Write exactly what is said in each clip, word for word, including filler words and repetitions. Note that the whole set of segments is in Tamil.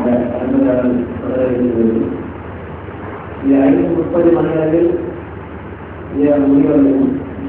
இந்த கலந்துரையாடல் தொடர இருக்கிறது. இது ஐந்து முப்பது மணி அளவில் முடிவடையும்.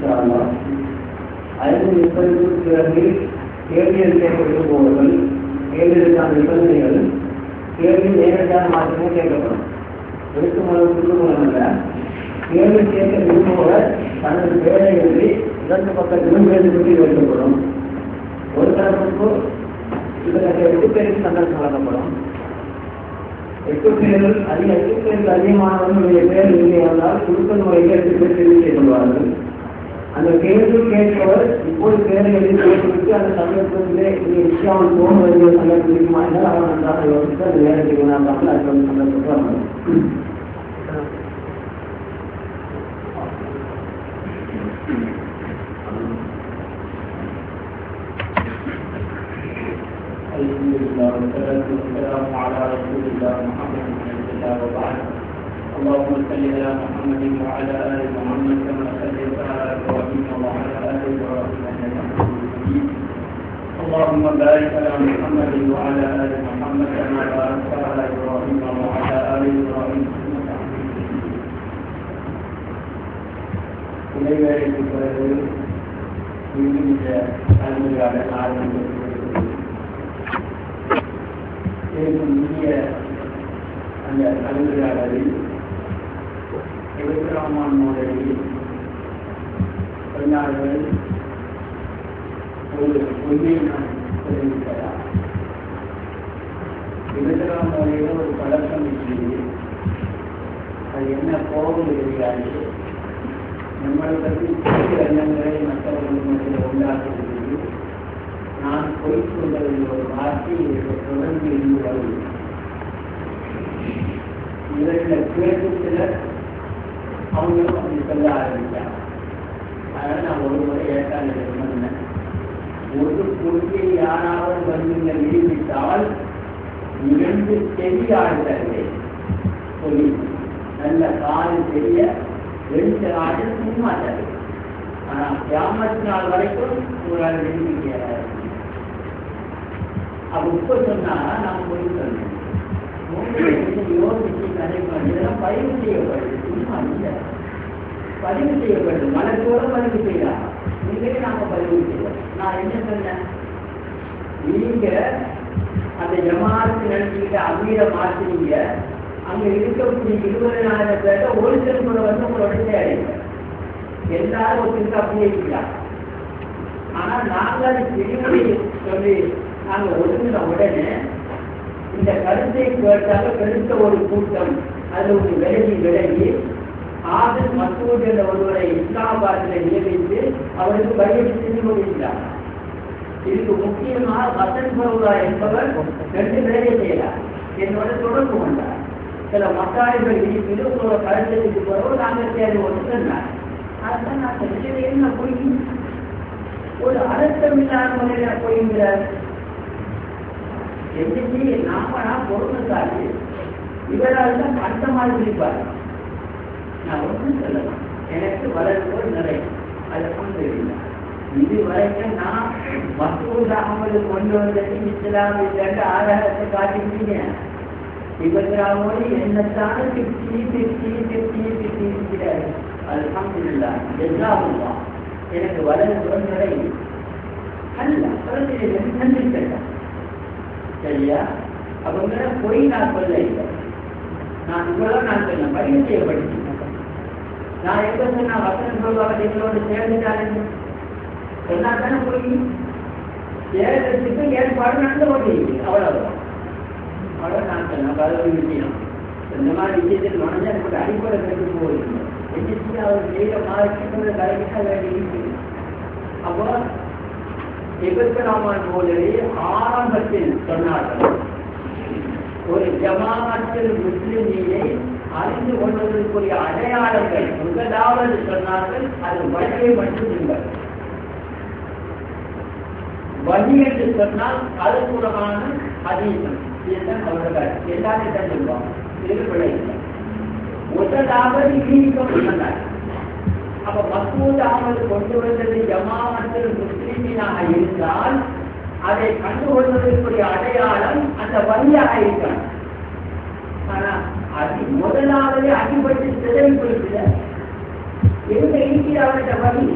ஐந்து முப்பதுக்கு பிறகு கேள்வியில் கேட்கப்படுபவர்கள் கேள்விகளுக்கான நிபந்தனைகள் கேள்வி நேரடியாக மாற்றமே கேட்கப்படும். எடுக்குமளவு சுற்றுமூலம் அல்ல. கேள்வி கேட்க விரும்புபவர் தனது வேலை எழுதி இரண்டு பக்கத்திலும் கேள்வி சுற்றி வைக்கப்படும். ஒரு தரப்புக்கு கிட்டத்தட்ட எட்டு பேருக்கு சந்தர்ப்பம் வழங்கப்படும். எட்டு பேர்கள் அதிக எட்டு பேருக்கு அதிகமானவர்களுடைய பேர் இல்லை என்றால் குழுக்கள் முறையில் எட்டு பேர் தெரிவு செய்யப்படுவார்கள். அந்த கேள்வி கேட்பவர் இப்போது பேரை எழுதி கேட்டுவிட்டு அந்த சந்தர்ப்பத்திலே இந்த விஷயம் போன வேண்டிய சந்தர்ப்பம் இருக்குமா என்றால் அவர் நன்றாக யோசித்து அந்த நேரத்தை உணர்ந்தாமல் அது வந்து சந்தர்ப்பத்தை வரணும். والسلام على رسول الله محمد بن عبد وبعد. اللهم صل على محمد وعلى ال محمد كما صليت على ابراهيم وعلى ال ابراهيم انك حميد مجيد. اللهم بارك على محمد وعلى ال محمد كما باركت على ابراهيم وعلى ال ابراهيم انك حميد مجيد. இளைஞருக்கு பிறகு இந்த கல்வியாளர் ஆரம்பித்து இந்திய அந்த கலந்துரையாடலில் எழுபராமான் முறையில் பெண்ணார்கள் ஒரு பொய்யை நான் தெரிவிக்கிறார். எழுபராம் முறையில் ஒரு பழக்கம் இருக்கிறது. அது என்ன கோபம் தெரியாது. நம்மளை பற்றி புதிய எண்ணங்களை மற்றவர்களுக்கு மத்தியில் உண்டாக்குகிறது. நான் பொய் சொல்வதில் ஒரு வார்த்தை தொடர்ந்து இருந்து வருவது. இவர்களை கேட்டு சிலர் அவங்களும் அப்படி சொல்ல ஆரம்பித்தார். அதனால் நான் ஒரு முறை ஏற்காடு சொன்னேன். ஒரு பொய்யை யாராவது வந்து நிரூபித்தால் இரண்டு செவி ஆடுதலை பொய் நல்ல காது தெரிய ரெண்டு ஆடு சும்மா தரு. ஆனால் கிராமத்து நாள் வரைக்கும் ஒரு ஆள் நிரூபிக்கிறார். அது உப்ப சொன்னா நாம் போய் சொன்னோம். யோசிச்சு கதைப்போம். இதெல்லாம் பதிவு செய்யப்படுது. சும்மா இல்லை, பதிவு செய்யப்படுது. மனத்தோட பதிவு செய்யலாம். நீங்களே நாம பதிவு செய்யலாம். நான் என்ன சொன்னேன், நீங்க அந்த ஜமாத்து நடத்திக்கிட்ட அமீரை மாற்றினீங்க. அங்க இருக்கக்கூடிய இருபதாயிரம் பேர்ட்ட ஒரு சில கூட வந்து உங்களோட சேருங்க. எல்லாரும் ஒருத்தருக்கு அப்படியே இருக்கலாம். ஆனா நாங்கள் திருமணி சொல்லி நாங்க ஒதுங்கின உடனே இந்த கருத்தை கேட்டாக பெருத்த ஒரு கூட்டம் அது ஒரு விலகி விலகி ஆதன் மசூத் என்ற ஒருவரை இஸ்லாமாபாத்தில் நியமித்து அவருக்கு பயிற்சி செஞ்சு கொண்டிருக்கிறார். இதுக்கு முக்கியமாக வசன் பருவா என்பவர் ரெண்டு வேலையை செய்யறார். என்னோட தொடர்பு கொண்டார். சில மக்காய்கள் இருக்குது. உங்களோட கருத்துக்கு போறோம் நாங்கள் தேர்வு ஒன்று சொன்னார். அதுதான் நான் சொல்ல என்ன போய் ஒரு அர்த்தம் இல்லாத முறையில போய்கிறார். என்னைக்கு நாம நான் பொருளாதாரி இவரால் தான் அந்த மாதிரி இருப்பார். நான் ஒன்றும் சொல்லலாம். எனக்கு வளர்ப்போர் நிறைய அதற்கும் தெரியல. இது வரைக்கும் நான் மசூத் அகமது கொண்டு வந்தது இஸ்லாம் இல்லைன்னு ஆதாரத்தை காட்டிட்டீங்க. இவர்களாவோடு என்னத்தான திட்டி திட்டி திட்டி திட்டி இருக்கிறாரு. அல்ஹம்துலில்லாஹ் ஜஸாஹுல்லாஹ். எனக்கு வளர்ப்போர் நிறைய அல்ல பிரச்சனை சரியா? அவங்க போய் நான் சொல்ல இல்லை. நான் இவ்வளவு நான் சொன்ன பதிவு செய்யப்படுத்தி நான் எப்ப சொன்னா வசனம் சொல்வாங்க எங்களோட சேர்ந்துட்டாங்க சொன்னா தானே போய் சேர்றதுக்கு ஏற்பாடு நடந்து போட்டீங்க. அவ்வளவுதான். அவ்வளவு நான் சொன்னேன் பதவி விஷயம். இந்த மாதிரி விஷயத்தில் நுழைஞ்சா எனக்கு அடிப்படை கருத்து போயிருந்தோம். எதிர்த்து அவர் செய்த மாதிரி கலைக்க வேண்டிய அப்போ இபத்ராமன் போலவே ஆரம்பத்தில் சொன்னார்கள். ஒரு ஜமாஅத்தில் முஸ்லிமை அறிந்து கொள்வதற்குரிய அடையாளங்கள் முதலாவது சொன்னார்கள். அது வழியை மட்டும் இல்லை. வழி என்று சொன்னால் அது மூலமான அதீசம். இதுதான் அவர்கள் எல்லாமே தான் சொல்லுவாங்க. இது விளை முதலாவது நீக்கம் சொன்னார். அப்ப மசூத் அகமது கொண்டு வந்தது ஜமாஅத்தில் முஸ்லிமினாக இருந்தால் அதை கண்டுகொள்வதற்குரிய அடையாளம் அந்த வழியாக இருக்கணும். ஆனா அது முதலாவது அடிபட்டு சிதறி போயிட்டு எங்க இருக்கிற அவருடைய வழி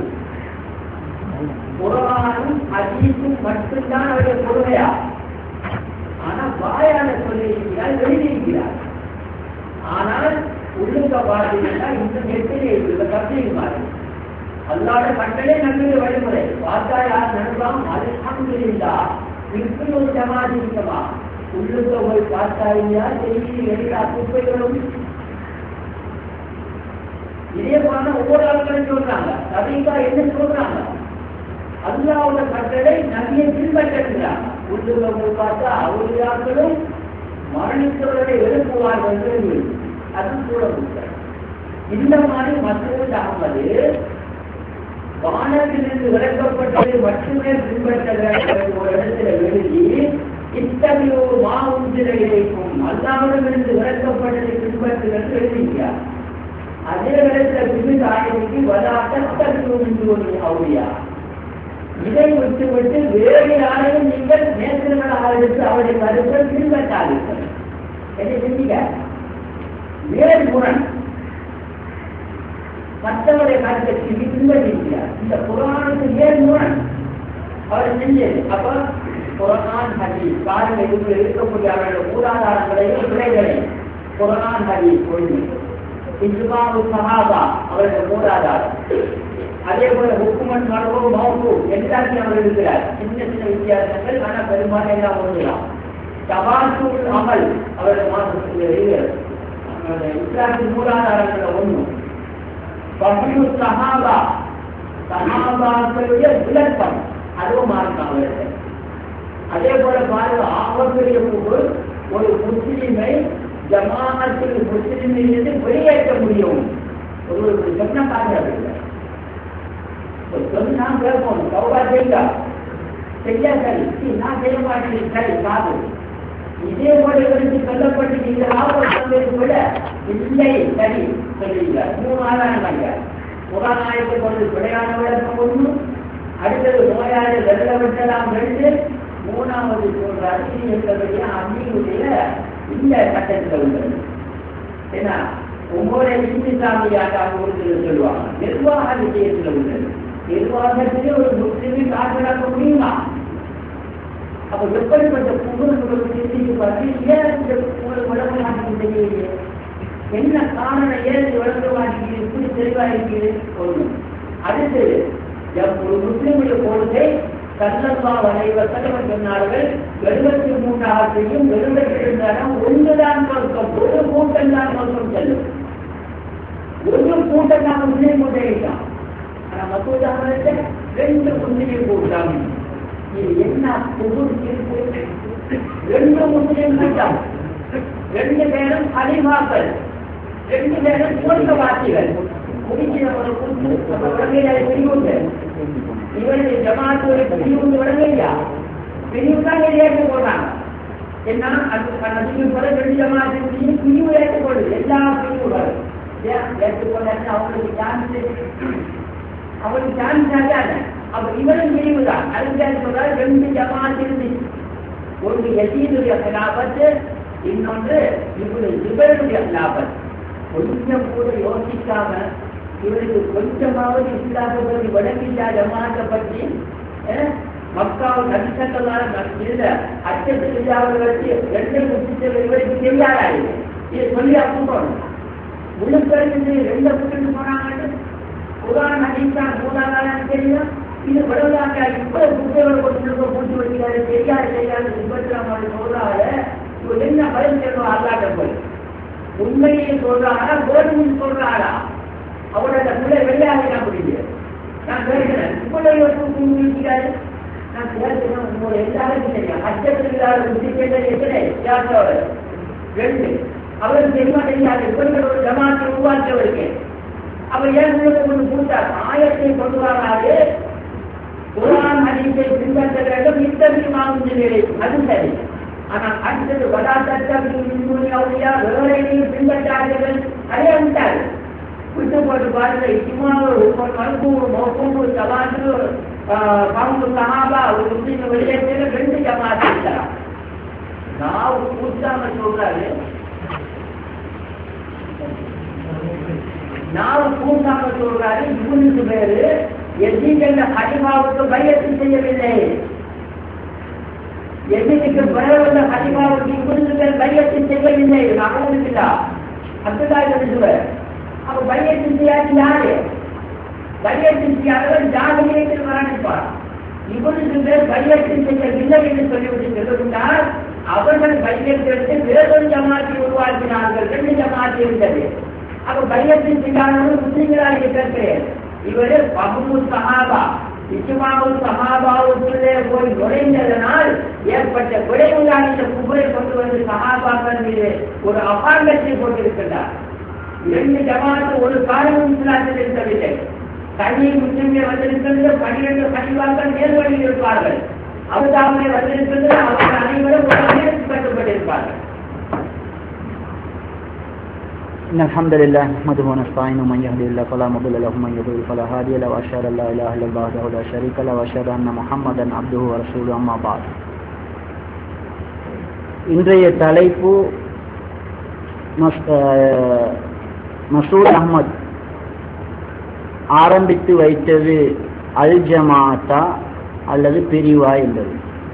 குர்ஆனும் ஹதீஸும் மட்டும்தான் அவருடைய பொறுமையா. ஆனா வாயால சொல்லியிருக்கிறார், எழுதியிருக்கிறார். ஆனால் உள்ளுக்க பார்த்தீங்கன்னா இந்த நெட்டிலே உள்ள கப்பலில் மாதிரி அல்லாத கட்டளை நம்பிக்கை வழிமுறை பார்த்தா யார் நடுவாம் அல்ஹம்துலில்லாஹ் இப்படி ஒரு ஜமாத் இருக்கமா உள்ளுக்க போய் பார்த்தா இல்லையா செய்தி எல்லா குப்பைகளும் இதே போல ஒவ்வொரு ஆட்களும் சொல்றாங்க. நபிகா என்ன சொல்றாங்க? அல்லாஹ்வுடைய கட்டளை நபியை பின்பற்றுகிறாங்க. உள்ளுக்க போய் பார்த்தா அவர்களும் மரணித்தவர்களை எழுப்புவார்கள் என்று அது கூறப்பட்ட இந்த மாதிரி மசூத் அகமது வானத்திலிருந்து விளக்கப்பட்டதை மட்டுமே பின்பற்றுகிறார்கள் ஒரு இடத்துல எழுதி இத்தகைய ஒரு மாவுந்திர இறைக்கும் அல்லாவிடமிருந்து விளக்கப்பட்டதை பின்பற்றுகிறது எழுதிக்கிறார். அதே இடத்துல பிரிவு ஆயத்துக்கு வதாட்டம் என்று ஒரு அவுளியா இதை விட்டு விட்டு வேறு யாரையும் நீங்கள் நேசர்களாக எடுத்து அவருடைய கருத்தை பின்பற்றாதீர்கள் என்று சிந்திக்க வேறு முரண் மற்றவருடைய கருத்தை பின்பற்றிருக்கிறார். இந்த குர்ஆனுக்கு வேறு முரண் அவர் செஞ்சது. அப்ப குர்ஆன் ஹதீஸ் காரணம் எதுவும் இருக்கக்கூடிய அவருடைய மூலாதாரங்களையும் விடைகளையும் குர்ஆன் ஹதீஸ் கொள்கை இஜ்மாஉ ஸஹாபா அவருடைய மூலாதாரம். அதே போல ஹுக்குமன் மர்ஃபூ மௌகூ எல்லாத்தையும் அவர் இருக்கிறார். சின்ன சின்ன வித்தியாசங்கள் ஆனால் பெரும்பாலும் எல்லாம் ஒன்றுதான். தவாசூல் அமல் அவருடைய மாதத்தில் இஸ்லாத்தின் மூலாதாரங்கள் ஒன்று. பஹ்ரு ஸஹாபா சஹாபாக்களுடைய விளக்கம் அதுவும் மார்க்கம் அவருக்கு. அதே போல பாருங்க ஆகக்கூடிய பொருள் ஒரு முஸ்லிமை ஜமாஅத்தில் முஸ்லிமிலிருந்து வெளியேற்ற முடியும். ஒரு சொன்ன காரணம் சொன்னா கேட்போம் சௌகா செய்யா செய்யா சரி நான் செய்ய மாட்டேன் சரி காது இதே போல இவருக்கு சொல்லப்பட்டு இந்த ஆபத்து கூட இல்லை சரி சொல்லுகிறார். மூணு ஆதாரமாக புறாநாயத்தை கொண்டு விளையாட விளக்கம் ஒன்று, அடுத்தது நோயாளி வெள்ள விட்டலாம் ரெண்டு, மூணாவது சொல்றாரு என்பதைய அன்னியுடைய இந்த சட்டத்தில் உள்ளது. ஏன்னா ஒவ்வொரு இந்து சாமியாக ஒரு சொல்லுவாங்க நிர்வாக விஷயத்தில் உள்ளது. நிர்வாகத்திலே ஒரு முஸ்லிமை காட்டலாக்க முடியுமா? அப்ப எப்படிப்பட்ட புகழ்களுக்கு சிந்திக்கு பார்த்து ஏன் உங்களுக்கு வழங்க மாட்டேங்குது தெரியலையே, என்ன காரணம் ஏன் வழங்க மாட்டேங்குது இப்படி தெளிவாக இருக்குது ஒன்று. அடுத்தது ஒரு முஸ்லிமுடைய கொள்கை ஸல்லல்லாஹு அலைஹி வஸல்லம் சொன்னார்கள் எழுபத்தி மூன்றாவதையும் எழுபத்தி இரண்டாயிரம் ஒன்றுதான் நோக்கம், ஒரு கூட்டம் தான் நோக்கம் செல்லும். ஒரு கூட்டம் தான் முஸ்லிம் கூட்டம். ஆனா மசூதாமத்தை ரெண்டு முஸ்லிம் கூட்டம். இது என்ன புகுர் இருக்கு? ரெண்டு முஸ்லிம் கூட்டம், ரெண்டு பேரும் அலிமாக்கள், ரெண்டு பேரும் சொர்க்கவாசிகள். இவருடைய ஜமாத்துடைய பிரிவு விளங்கலையா? பிரிவு தான் ஏற்று போடுறாங்க. என்ன ரெண்டு ஜமாத்து பிரிவு ஏற்றுக்கொள்ளுது. எல்லா பிரிவுகளும் ஏற்றுக்கொள்ள அவங்களுக்கு சான்ஸ் அவருக்கு சான்ஸ் ஆகாது. அப்ப இவரும் பிரிவு தான். அதுக்கு சொல்றாரு ரெண்டு ஜமாத்து இருந்துச்சு. ஒன்று யசீதுடைய லாபத்து, இன்னொன்று இவருடைய இவருடைய லாபத்து. கொஞ்சம் கூட யோசிக்காம இவருக்கு கொஞ்சமாவது இஸ்லாத்தை வடக்கில்லா ஜமாத்தை பற்றி மக்காவும் நடிசங்களால் இருந்த அச்சத்தில் இல்லாதவர்களுக்கு ரெண்டை முக்கிய இவருக்கு தெரியாதாரு. இதை சொல்லி அப்போம் முழுப்பெருந்து ரெண்டு புட்டு போனாங்க. குர்ஆன் ஹதீஸ் தான் மூலாதாரம் தெரியும். இது விடலாங்க இவ்வளவு புத்தகங்கள் கொண்டு பூச்சி வைக்கிறாரு தெரியாது தெரியாது விபத்திரம் சொல்றாரு. இவர் என்ன பதில் சொல்றோம் அல்லாட்ட போய் உண்மையை சொல்றாரா கோதுமையை சொல்றாரா? அவரோட பிள்ளை வெளியாக முடியுது. நான் கேட்கிறேன் இவ்வளவு இருக்கிறாரு. நான் கேட்கிறேன் உங்களோட எல்லாருக்கும் தெரியும் அச்சத்தில் இல்லாத புத்திகள் எத்தனை யாரோட ரெண்டு அவருக்கு தெரியுமா தெரியாது. இவர்கள் ஒரு ஜமாத்தை உருவாக்கியவருக்கு அவர் ஏன் கொண்டு கூட்டார் ஆயத்தை கொண்டு வராது. குர்ஆன் ஹதீஸை பின்பற்ற வேண்டும். இத்தகைய மாவுந்திரை அது சரி. ஆனால் அடுத்தது வடாத்தா விவரையையும் பின்பற்றார்கள். அதே விட்டாரு விட்டு போட்டு பாருங்க. இம்மாவோடு மருத்துவ மோசம் தவாசு பங்கு சஹாபா ஒரு முஸ்லீம் வெளியேற்ற ரெண்டு ஜமாத் இருக்கிறார். நான் கூட்டாம சொல்றாரு, நான் கூட்டாம சொல்றாரு இவனுக்கு பேரு எதிர்கண்ட ஹலிமாவுக்கு பையத்து செய்யவில்லை. எதிர்க்கு பிறகுள்ள ஹலிமாவுக்கு இவனுக்கு பேர் பையத்து செய்யவில்லை. அவனுக்குதா அப்படிதான் சொல்லுவார். அப்ப பையத்து செய்யாது யாரு? பையத்து செய்யாதவர் ஜாகிரியத்தில் மரணிப்பார். இவனுக்கு பேர் பையத்து செய்யவில்லை என்று சொல்லிவிட்டு சொல்லுகிறார். அவர்கள் பையத்தை எடுத்து பிறகு ஜமாத்தை உருவாக்கினார்கள். ரெண்டு ஜமாத்தி இருந்தது. அப்ப பையத்து செய்யாதவர் முஸ்லிம்களாக இருக்கிறேன். இவரு பகுமு சஹாபா இஜ்மாவு சஹாபாவுக்குள்ளே போய் நுழைந்ததனால் ஏற்பட்ட விளைவுதான் இந்த குபரை கொண்டு வந்து சஹாபாக்கள் மீது ஒரு அபாண்டத்தை போட்டிருக்கிறார். இரண்டு ஜமாத்து ஒரு காரணம் இஸ்லாத்தில் இருக்கவில்லை. தனி முஸ்லிம்கள் வந்திருக்கிறது பன்னிரண்டு கனிவாக்கள் நேர்வழியில் இருப்பார்கள். அவுதாவிலே வந்திருக்கிறது அவர்கள் அனைவரும் ஒரு அமைப்பு கட்டுப்பட்டிருப்பார்கள். إن الحمد لله نحمده ونستعينه من يهده الله فلا مضل له ومن يضلل فلا هادي له وأشهد أن لا إله إلا الله وحده لا شريك له وأشهد أن محمدا عبده ورسوله أما بعد. இன்றைய தலைப்பு மசூத் அஹ்மத் ஆரம்பித்து வைத்தது அல் ஜமாத்தா அல்லது பிரிவா என்பது.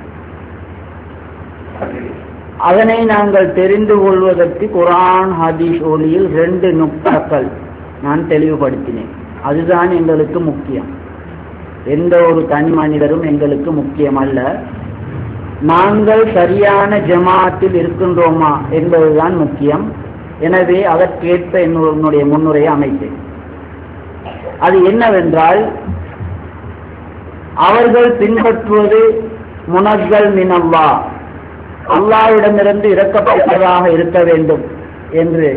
அதனை நாங்கள் தெரிந்து கொள்வதற்கு குர்ஆன் ஹதீஸ் ஒளியில் ரெண்டு நுக்தாக்கள் நான் தெளிவுபடுத்தினேன். அதுதான் எங்களுக்கு முக்கியம். எந்த ஒரு தனி மனிதரும் எங்களுக்கு முக்கியம் அல்ல. நாங்கள் சரியான ஜமாத்தில் இருக்கின்றோமா என்பதுதான் முக்கியம். எனவே அதற்கேற்ப என்னுடைய முன்னுரையை அமைத்தேன். அது என்னவென்றால், அவர்கள் பின்பற்றுவது முனஸ்ஸல் மினல்லாஹ், அல்லாஹ்விடமிருந்து இறக்கப்பட்டதாக இருக்க வேண்டும் என்று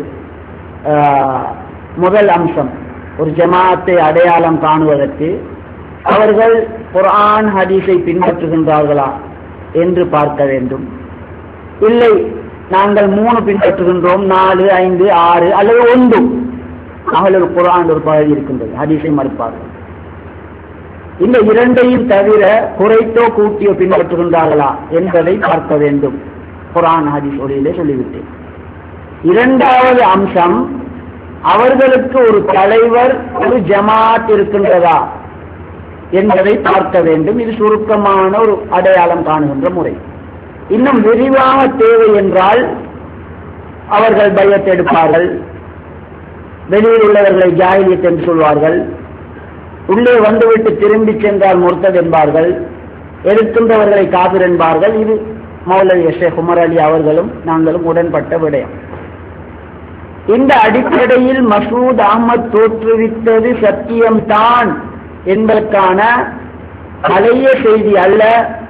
முதல் அம்சம். ஒரு ஜமாத்தை அடையாளம் காணுவதற்கு அவர்கள் குர்ஆன் ஹதீஸை பின்பற்றுகின்றார்களா என்று பார்க்க வேண்டும். இல்லை, நாங்கள் மூணு பின்பற்றுகின்றோம், நாலு ஐந்து ஆறு அல்லது ஒன்று, அஹ்லுல் குர்ஆன் ஒரு பகுதி இருக்கின்றது, ஹதீஸை மறுப்பார்கள். இந்த இரண்டையும் தவிர குறைத்தோ கூட்டியோ பின்பற்றுகின்றார்களா என்பதை பார்க்க வேண்டும். குர்ஆன் ஹதீஸ் ஒளியிலே சொல்லிவிட்டேன். இரண்டாவது அம்சம், அவர்களுக்கு ஒரு தலைவர், ஒரு ஜமாத் இருக்கின்றதா என்பதை பார்க்க வேண்டும். இது சுருக்கமான ஒரு அடையாளம் காணுகின்ற முறை. இன்னும் விரிவாக தேவை என்றால் அவர்கள் பையத் எடுப்பார்கள், வெளியில் உள்ளவர்களை ஜாஹிலியத் என்று சொல்வார்கள், உள்ளே வந்துவிட்டு திரும்பி சென்றால் முர்த்தத் என்பார்கள், எடுக்கின்றவர்களை காபிர் என்பார்கள். இது மௌலவி ஷேக் உமர் அலி அவர்களும் நாங்களும் உடன்பட்ட விடயம். இந்த அடிப்படையில் மசூத் அஹ்மத் தோற்றுவித்தது சத்தியம்தான் என்பதற்கான பழைய செய்தி அல்ல.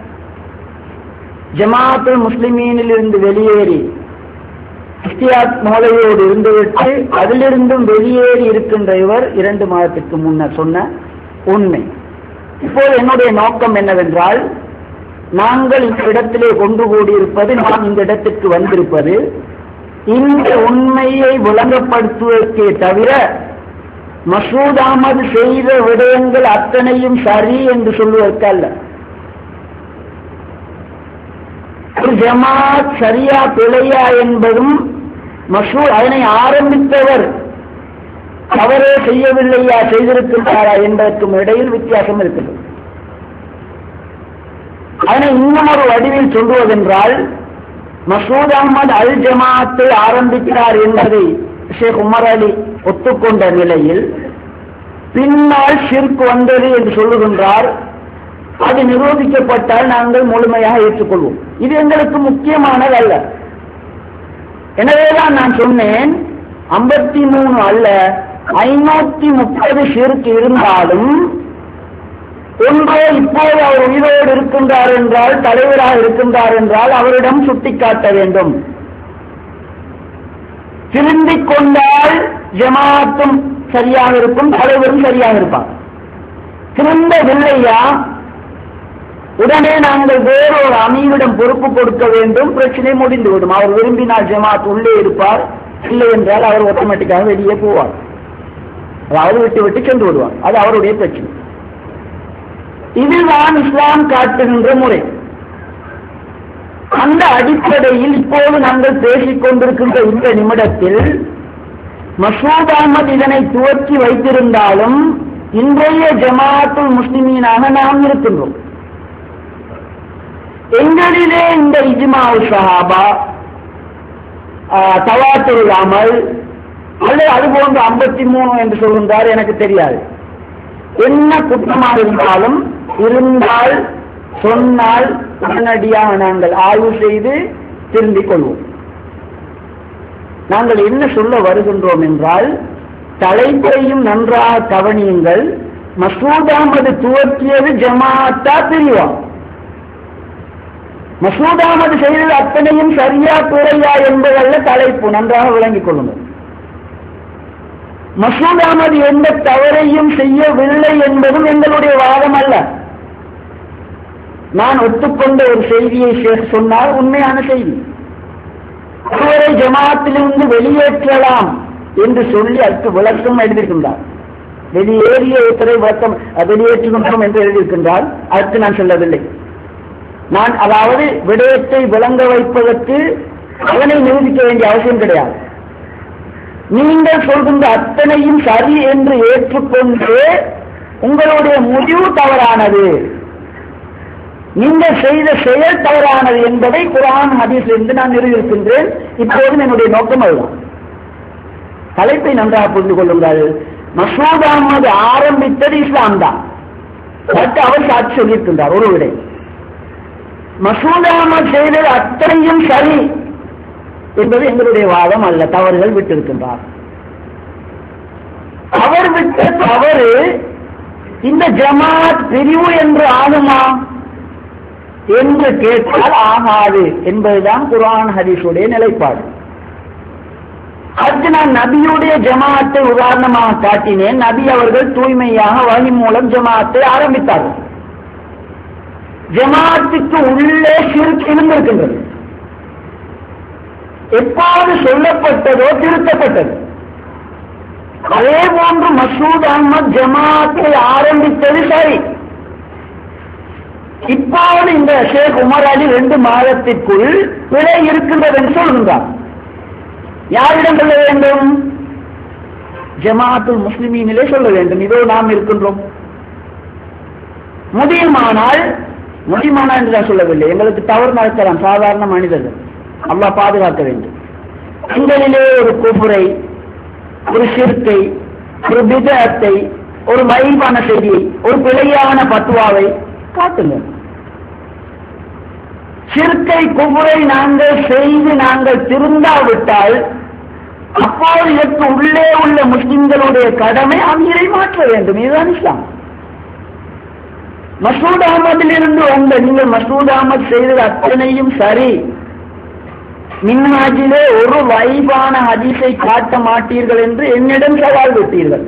ஜமாத்துல் முஸ்லிமீனில் இருந்து வெளியேறி இஸ்தியாத் மௌலவியோடு இருந்துவிட்டு அதிலிருந்தும் வெளியேறி இருக்கின்ற இவர் இரண்டு மாதத்துக்கு முன்னர் சொன்ன உண்மை. இப்போது என்னுடைய நோக்கம் என்னவென்றால், நாங்கள் இந்த இடத்திலே கொண்டு கூடியிருப்பது, நான் இந்த இடத்திற்கு வந்திருப்பது இந்த உண்மையை விளங்கப்படுத்துவதற்கே தவிர மசூத் அஹ்மத் செய்த விடயங்கள் அத்தனையும் சரி என்று சொல்வதற்கல்ல. ஒரு ஜமாத் சரியா பிழையா என்பதும், மசூத் அதனை ஆரம்பித்தவர் அவரே செய்யவில்லையா செய்திருக்கின்றாரா என்பதற்கும் இடையில் வித்தியாசம் இருக்கிறது. அதனை இன்னும் ஒரு வடிவில் சொல்வதென்றால், மசூத் அஹ்மத் அல் ஜமாத்தை ஆரம்பிக்கிறார் என்பதை ஷேக் உமர் அலி ஒத்துக்கொண்ட நிலையில் பின்னால் ஷிர்க் வந்தது என்று சொல்லுகின்றார். அது நிரூபிக்கப்பட்டால் நாங்கள் முழுமையாக ஏற்றுக்கொள்வோம். இது எங்களுக்கு முக்கியமானது அல்ல. எனவேதான் நான் சொன்னேன், ஐம்பத்தி மூணு அல்ல ஐநூத்தி முப்பது ஷிர்க் இருந்தாலும் ஒன்றோ இப்போது அவர் உயிரோடு இருக்கின்றார் என்றால், தலைவராக இருக்கின்றார் என்றால் அவரிடம் சுட்டிக்காட்ட வேண்டும். திரும்பிக் கொண்டால் ஜமாத்தும் சரியாக இருக்கும், தலைவரும் சரியாக இருப்பார். திரும்பவில்லையா, உடனே நாங்கள் வேறொரு அமீரிடம் பொறுப்பு கொடுக்க வேண்டும், பிரச்சனை முடிந்துவிடும். அவர் விரும்பினால் ஜமாத் உள்ளே இருப்பார், இல்லை என்றால் அவர் ஆட்டோமேட்டிக்காக வெளியே போவார், அதாவது விட்டு விட்டு சென்று விடுவார். அது அவருடைய பிரச்சனை. இதுதான் இஸ்லாம் காட்டுகின்ற முறை. அந்த அடிப்படையில் இப்போது நாங்கள் பேசிக் கொண்டிருக்கின்ற இந்த நிமிடத்தில் மசூத் அஹ்மத் இதனை துவக்கி வைத்திருந்தாலும் இன்றைய ஜமாஅத்துல் முஸ்லிமீனாக நாம் இருக்கின்றோம். எங்களிலே இந்த இஜ்மா சஹாபா, தவாத்துல் அமல் அல்லது அதுபோன்று ஐம்பத்தி மூணு என்று சொல்கின்றார், எனக்கு தெரியாது. என்ன குற்றமாக இருந்தாலும் இருந்தால் சொன்னால் உடனடியாக நாங்கள் ஆய்வு செய்து திருந்திக் கொள்வோம். நாங்கள் என்ன சொல்ல வருகின்றோம் என்றால், தலைப்பையும் நன்றாக கவனியுங்கள். மசூத் அஹ்மது துவக்கியது ஜமாஅத்தா பிரிவா? மசூத் அஹ்மது செய்தது அத்தனையும் சரியா பிழையா என்பதல்ல தலைப்பு, நன்றாக விளங்கிக் கொள்ளுங்கள். மசூத் அஹ்மது எந்த தவறையும் செய்யவில்லை என்பதும் எங்களுடைய வாதம் அல்ல. நான் ஒத்துக்கொண்ட ஒரு செய்தியை சொன்னால் உண்மையான செய்தி. ஒருவரை ஜமாஅத்திலிருந்து வெளியேற்றலாம் என்று சொல்லி அதற்கு விளக்கம் எழுதியிருக்கின்றார். வெளியேறிய ஒருத்தரை விளக்கம் வெளியேற்றுகின்றோம் என்று எழுதியிருக்கின்றால் அதற்கு நான் சொல்லவில்லை. நான் அதாவது விடயத்தை விளங்க வைப்பதற்கு அதனை நிரூபிக்க வேண்டிய அவசியம் கிடையாது. நீங்கள் சொல்கின்ற அத்தனையும் சரி என்று ஏற்றுக்கொண்டு உங்களுடைய முடிவு தவறானது, நீங்கள் செய்த செயல் தவறானது என்பதை குர்ஆன் ஹதீஸிலிருந்து நான் நிரூபிக்கின்றேன். இப்போதும் என்னுடைய நோக்கம் அதுதான். தலைப்பை நன்றாக புரிந்து கொள்ளுங்கள். மசூத் அஹ்மது ஆரம்பித்தது இஸ்லாம் தான். அதற்கு அவர் சாட்சி சொல்லியிருக்கின்றார். ஒரு விடை, மசூத் அஹ்மது செய்தது அத்தனையும் சரி என்பது எங்களுடைய வாதம் அல்ல. தவறுகள் விட்டிருக்கின்றார். அவர் விட்ட தவறு இந்த ஜமாத் பிரிவு என்று ஆகுமா என்று கேட்டால் ஆகாது என்பதுதான் குர்ஆன் ஹதீஸுடைய நிலைப்பாடு. அதற்கு நான் நபியுடைய ஜமாஅத்தை உதாரணமாக காட்டினேன். நபி அவர்கள் தூய்மையாக வஹி மூலம் ஜமாஅத்தை ஆரம்பித்தார்கள். ஜமாஅத்துக்கு உள்ளே ஷிர்க் இருந்திருக்கின்றது. எப்போது சொல்லப்பட்டதோ திருத்தப்பட்டது. அதே போன்று மசூத் அஹ்மத் ஜமாஅத்தை ஆரம்பித்தது சரி. இப்போது இந்த ஷேக் உமர் அலி ரெண்டு மாதத்திற்குள் பிழை இருக்கின்றது என்று சொல்கின்றார். யாரிடம் சொல்ல வேண்டும்? ஜமாஅத்துல் முஸ்லிமீனிலே சொல்ல வேண்டும். இதோ நாம் இருக்கின்றோம். முடியுமானால் முடியுமானால் என்று நான் சொல்லவில்லை, எங்களுக்கு தவறு நடக்கலாம், சாதாரண மனிதர்கள், அல்லாஹ் பாதுகாக்க வேண்டும். எங்களிலே ஒரு குஃப்ரை, ஒரு ஷிர்கை, ஒரு பிதஅத்தை, ஒரு மய்வான செய்தியை, ஒரு பிழையான பத்வாவை காட்டுங்கள். ஷிர்கை குஃப்ரை நாங்கள் செய்து நாங்கள் திருந்தாவிட்டால் அப்போது இதற்கு உள்ளே உள்ள முஸ்லிம்களுடைய கடமை அமீரை மாற்ற வேண்டும். இதுதான் இஸ்லாம். மசூத் அஹ்மதிலிருந்து வந்த நீங்கள் மசூத் அஹ்மத் செய்தது அத்தனையும் சரி, மின்ஹாஜிலே ஒரு வைபான ஹதீஸை காட்ட மாட்டீர்கள் என்று என்னிடம் சவால் விட்டீர்கள்.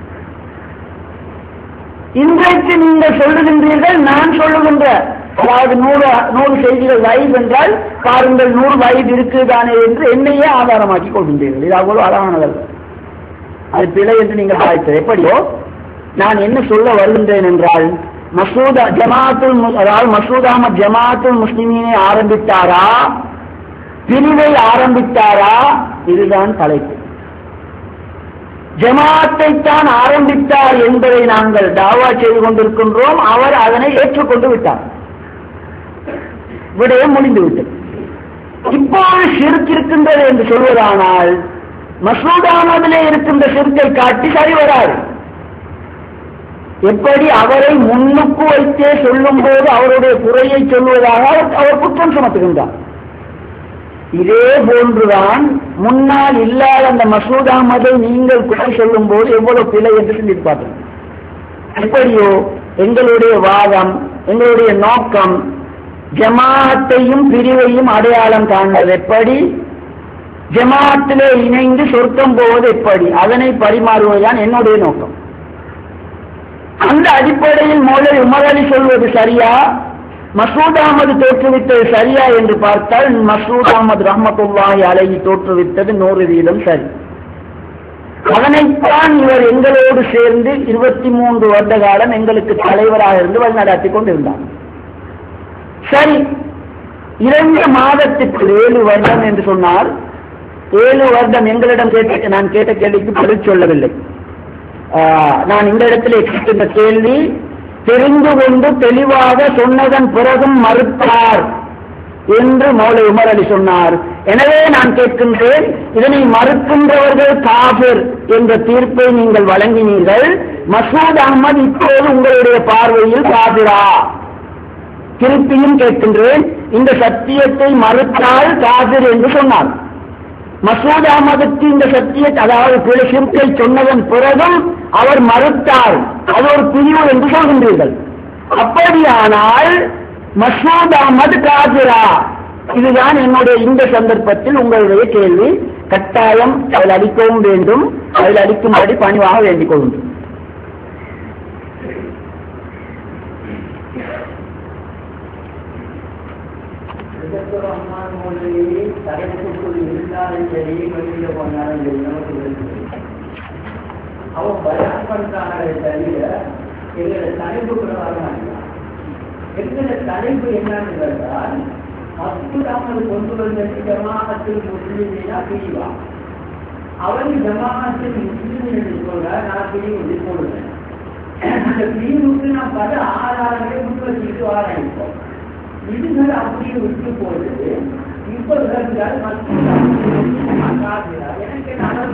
இன்றைக்கு நீங்கள் சொல்லுகின்றீர்கள், நான் சொல்லுகின்ற அதாவது நூறு நூறு செய்திகள் வைப் என்றால் பாருங்கள் நூறு வைப் இருக்குதானே என்று என்னையே ஆதாரமாக்கி கொள்கின்றீர்கள். இது அவ்வளவு அழகானதல்ல, அது பிழை என்று நீங்கள் பாய்த்தது. எப்படியோ நான் என்ன சொல்ல வருகின்றேன் என்றால், மசூத் ஜமாஅத்துல் அதாவது மசூத் அஹ்மத் ஜமாஅத்துல் முஸ்லிமீனை ஆரம்பித்தாரா, பிரிவை ஆரம்பித்தாரா? இதுதான் தலைப்பு. ஜமாஅத்தை தான் ஆரம்பித்தார் என்பதை நாங்கள் தாவா செய்து கொண்டிருக்கின்றோம். அவர் அதனை ஏற்றுக்கொண்டு விட்டார். விடயம் முடிந்துவிட்டது. இப்போது ஷிர்க் இருக்கின்றது என்று சொல்வதானால் மசூத் அஹ்மதிலே இருக்கின்ற ஷிர்க்கை காட்டி சரி வராது. எப்படி அவரை முன்னுக்கு வைத்தே சொல்லும் போது அவருடைய குறையை சொல்வதாக அவர் குற்றம் சுமத்துகின்றார். இதே போன்றுதான் முன்னால் இல்லாத அந்த மசூத் அஹ்மதை நீங்கள் குறை சொல்லும் போது எவ்வளவு பிழை என்று சிந்திப்பார்கள். எப்படியோ எங்களுடைய வாதம், எங்களுடைய நோக்கம் ஜமாஅத்தையும் பிரிவையும் அடையாளம் காண்பது எப்படி, ஜமாஅத்திலே இணைந்து சொர்க்கம் போவது எப்படி, அதனை பரிமாறுவதுதான் என்னுடைய நோக்கம். அந்த அடிப்படையில் மௌலவி உமர் அலி சொல்வது சரியா, மசூத் அஹ்மது தோற்றுவித்தது சரியா என்று பார்த்தால் மசூத் அஹ்மது ரஹ்மத்துல்லாஹி அலைஹி தோற்றுவித்தது நூறு வீதம் சரி. அதனைத்தான் இவர் எங்களோடு சேர்ந்து இருபத்தி மூன்று வருட காலம் எங்களுக்கு தலைவராக இருந்து வழிநடாத்தி கொண்டிருந்தார். சரி, இரண்டு மாதத்துக்கு ஏழு வருடம் என்று சொன்னால், ஏழு வருடம் எங்களிடம் கேட்ட நான் கேட்ட கேள்விக்கு பதில் சொல்லவில்லை. நான் இந்த இடத்துல கேட்கின்ற கேள்வி தெரிந்து கொண்டு தெளிவாக சொன்னதன் பிறகும் மறுத்தார் என்று மௌலை உமர் அலி சொன்னார். எனவே நான் கேட்கின்றேன், இதனை மறுக்கின்றவர்கள் காபிர் என்ற தீர்ப்பை நீங்கள் வழங்கினீர்கள். மசூத் அகமது இப்போது உங்களுடைய பார்வையில் காபிரா? திருப்பியும் கேட்கின்றேன், இந்த சத்தியத்தை மறுத்தால் காபிர் என்று சொன்னார். மசூத் அகமதுக்கு இந்த சத்தியத்தை, அதாவது பிற சிறுக்கை சொன்னதன் பிறகும் அவர் மறுத்தார், அது ஒரு பிரிவு என்று சொல்கின்றீர்கள். அப்படியானால் மசூத் அகமது காபிரா? இதுதான் என்னுடைய இந்த சந்தர்ப்பத்தில் உங்களுடைய கேள்வி. கட்டாயம் அதில் அளிக்கவும் வேண்டும், அதில் அளிக்கும்படி பணிவாக வேண்டிக் கொள்ளும். இருந்தாலும் சரி, வெளியில போனாலும் சரி, நமக்கு அவன் பயான் பண்றாங்களே தவிர எங்களோட தலைப்பு பிரகாரம் எங்களோட தலைப்பு என்னன்னு கேட்டால், மசூதாமல் கொண்டு வந்தது ஜமாஅத்துல் முஸ்லிமீனா பிரிவா. அவன் ஜமாஅத்துல் முஸ்லிமீன் என்று சொல்ற, நான் பிரிவு போடுவேன். அந்த பிரிவுக்கு நான் பல ஆதாரங்களை முன்வச்சிட்டு ஆரம்பிப்போம். இதுகள் அப்படின்னு விட்டு போடுது. இப்ப எனக்கு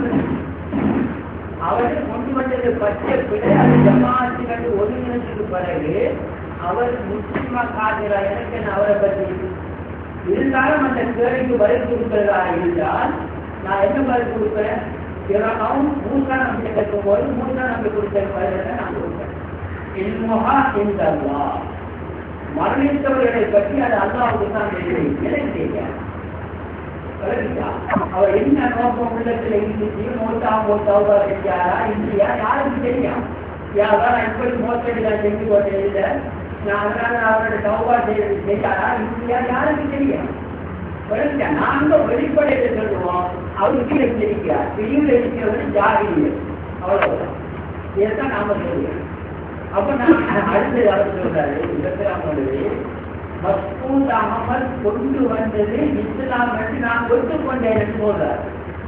அவரை கொண்டு வந்தது பச்சை பிழை. அது ஜமாஅத்துகள் ஒருங்கிணைச்சதுக்கு பிறகு அவர் முஸ்லிமா காதிரா? எனக்கு அவரை பற்றி இருந்தாலும் அந்த கேள்விக்கு பதில் கொடுக்கிறதா இருந்தால் நான் என்ன பதில் கொடுப்பேன்? இவரும் மூன்றா நம்பிக்கை கேட்கும் போது மூன்றா நம்பிக்கை கொடுக்கிற பதிலை நான் கொடுப்பேன். இன்முகா இந்த அல்லா, மரணித்தவர்களை பற்றி அது அல்லாவுக்கு தான் தெரியும், எனக்கு தெரியாது. அவர் என்ன நோக்கம் உள்ளத்தில் இருந்துச்சு, மோட்டா மோட்டாவா செஞ்சாரா இல்லையா யாருக்கு தெரியும்? யாரா இப்படி மோசடி நான் செஞ்சு கொண்டே இல்லை, நான் அதனால அவரோட சௌபா செய்யறது செய்யாரா இல்லையா யாருக்கு தெரியும்? நாங்க வெளிப்படையில சொல்லுவோம், அவருக்கு இருக்கிறார், பிரிவில் இருக்கிறவரு ஜாகிரிய, அவ்வளவுதான். இதைத்தான் நாம சொல்லுவோம். அப்ப நான் அடுத்து அவர் சொல்றாரு, இலக்கிராமோடு மசூத் அகமது கொண்டு வந்தது இஸ்லாம் என்று நான் ஒத்துக்கொண்டேன் என்று சொல்றார்.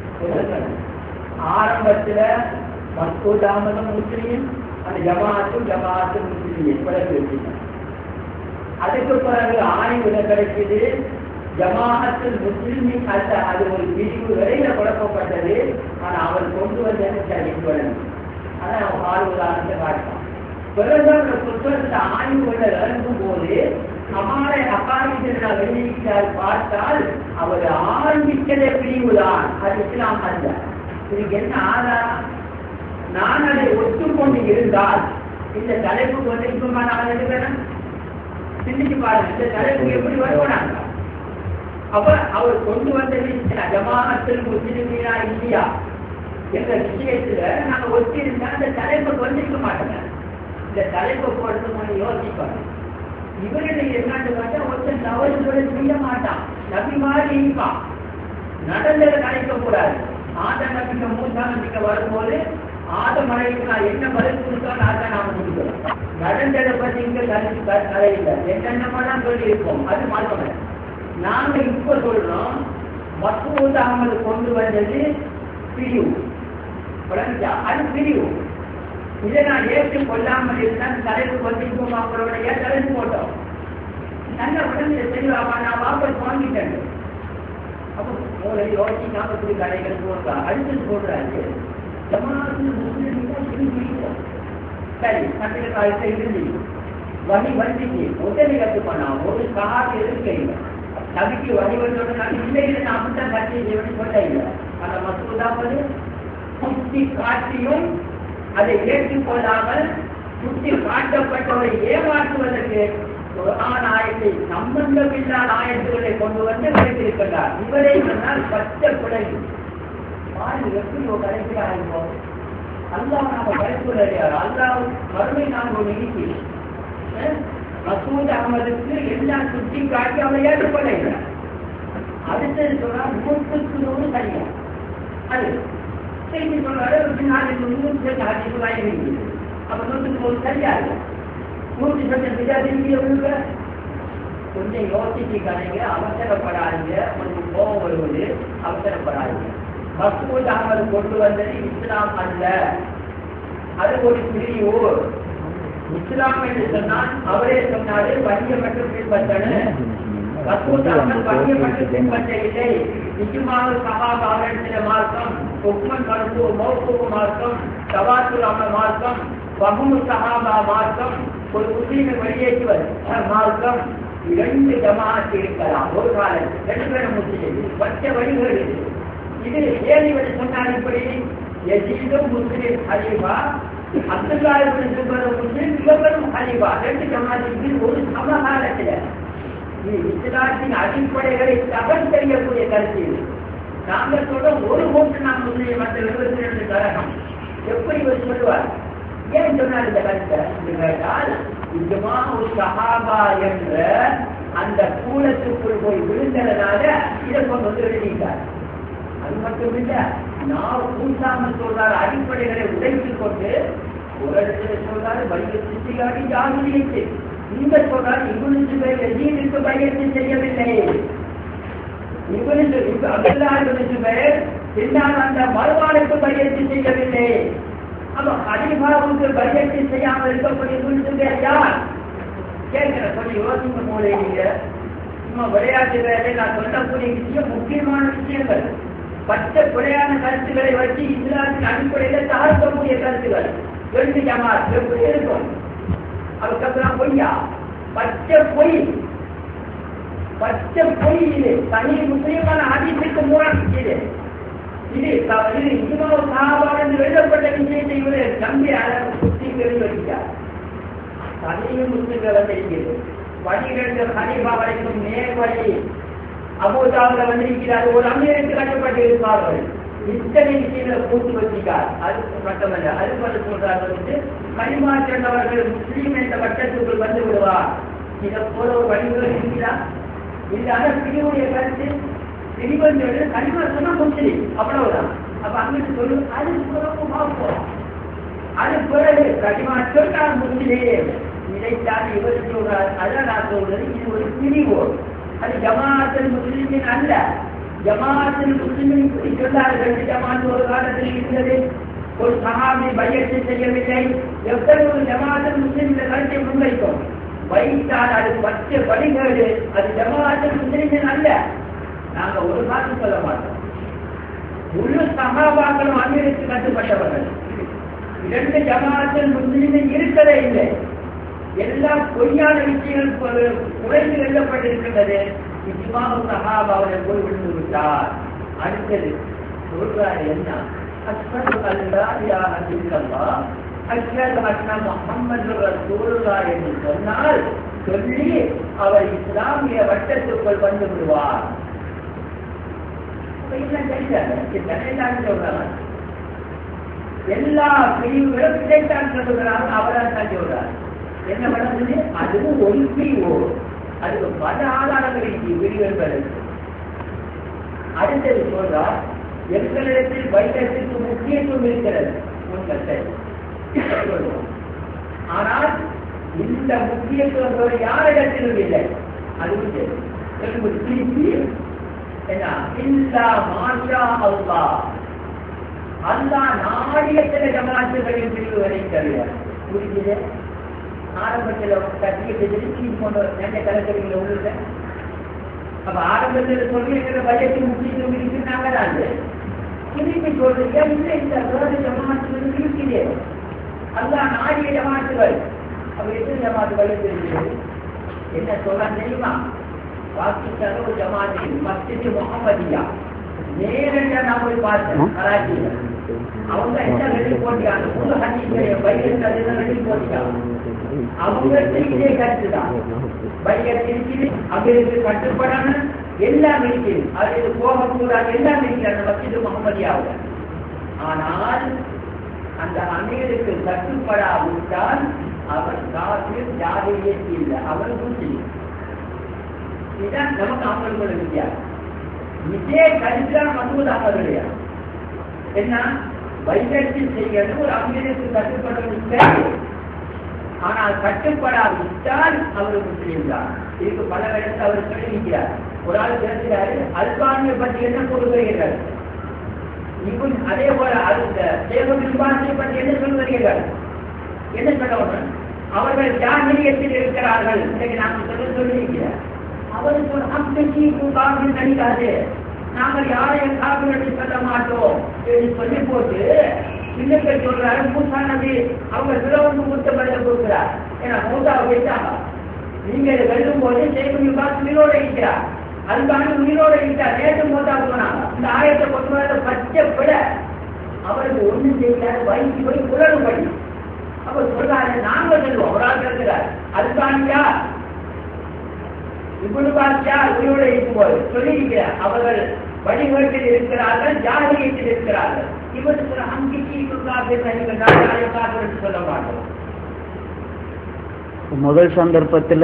ஆரம்பத்துல மசூத் அகமது முஸ்லீம், அந்த ஜமாஅத்தும் ஜமாஅத்து முஸ்லீம் பிறகு வச்சுட்டார். அதுக்கு பிறகு ஆய்வுல கிடைச்சது ஜமாஅத்துல் முஸ்லிமின் அல்ல, அது ஒரு பிரிவு வரையில குழப்பப்பட்டது. ஆனா அவர் கொண்டு வந்தது சரிப்படும். ஆனா அவன் ஆய்வுதானத்தை காட்டான். பிறகு அந்த புத்தகத்தை ஆய்வுகளை இறங்கும் போது சமாளை அகாரிகள் வெளியிட்டால் பார்த்தால் அவர் ஆரம்பிக்கதே பிரிவுதான், அது இஸ்லாம் அல்ல. இதுக்கு என்ன ஆதாரம்? நான் அதை ஒத்துக்கொண்டு இருந்தால் இந்த தலைப்புக்கு வந்து இப்ப நான் எழுதுவேன். சிந்திச்சு பாருங்க, இந்த தலைப்பு எப்படி வருவாங்க? அப்ப அவர் கொண்டு வந்தது ஜமாஅத்துல் முஸ்லிமீனா இல்லையா என்ற விஷயத்துல நாங்க ஒத்தி இருந்தா அந்த தலைப்புக்கு வந்திருக்க மாட்டோங்க. இந்த தலைப்பை போடுறது கொஞ்சம் யோசிப்பாங்க. இவர்கள் என்னன்னு பார்த்தா ஒருத்தன் தவறுகளை செய்ய மாட்டான், நபி மாதிரி இருப்பான். நடந்ததை கலைக்க கூடாது. ஆத நம்பிக்கை மூத்தா நம்பிக்கை வரும்போது ஆத மழைக்கு நான் என்ன பதில் கொடுத்தாலும் அதான் நாம கொடுக்கிறோம். நடந்ததை பத்தி இங்க கலையில என்னென்னமெல்லாம் சொல்லி இருப்போம், அது மாற்றமே. நாங்க இப்ப சொல்றோம் மசூத் அகமது கொண்டு வந்தது பிரிவு, அது பிரிவு. இதை நான் ஏற்று கொள்ளாமல் இருந்தால் தலைப்பு வந்திருக்கோம், அவங்களோட ஏன் தலைப்பு போட்டோம். நல்ல உடனே தெளிவாக நான் வாபஸ் வாங்கிட்டேன். அப்போ உங்களை யோசிக்காம இப்படி கடைகள் போட்டா அடுத்து போடுறாரு ஜமாஅத்துல் முஸ்லிமீன். சரி, கட்டிட காலத்தை இருந்து வழி வந்துச்சு உடனே கட்டு பண்ணா ஒரு கார் இருக்கையில் நபிக்கு வழி வந்தோட நான் இல்லை நான் அப்படித்தான் கட்டி சொல்ல இல்லை. அந்த மசூதாவது சுத்தி காட்டியும் அதை ஏற்றுக்கொள்ளாமல் சுட்டி காட்டப்பட்டவரை ஏமாற்றுவதற்கு குர்ஆன் ஆயத்தை சம்பந்தமில்லாத ஆயத்துக்களை கொண்டு வந்து வைத்திருக்கிறார். இவரை சொன்னால் பச்சை பிழை. எப்படி ஒரு கலைஞராக இருப்போம்? அல்லாஹ் நாம கலைப்புறார். அல்லாஹ் வறுமை நாம் ஒரு நீக்கி மசூத் அகமதுக்கு எல்லாம் சுட்டி காட்டி அவரை ஏற்றுக்கொள்கிறார். அடுத்தது சொன்னால் நூற்றுக்கு நூறு சரியா அது செய்தி சொல்றாரு. அறுபத்தி நாலு நூற்றி ஆட்சிகளாக இருக்குது. அப்ப நூற்றுக்கு ஒரு சரியா இல்லை. நூற்றி சொன்ன விஜாதிக்க கொஞ்சம் யோசிச்சுக்காதீங்க, அவசரப்படாதீங்க. கொஞ்சம் கோபம் வருவது அவசரப்படாதீங்க. மசூத் அகமது கொண்டு வந்தது இஸ்லாம் அல்ல, அது ஒரு பிரிவு. இஸ்லாம் என்று சொன்னால் அவரே சொன்னாரு வணிக மற்றும் பின்பற்றணும். மசூத் அகமது வணிக மற்றும் பின்பற்றவில்லை. நிஜமாக சகாபாவின் சில மார்க்கம், உக்மன் மருத்துவ மௌத்துவ மார்க்கம், தவாத்துல் அம மார்க்கம், வகுமு சகாபா மார்க்கம், ஒரு முஸ்லீமை வெளியேற்றுவது மார்க்கம். இரண்டு ஜமாத் இருக்கலாம் ஒரு காலத்தில், ரெண்டு பேரும் முஸ்லீம் மற்ற வழிகள். இது ஏழு வழி சொன்னால் இப்படி யசீதும் முஸ்லிம் ஹலீஃபா, அப்துல்லா இப்னு ஜுபைர் முஸ்லிம், இவர்களும் ஹலீஃபா. ரெண்டு ஜமாத்துக்கு ஒரு சமகாலத்தில் இது இஸ்லாத்தின் அடிப்படைகளை தகவல் தெரியக்கூடிய கருத்து. இது நாங்கள் சொல்ற ஒரு மூன்று நாம் முஸ்லீம் மற்ற எழுபத்தி ரெண்டு கழகம் எப்படி இவர் சொல்லுவார்? ஏன் சொன்னார் இந்த கருத்தை கேட்டால், இஜ்மா ஒரு சஹாபா என்ற அந்த கூலத்துக்குள் போய் விழுந்ததுனால இதை கொண்டு வந்து எழுதிட்டார். அது மட்டும் இல்ல, நான் கூட்டாமல் சொல்றாரு அடிப்படைகளை உடைத்துக் கொண்டு ஒரு இடத்துல சொல்றாரு வலிய சித்திகாடி ஜாகிரிக்கு, இந்த சொல்றாரு இவனுக்கு எதீனுக்கு பயிற்சி செய்யவில்லை. இவனுக்கு அப்துல்லா இப்னு பேர் பின்னால் அந்த மறுவாளுக்கு பயிற்சி செய்யவில்லை. அப்ப ஹலீஃபாவுக்கு பயிற்சி செய்யாமல் இருக்கக்கூடிய இவனுக்கு யார் கேட்கிற கொஞ்சம் யோசிக்க போல நீங்க சும்மா விளையாட்டு வேலை. நான் சொல்லக்கூடிய விஷயம் முக்கியமான விஷயங்கள், பச்சை பிழையான கருத்துக்களை வச்சு இஸ்லாத்தின் அடிப்படையில தகர்க்கக்கூடிய கருத்துக்கள். ரெண்டு ஜமாத் எப்படி இருக்கும்? அதுக்கப்புறம் பொய்யா, பச்சை பொய், பச்சை பொய். இது தனி முஸ்லீமான ஹதீஸுக்கு மூலம் இது இது இது இஜ்மா சஹாபா என்று எழுதப்பட்ட விஷயத்தை இவர் நம்பி அளவு குத்தி வெளிவடித்தார். தனி முஸ்லிம்கள் வந்திருக்கிறது பனிரெண்டு ஹலீஃபா வரைக்கும் நேர்வழி அபூதாவுல வந்திருக்கிறார். ஒரு அமீருக்கு கட்டப்பட்டு இருப்பார்கள். இத்தனை விஷயங்களை கூட்டு வச்சிருக்கார். அது மட்டுமல்ல, அது வந்து சொல்றாரு வந்து கலிமா சென்றவர்கள் முஸ்லீம் என்ற வட்டத்துக்குள் வந்து விடுவார். இதை போல ஒரு வழிமுறை இருக்கிறார். இல்லாத பிரிவுடைய கருத்து பிரிவென்று கலிமா சொன்னா முஸ்லீம் அவ்வளவுதான். அப்ப அங்கிட்டு சொல்லு அது பார்ப்போம். அது பிறகு கலிமா சொன்னால் முஸ்லீம், இதைத்தான் இவர் சொல்றார். அதான் நான் சொல்றது, இது ஒரு பிரிவு. அது ஜமாஅத்துல் முஸ்லிமின் அல்ல. ஜமாஅத்துல் முஸ்லிமின் இப்படி சொன்னார்கள். ஜமாஅத் ஒரு காலத்தில் இருந்தது, ஒரு சஹாபி பையத்தை செய்யவில்லை. எவ்வளவு ஜமாஅத்துல் முஸ்லிம் இந்த கருத்தை முன்வைக்கும் வைத்தால் அது பச்சை வழிகேடு. அது ஜமாஅத்துல் முஸ்லிமின் அல்ல. நாங்க ஒரு காலம் சொல்ல மாட்டோம். முழு சஹாபாக்களும் அமீருக்கு கட்டுப்பட்டவர்கள். இரண்டு ஜமாஅத்துல் முஸ்லிமின் இருக்கவே இல்லை. எல்லா பொய்யான விஷயங்கள் குறைந்து எழுதப்பட்டிருக்கின்றது. இஜ்மா சஹாபாவுடன் போய் விழுந்து விட்டார். அடுத்தது சொல்றாரு என்ன? அஷ்ஹது அல்லா இலாஹ இல்லல்லாஹ் அஷ்ஹது அன்ன முஹம்மது ரசூலுல்லாஹ் என்று சொன்னால் சொல்லி அவர் இஸ்லாமிய வட்டத்துக்குள் வந்து விடுவார். சொல்றாங்க எல்லா பிரிவுகளும் இதைத்தான் சொல்லுகிறார்கள். அவரால் தான் சொல்றார். என்ன பண்ணது? அதுவும் ஒரு பிரிவு. அதுக்கு பல ஆதாரங்கள் இருக்கு பிரிவுகளுக்கு. அடுத்தது சொல்றார், எங்களிடத்தில் வைத்தியத்திற்கு முக்கியத்துவம் இருக்கிறது உண்மை. ஆனால் இந்த முக்கியத்துவம் யாரிடத்திலும் இல்லை. அதுவும் திருப்பி என்ன இல்லா மாஷா அல்லாஹ், அல்லாஹ் நாடிய சில ஜமாத்துகளின் பிரிவுகளை தவிர. புரிஞ்சது? ஆரம்பத்தில் திருச்சி போன்ற நல்ல கலக்கறிகளை உள்ள அப்ப ஆரம்பத்தில் சொல்லியிருக்கிற பட்ஜெட்டு முக்கியத்துவம் இருக்கிறாங்க தான். திருப்பி சொல்றீங்க இல்லை, இந்த வேறு ஜமாத்துகள் இருக்கிறே அல்லாஹ் நாடிய ஜமாத்துகள். அப்ப எத்தனை ஜமாத்துகள் இருக்கிறது? என்ன சொல்ல தெரியுமா? பாகிஸ்தான் ஒரு ஜமாத்து மஸ்ஜித் முஹம்மதியா நேரடியா நான் போய் பார்த்தேன் கராச்சியில. அவங்க என்ன ரெடி போட்டியாங்க, முழு ஹதீஸுடைய பையன் ரெடி போட்டியாங்க. அவங்க இதே கருத்துதான். பையன் இருக்குது, அங்கிருந்து கட்டுப்படணும், எல்லாம் இருக்குது. அது போகக்கூடாது, எல்லாம் இருக்குது அந்த மஸ்ஜித் முஹம்மதியாவுல. ஆனால் அந்த அமீருக்கு கட்டுப்படாவிட்டால் அவர் காஃபிர், ஜாஹிலியத் இல்லை, அவர் முஸ்லிம். இதுதான் நமக்கு அவங்களுக்குள்ள வித்தியாசம். இதே கருத்தான் மசூத் அகமதுடைய என்ன வைகத்தில் செய்கிறது ஒரு அமீருக்கு கட்டுப்பட, ஆனால் கட்டுப்படாவிட்டால் அவர் முஸ்லீம் தான். இதுக்கு பல இடத்தில் அவர் தெரிவிக்கிறார். ஒரு ஆள் பேசுகிறாரு, அல்பானிய பற்றி என்ன சொல்லுகிறீர்கள், இப்ப அதே போல தேவபாசை பற்றி என்ன சொல்லுகிறீர்கள், என்ன சொல்ல, அவர்கள் ஜாகிரியத்தில் இருக்கிறார்கள். இன்னைக்கு நாங்கள் சொல்ல சொல்லியிருக்கிறார். அவருக்கு அம்பி காவிரி நடிக்காது, நாங்கள் யாரையும் காவிரி நடி சொல்ல மாட்டோம் என்று சொல்லி போட்டு பிள்ளைகள் சொல்றாரு மூசா நபி அவங்க சிலவங்க மூத்த பதில கொடுக்கிறார். ஏன்னா மூசாவை வைத்தாங்க, நீங்க வெல்லும் போது செய்தி பார்த்து உயிரோட இருக்கிறார், அதுக்கான உயிரோட இருக்கிறார். நேற்று மூத்தா போனாங்க. இந்த ஆயத்தை கொண்டு வர பச்சைப்பட அவருக்கு ஒண்ணு செய்கிறார், வயிற்று போய் குரல் படி அப்ப சொல்றாரு, நாங்க சொல்லுவோம் ஒரு ஆள் இருக்கிறார், அதுக்கானியா இப்படி பார்த்தா உயிரோட இருக்கும் போது சொல்லியிருக்கிறார். அவர்கள் வழிபாட்டில் இருக்கிறார்கள், ஜாகிரியத்தில் இருக்கிறார்கள். இவருக்கு அங்கிக்கு சொல்ல மாட்டோம். முதல் சந்தர்ப்பத்தில்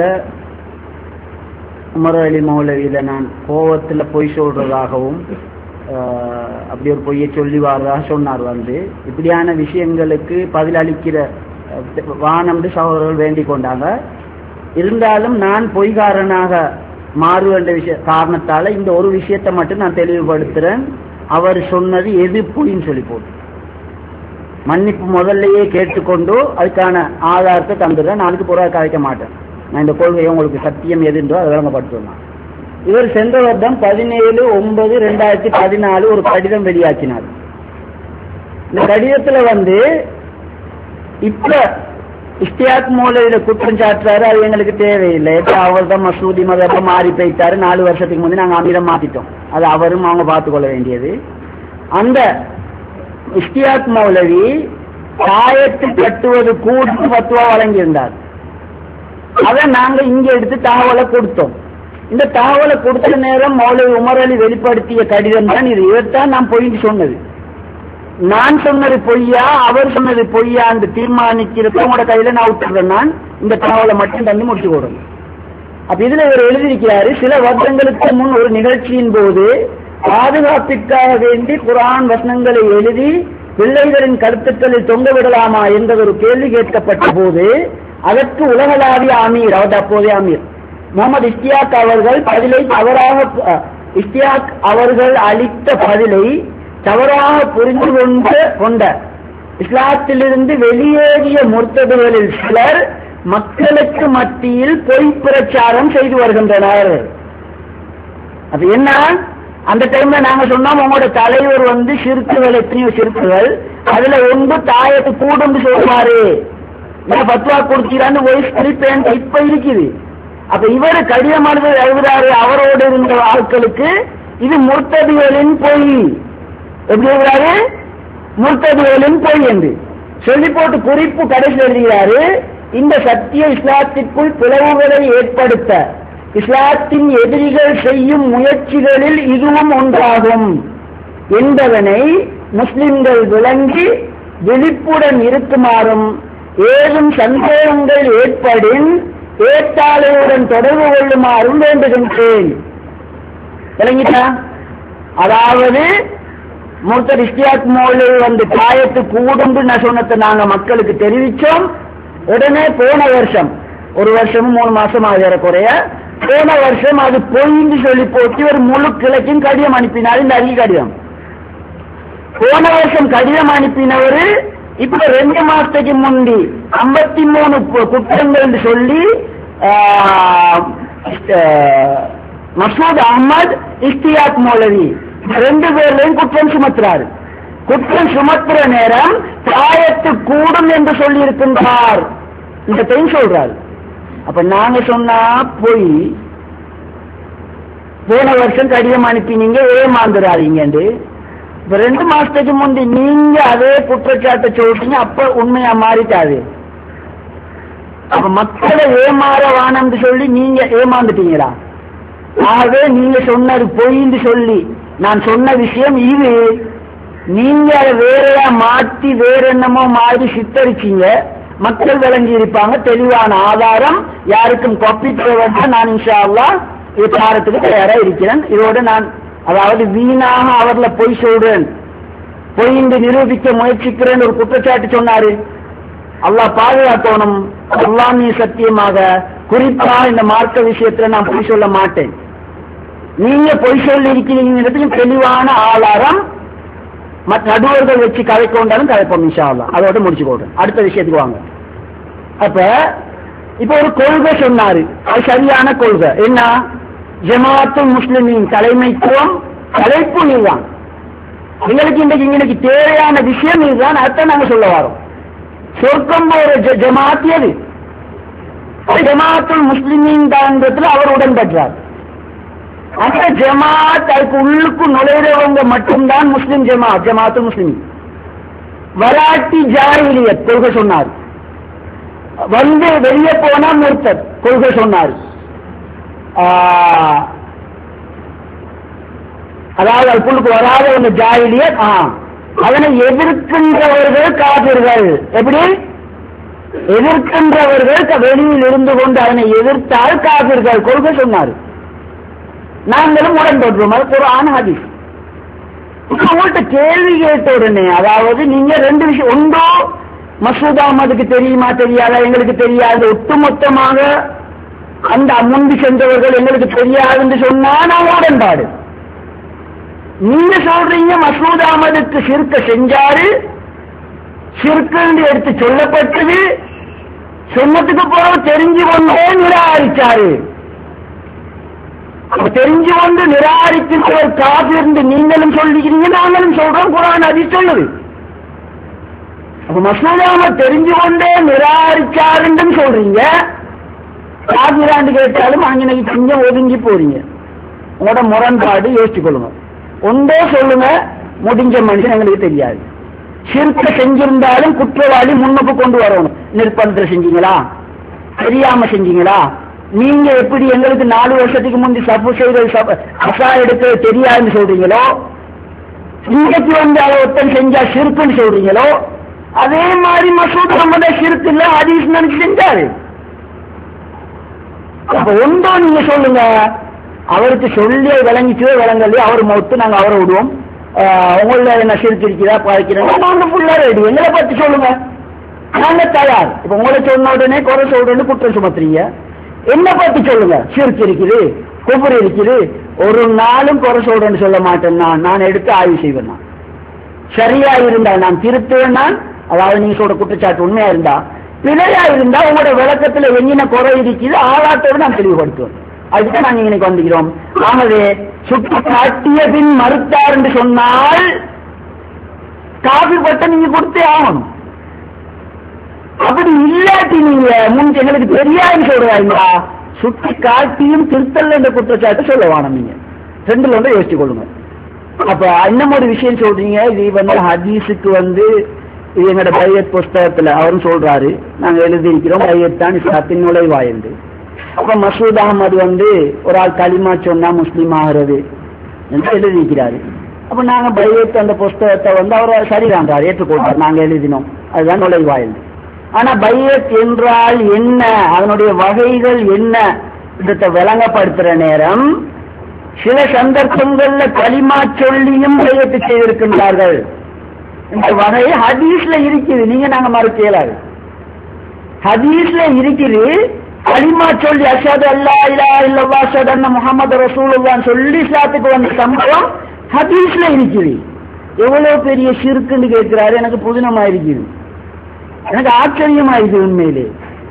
உமர் அலி மௌலவியில நான் கோவத்தில் பொய் சொல்றதாகவும் அப்படி ஒரு பொய்யை சொல்லி வாரதாக சொன்னார். வந்து இப்படியான விஷயங்களுக்கு பதிலளிக்கிற வானம்னு சகோதரர்கள் வேண்டிக் கொண்டாங்க. இருந்தாலும் நான் பொய்காரனாக மாறுவேண்ட விஷய காரணத்தால இந்த ஒரு விஷயத்தை மட்டும் நான் தெளிவுபடுத்துறேன். அவர் சொன்னது எது பொய்ன்னு சொல்லி போட்டு மன்னிப்பு முதல்லையே கேட்டுக்கொண்டு அதுக்கான ஆதாரத்தை தந்துடுறேன். நாளைக்கு புறா கலைக்க மாட்டேன். நான் இந்த கொள்கையை உங்களுக்கு சத்தியம் எதுன்றோ அதை விளங்கப்படுத்துவேன். இவர் சென்ற வருடம் பதினேழு ஒன்பது ரெண்டாயிரத்தி பதினாலு ஒரு கடிதம் வெளியாக்கினார். இந்த கடிதத்துல வந்து இப்ப இஸ்தியாக் மௌலவியில குற்றம் சாட்டுறாரு, அது எங்களுக்கு தேவையில்லை. அவர் தான் மசூதி மதப்ப மாறி போயிட்டாரு. நாலு வருஷத்துக்கு முந்தைய நாங்க அமீரம் மாத்திட்டோம். அது அவரும் அவங்க பார்த்துக் கொள்ள வேண்டியது. அந்த இஸ்தியாக் மௌலவி தாயத்து கட்டுவது கூட்டு பத்துவா வழங்கியிருந்தார். அதை நாங்க இங்க எடுத்து தகவலை கொடுத்தோம். இந்த தகவலை கொடுத்த நேரம் மௌலவி உமர் அலி வெளிப்படுத்திய கடிதம் தான் இது. இதைத்தான் நான் பொய்ன்னு சொன்னது. நான் சொன்னது பொய்யா அவர் சொன்னது பொய்யா என்று தீர்மானிக்கிறது உங்களோட கையில நான் விட்டுறேன். நான் இந்த தகவலை மட்டும் தந்து முடிச்சு கொடுங்க. அப்ப இதுல இவர் எழுதியிருக்கிறாரு, சில வருடங்களுக்கு முன் ஒரு நிகழ்ச்சியின் போது பாதுகாப்பிற்காக வேண்டி குர்ஆன் வசனங்களை எழுதி பிள்ளைகளின் கருத்துக்களில் தொங்க விடலாமா என்ற ஒரு கேள்வி கேட்கப்பட்ட போது அதற்கு உலகளாவிய அமீர், அவர் அப்போதைய அமீர் முகமது இஸ்தியாக் அவர்கள் பதிலை தவறாக இஸ்தியாக் அவர்கள் அளித்த பதிலை தவறாக புரிந்து கொண்டு கொண்ட இஸ்லாத்திலிருந்து வெளியேறிய முர்த்ததுகளில் சிலர் மக்களுக்கு மத்தியில் பொய் பிரச்சாரம் செய்து வருகின்றனர். அது என்ன? அந்த டைம்ல நாங்க சொன்னோம், உங்களோட தலைவர் வந்து சிறுக்குகள் எத்தனையோ சிறுக்குகள், அதுல ஒன்று தாயத்து கூடும் சொல்லுவாரு, பத்துவா கொடுக்கிறான்னு வயசு இப்ப இருக்குது. அப்ப இவரு கடிதமானது எழுதுறாரு அவரோடு இருந்த ஆட்களுக்கு, இது முர்த்ததுகளின் பொய். எப்படி எழுதுறாரு? முர்த்ததுகளின் பொய் என்று சொல்லி போட்டு குறிப்பு கடைசி எழுதுகிறாரு, இந்த சத்திய இஸ்லாத்திற்குள் பிளவுகளை ஏற்படுத்த இஸ்லாத்தின் எதிரிகள் செய்யும் முயற்சிகளில் இதுவும் ஒன்றாகும் என்பதனை முஸ்லிம்கள் விளங்கி விழிப்புடன் இருக்குமாறும், ஏதும் சந்தேகங்கள் ஏற்படின் ஏற்றாளையுடன் தொடர்பு கொள்ளுமாறும் வேண்டுகின்றேன். விளங்கிட்டா? அதாவது முர்த்தத் இஸ்தியாக் மௌலவி வந்து தாயத்து கூடும் நான் சொன்னதை நாங்க மக்களுக்கு தெரிவிச்சோம். உடனே போன வருஷம் ஒரு வருஷமும் மூணு மாசம் ஆகிற குறைய போன வருஷம் அது பொய்ன்னு சொல்லி போட்டு ஒரு முழு கிழக்கும் கடிதம் அனுப்பினார். இந்த அறிக்கை கடிதம் போன வருஷம் கடிதம் அனுப்பினவர் இப்ப ரெண்டு மாசத்துக்கு முந்தி ஐம்பத்தி மூணு குற்றங்கள் சொல்லி மசூத் அஹமத் இஸ்தியாக் மௌலவி ரெண்டு பேர்லையும் குற்றம் சுமத்துறாரு. குற்றம் சுமத்துற நேரம் தாயத்து கூடும் என்று சொல்லி இருக்கின்றார். இந்த டைம் சொல்றாரு. அப்ப நாங்க சொன்னா போய் போன வருஷம் கடிதம் அனுப்பினீங்க ஏமாந்துறாதீங்க. இப்ப ரெண்டு மாசத்துக்கு முந்தி நீங்க அதே குற்றச்சாட்டை சொல்றீங்க, அப்ப உண்மையா மாறிட்டாது. அப்ப மக்களை ஏமாற வானம்னு சொல்லி நீங்க ஏமாந்துட்டீங்களா? ஆகவே நீங்க சொன்னது பொய்ன்னு சொல்லி நான் சொன்ன விஷயம் இது. நீங்க அதை வேறையா மாற்றி வேற என்னமோ மாதிரி சித்தரிச்சீங்க, மக்கள் விளங்கி இருப்பாங்க. தெளிவான ஆதாரம் யாருக்கும் காப்பி தேவைன்னா நான் இன்ஷா அல்லாஹ் இது பாரத்துக்கு தயாரா இருக்கிறேன். இதோட நான் அதாவது வீணாக அவர்ல பொய் சொல்றேன் பொய்ந்து நிரூபிக்க முயற்சிக்கிறேன்னு ஒரு குற்றச்சாட்டு சொன்னாரு. அல்லாஹ் பாதுகாக்கணும். அல்லாஹ் நீ சத்தியமாக குறிப்பா இந்த மார்க்க விஷயத்துல நான் பொய் சொல்ல மாட்டேன். நீங்க பொய் சொல்லி இருக்கிறீங்கிறதுக்கு தெளிவான ஆதாரம் மற்ற நடுவர்கள் வச்சு கதை கொண்டாலும் கதைப்போம் இன்ஷா அல்லாஹ். அதோட முடிச்சு போடுறேன். அடுத்த விஷயத்துக்கு வாங்க. அப்ப இப்ப ஒரு கொள்கை சொன்னாரு, அது சரியான கொள்கை. என்ன? ஜமாத்துல் முஸ்லிமின் தலைமைத்துவம் தலைப்பு இதுதான். எங்களுக்கு இன்றைக்கு எங்களுக்கு தேவையான விஷயம் இதுதான். அதான் நாங்க சொல்ல வரோம். சொர்க்கம் ஒரு ஜமாத் எது? ஜமாத்துல் முஸ்லிமின் தான்றதுல அவர் உடன்பட்டார். அந்த ஜமாத் அதுக்கு உள்ளுக்கு நுழைறவங்க மட்டும்தான் முஸ்லிம் ஜமாத், ஜமாத்துல் முஸ்லிமின். வராட்டி ஜாஹிலியத் கொள்கை சொன்னார். வந்து வெளியே போனா முர்த்தத் கொள்கை சொன்னார். அதாவது அதுக்குள்ளுக்கு வராத ஒரு ஜாஹிலியத், அதனை எதிர்க்கின்றவர்கள் காபிர்கள். எப்படி எதிர்க்கின்றவர்கள் வெளியில் இருந்து கொண்டு அதனை எதிர்த்தால் காபிர்கள் கொள்கை சொன்னார். நாங்களும் உடன்படுறோம். அது குர்ஆன் ஹதீஸ். உங்கள்கிட்ட கேள்வி கேட்ட உடனே, அதாவது நீங்க ரெண்டு விஷயம், ஒன்றோ மசூத் அஹ்மதுக்கு தெரியுமா தெரியாதா, எங்களுக்கு தெரியாது, ஒட்டுமொத்தமாக அந்த முந்தி சென்றவர்கள் எங்களுக்கு தெரியாதுன்னு சொன்னா நான் உடன்பாடு. நீங்க சொல்றீங்க மசூத் அஹ்மதுக்கு ஷிர்க செஞ்சாரு, ஷிர்க்கு எடுத்து சொல்லப்பட்டது, சொன்னதுக்கு போற தெரிஞ்சு கொண்டே நிராகரிச்சாரு. தெரிஞ்சு கொண்டு நிராகரிக்கின்றவர் காபிர் நீங்களும் சொல்லிக்கிறீங்க, நாங்களும் சொல்றோம். குர்ஆன் ஹதீஸ் சொல்லுது. அப்ப மசூத் அஹ்மத் தெரிஞ்சு கொண்டே நிராகரிச்சாருன்னு சொல்றீங்க. காபிராண்டு கேட்டாலும் அங்கே கொஞ்சம் ஒதுங்கி போறீங்க. உங்களோட முரண்பாடு யோசிச்சு கொள்ளுங்க. ஒன்றே சொல்லுங்க, முடிஞ்ச மனுஷன் எங்களுக்கு தெரியாது. ஷிர்க செஞ்சிருந்தாலும் குற்றவாளி முன்னுக்கு கொண்டு வரணும். நிர்பந்தம் செஞ்சீங்களா, தெரியாம செஞ்சீங்களா? நீங்க எப்படி எங்களுக்கு நாலு வருஷத்துக்கு முந்தி சப்பு செய்த அசா எடுக்க தெரியாதுன்னு சொல்றீங்களோ, இன்றைக்கு வந்து அதை ஒருத்தன் செஞ்சா ஷிர்க்குன்னு சொல்றீங்களோ, அதே மாதிரி மசூத் அஹ்மத் ஷிர்க் இல்ல ஹதீஸ் நினைச்சு செஞ்சாரு. அப்ப ஒன்றோ நீங்க சொல்லுங்க, அவருக்கு சொல்லி விளங்கிச்சோ விளங்கலையோ அவர் மொத்து நாங்க அவரை விடுவோம். உங்கள என்ன ஷிர்க் இருக்கிறதா பாதிக்கிறோம், நாங்க ஃபுல்லா ரெடி. எங்களை பத்தி சொல்லுங்க, நாங்க தயார். இப்ப உங்களை சொன்ன உடனே குறை சொல்றேன்னு குற்றம் சுமத்துறீங்க. என்ன பத்தி சொல்லுங்க, ஷிர்க் இருக்குது, குஃப்ர் இருக்குது. ஒரு நாளும் குறை சொல்றேன்னு சொல்ல மாட்டேன். நான் நான் எடுத்து ஆய்வு செய்வேன். நான் சரியா இருந்தா நான் திருத்துவேன். நான் அதாவது நீங்க சொல்ற குற்றச்சாட்டு உண்மையா இருந்தா, பிழையா இருந்தா உங்களோட விளக்கத்துல எங்கின குறை இருக்குது ஆளாட்டோடு நான் தெளிவுபடுத்துவேன். அதுக்கு நாங்க இன்னைக்கு வந்துக்கிறோம். ஆகவே சுட்டி காட்டிய பின் மறுத்தார் என்று சொன்னால் காபி பட்ட நீங்க கொடுத்தே ஆகணும். அப்படி இல்லாட்டி நீங்க முன் எங்களுக்கு தெரியாதுன்னு சொல்றாங்களா, சுட்டி காட்டியும் திருத்தல் என்ற குற்றச்சாட்டு சொல்ல வேணும். நீங்க ரெண்டுல வந்து யோசிச்சு கொள்ளுங்க. அப்ப இன்னும் ஒரு விஷயம் சொல்றீங்க, இது வந்து ஹதீஸுக்கு வந்து இது எங்களோட பையத் புஸ்தகத்துல அவரும் சொல்றாரு, நாங்க எழுதியிருக்கிறோம் பையத் தான் இஸ்லாத்தின் நுழைவாயிருந்து. அப்ப மசூத் அஹ்மது வந்து ஒரு ஆள் களிமா சொன்னா முஸ்லீம் ஆகிறது என்று எழுதிக்கிறாரு. அப்ப நாங்க பையத் அந்த புஸ்தகத்தை வந்து அவர் சரிதான்றார், ஏற்றுக்கொண்டார். நாங்க எழுதினோம், அதுதான் நுழைவாயில். ஆனா பையத் என்றால் என்ன, அதனுடைய வகைகள் என்ன இதை விளங்கப்படுத்துற நேரம் சில சந்தர்ப்பங்கள்ல களிமா சொல்லியும் பையத்து செய்திருக்கின்றார்கள். இந்த வகை ஹதீஸ்ல இருக்குது, நீங்க நாங்க மறுக்கலாது. ஹதீஸ்ல இருக்குது, களிமா சொல்லி அஷ்ஹது அல்லா இலாஹா இல்லல்லாஹ் அஷ்ஹது அன்ன முஹம்மது ரசூலுல்லாஹ் சொல்லி இஸ்லாத்துக்கு வந்த சம்பவம் ஹதீஸ்ல இருக்குது. எவ்வளவு பெரிய ஷிர்க்குன்னு கேட்கிறாரு, எனக்கு புதினமா இருக்குது, எனக்கு ஆச்சரியமா இருக்குது. உண்மையிலே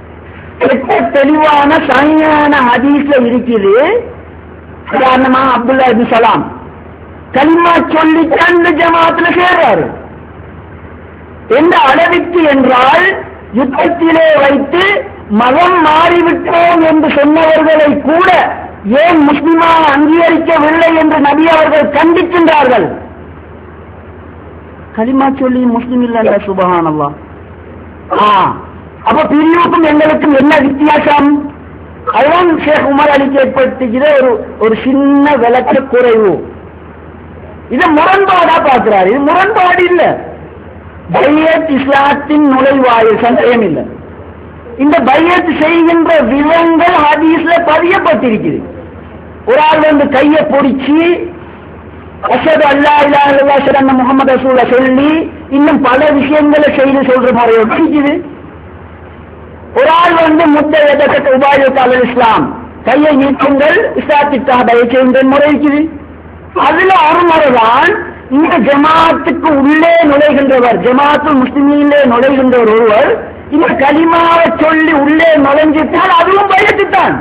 தெளிவான சரியான ஹதீஸ்ல இருக்குது. உதாரணமா அப்துல்லா இப்னு சலாம் களிமா சொல்லி அந்த ஜமாத்துல சேர்றாரு. எந்த அளவிற்கு என்றால் யுத்தத்திலே வைத்து மதம் மாறிவிட்டோம் என்று சொன்னவர்களை கூட ஏன் முஸ்லிமாக அங்கீகரிக்கவில்லை என்று நபி அவர்கள் கண்டிக்கின்றார்கள். களிமா சொல்லி முஸ்லிம் இல்ல, சுபஹானல்லாஹ். அப்ப பிரிவுக்கும் எங்களுக்கும் என்ன வித்தியாசம்? அதுதான் ஷேக் உமர் அலிக்கு ஏற்படுத்துகிற ஒரு ஒரு சின்ன விளக்க குறைவு. இதை முரண்பாடா பார்க்கிறார். இது முரண்பாடு இல்ல, பையத் இஸ்லாத்தின் நுழைவாயில், சந்தேகம் இல்லை. இந்த பையத் செய்கின்ற விதங்கள் ஹதீஸ்ல பதியப்பட்டிருக்குது. ஒரு ஆள் வந்து கையை பொடிச்சு அஷ்ஹது அல்லா இலாஹ இல்லல்லாஹ் அஷ்ஹது அன்ன முஹம்மது ரசூலுல்லாஹ் சொல்லி இன்னும் பல விஷயங்களை செய்து சொல்ற முறை எப்படி இருக்குது? ஒரு ஆள் வந்து முத்த எதற்கு உபாயத்தால் இஸ்லாம் கையை நீக்குங்கள் இஸ்லாத்திற்காக தயவுகின்ற முறை இருக்குது. அதுல ஒரு முறைதான் இந்த ஜமாத்துக்கு உள்ளே நுழைகின்றவர், ஜமாத்து முஸ்லிமிலே நுழைகின்றவர் ஒருவர் இந்த கலிமாவை சொல்லி உள்ளே நுழைஞ்சிட்டால் அதுவும் பயத்துத்தான்.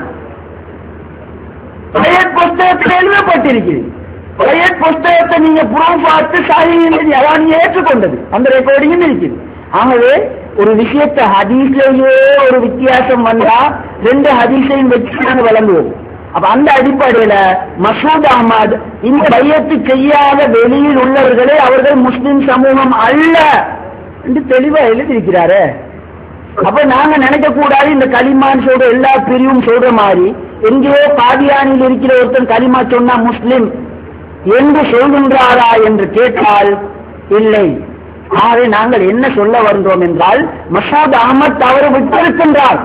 பயத் புஸ்தகத்தில் எழுதப்பட்டிருக்கிறது. பயத் புஸ்தகத்தை நீங்க புறம் பார்த்து சாதிகள் அதான் ஏற்றுக்கொண்டது, அந்த ரெக்கார்டிங்கும் இருக்குது. ஆகவே ஒரு விஷயத்தை ஹதீஸ்லயே ஒரு வித்தியாசம் வந்தா ரெண்டு ஹதீஸையும் வச்சு நாங்கள் வழங்குவோம். அப்ப அந்த அடிப்படையில மசூத் அஹமது இந்த பையத்து செய்யாத வெளியில் உள்ளவர்களே அவர்கள் முஸ்லிம் சமூகம் அல்ல என்று தெளிவா எழுதியிருக்கிறாரு. அப்ப நாங்க நினைக்க கூடாது இந்த களிமான் சொல்ற எல்லா பிரிவும் சொல்ற மாதிரி எங்கேயோ காதியானில் இருக்கிற ஒருத்தன் களிமா சொன்னா முஸ்லிம் என்று சொல்கின்றாரா என்று கேட்டால் இல்லை. ஆகவே நாங்கள் என்ன சொல்ல வருகிறோம் என்றால் மசூத் அஹமத் தவறு விட்டிருக்கின்றார்.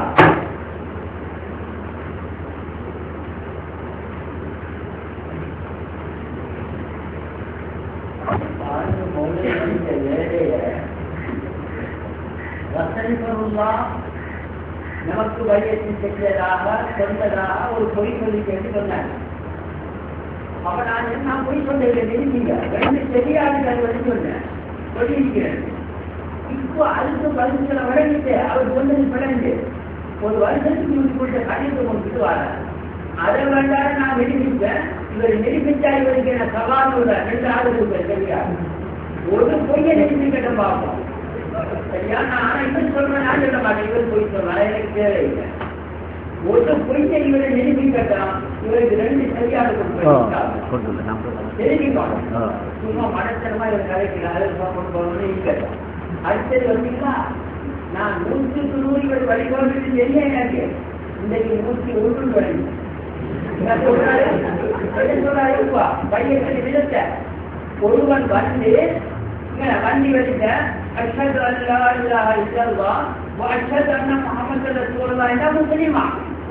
நமக்கு வழியத்தை செஞ்சதாக சொன்னதாக ஒரு பொய் சொல்லி கேட்டு சொன்னாங்க. அப்ப நான் நான் பொய் சொல்ல நினைச்சீங்க ரெண்டு சரியான கல்வி சொன்னேன் சொல்லியிருக்கிறேன். இப்போ அதுக்கு பதில் வழங்கிட்டு அவர் சொன்னது பிறந்து ஒரு வருஷத்துக்கு கொடுத்த கடிதத்தை கொண்டு வர அதை வேண்டாம் நான் நிரூபிப்பேன். இவர் நிரூபிச்சா இவருக்கு என்ன சவால் உள்ள ரெண்டு ஆள் இருப்பேன். சரியா ஒரு பொய்யை நிரூபிக்கிட்ட பார்ப்போம். சரியா நான் இவர் சொல்றேன், நான் சொல்ல மாட்டேன். இவர் பொய் சொல்றேன், எனக்கு தேவையில்லை. ஒரு பொய்யை இவரை நிரூபிக்கட்டான். இவருக்கு ரெண்டு சரியாக தெரிவிப்பாங்க. சும்மா மனத்தனமா இவர் கலைக்கிறார் கொண்டு போகணும்னு இருக்கட்டும். அடுத்தது வந்தீங்களா நான் நூற்றுக்கு நூறு இவர் வழிபாடு என்ன எனக்கு இன்றைக்கு நூற்றி ஒன்று வழங்கி சொல்றாருப்பா பையன் விதத்த ஒருவன் வந்து வண்டி வலிக்க அஷ்ஹது அல்லா இலாஹ இல்லல்லாஹ் வ அஷ்ஹது அன்ன முஹம்மது ரசூலுல்லாஹ் என்ன முஸ்லிமா.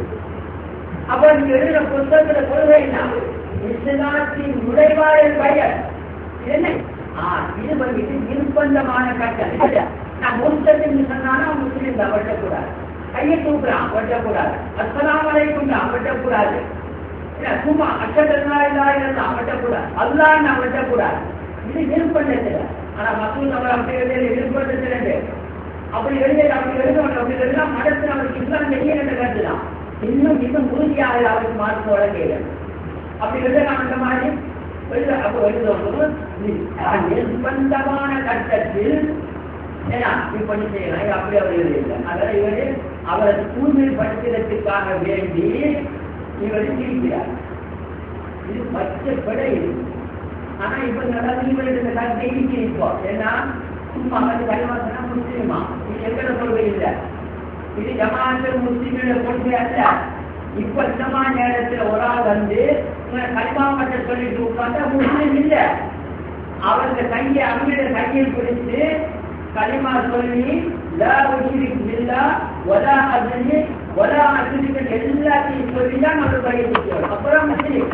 அப்ப நீங்க எழுதுற புத்தகத்துல கொள்கை என்ன? இஸ்லாத்தின் நுழைவாயில் பெயர் என்ன? இது வந்துட்டு நிர்பந்தமான கட்டளை. நான் முஸ்லிம் சொன்னாலும் முஸ்லிம் தான் வெட்டக்கூடாது. கையை தூக்குறான் வெட்டக்கூடாது. அஸ்ஸலாமு அலைக்கும் தான் வெட்டக்கூடாது. சும்மா அஷ்ஹது அல்லா இலாஹ இல்லல்லாஹ் வெட்டக்கூடாது. அல்லாஹ் நான் வெட்டக்கூடாது. இது நிர்பந்தத்தில். ஆனா மக்கள் நம்ம அப்படி எழுதிய நிர்பந்தத்தில் அப்படி எழுதிய அப்படி எழுதணும். அப்படி எழுதினா மனத்தில் அவருக்கு இஸ்லாம் செய்ய கருதுதான். இன்னும் இன்னும் உறுதியாக அவருக்கு மார்க் வழங்க அப்படி எழுத அந்த மாதிரி அப்போ எழுதும் நிர்பந்தமான கட்டத்தில் இப்படி செய்யலாம். அப்படி அவர் எழுதியிருக்கார். அதனால இவரு அவரை தூய்மைப்படுத்துவதற்காக வேண்டி இவர் இருக்கிறார். இது பச்சைப்படை இருக்கு. ஆனா இப்ப நடந்து இவருக்கு இந்த கருத்தை இருக்கிறோம். ஏன்னா சும்மா வந்து கல்வாசனா முஸ்லிமா இது எங்கட கொள்கை இல்லை. இது ஜமாஅத்துல் முஸ்லிம்களோட கொள்கை அல்ல. இப்ப இந்த நேரத்தில் ஒரு ஆள் வந்து கல்வா மட்டும் சொல்லிட்டு உட்கார்ந்தா முஸ்லிம் இல்லை. அவருக்கு கையை அவங்களுடைய கையை பிடித்து கலிமா சொல்லி லா உஷ்ரிக் பில்லாஹ் வலா அஸ்னி வலா அஸ்னிக எல்லாத்தையும் சொல்லிதான் அவர் பயிற்சி அப்புறம் முஸ்லிம்.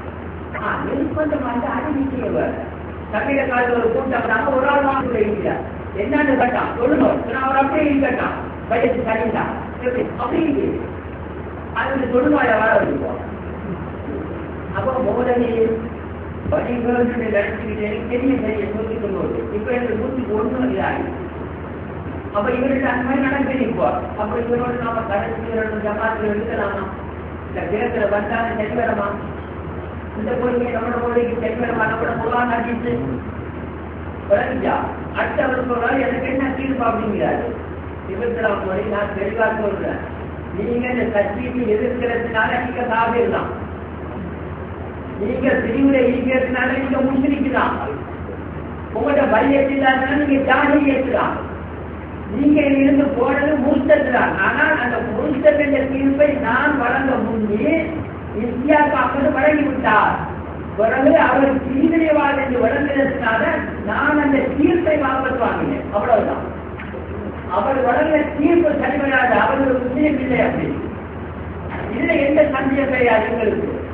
நிர்பந்தமாக அறிவிக்கிறவர் தமிழக காலத்தில் ஒரு கூட்டம் ஒரு ஆள் வாங்க இருக்கிறார். என்னன்னு கேட்டான் சொல்லணும். அவர் அப்படியே இருக்கட்டான் வயசு சரிந்தான் அப்படி அது தொழுவாய வாழ வைப்போம். அப்போ மோதனி பதினேழு நடத்திக்கிட்டே பெரிய பெரிய நூற்றி தொண்ணூறு இப்ப எனக்கு நூற்றி ஒன்று இதாகி அப்ப இவருக்கு அந்த மாதிரி நடந்திருப்போம். அப்ப இவரோட நாம கடைசி ஜமாத்தில் எடுக்கலாமா? இந்த கிரகத்துல வந்தாலும் சரி வரமா? இந்த கொள்கை நம்மளோட கொள்கைக்கு சரி வரமா? நம்மளோட முகான் அடித்து வளர்ந்தா அடுத்த அவர் சொல்றாரு எனக்கு என்ன தீர்ப்பு அப்படிங்கிறாரு. இருபத்தெட்டாம் முறை நான் தெளிவா சொல்றேன். நீங்க இந்த கட்சிக்கு எதிர்க்கிறதுனால நீங்க சாப்பிடலாம். நீங்க பிரிவுல இருக்கிறதுனால நீங்க முஸ்லிக்கலாம். உங்களோட பையத்து இல்லாதனால நீங்க ஜாதி ஏற்றுலாம். நீங்க இருந்து போனது முஸ்தத்தான். ஆனால் அந்த முஸ்தத்தின் தீர்ப்பை நான் வழங்க முன்னே இந்தியாவுக்கு அப்படி வழங்கி விட்டார். பிறகு அவர் பிரிவினைவாத என்று வழங்கினதுனால நான் அந்த தீர்ப்பை வாபஸ் வாங்கினேன். அவ்வளவுதான். அவர் வழங்க தீர்ப்பு சரிவராது. அவர் ஒரு முஸ்லீம் இல்லை. அப்படி இதுல எந்த சந்தேகம் கிடையாது எங்களுக்கு.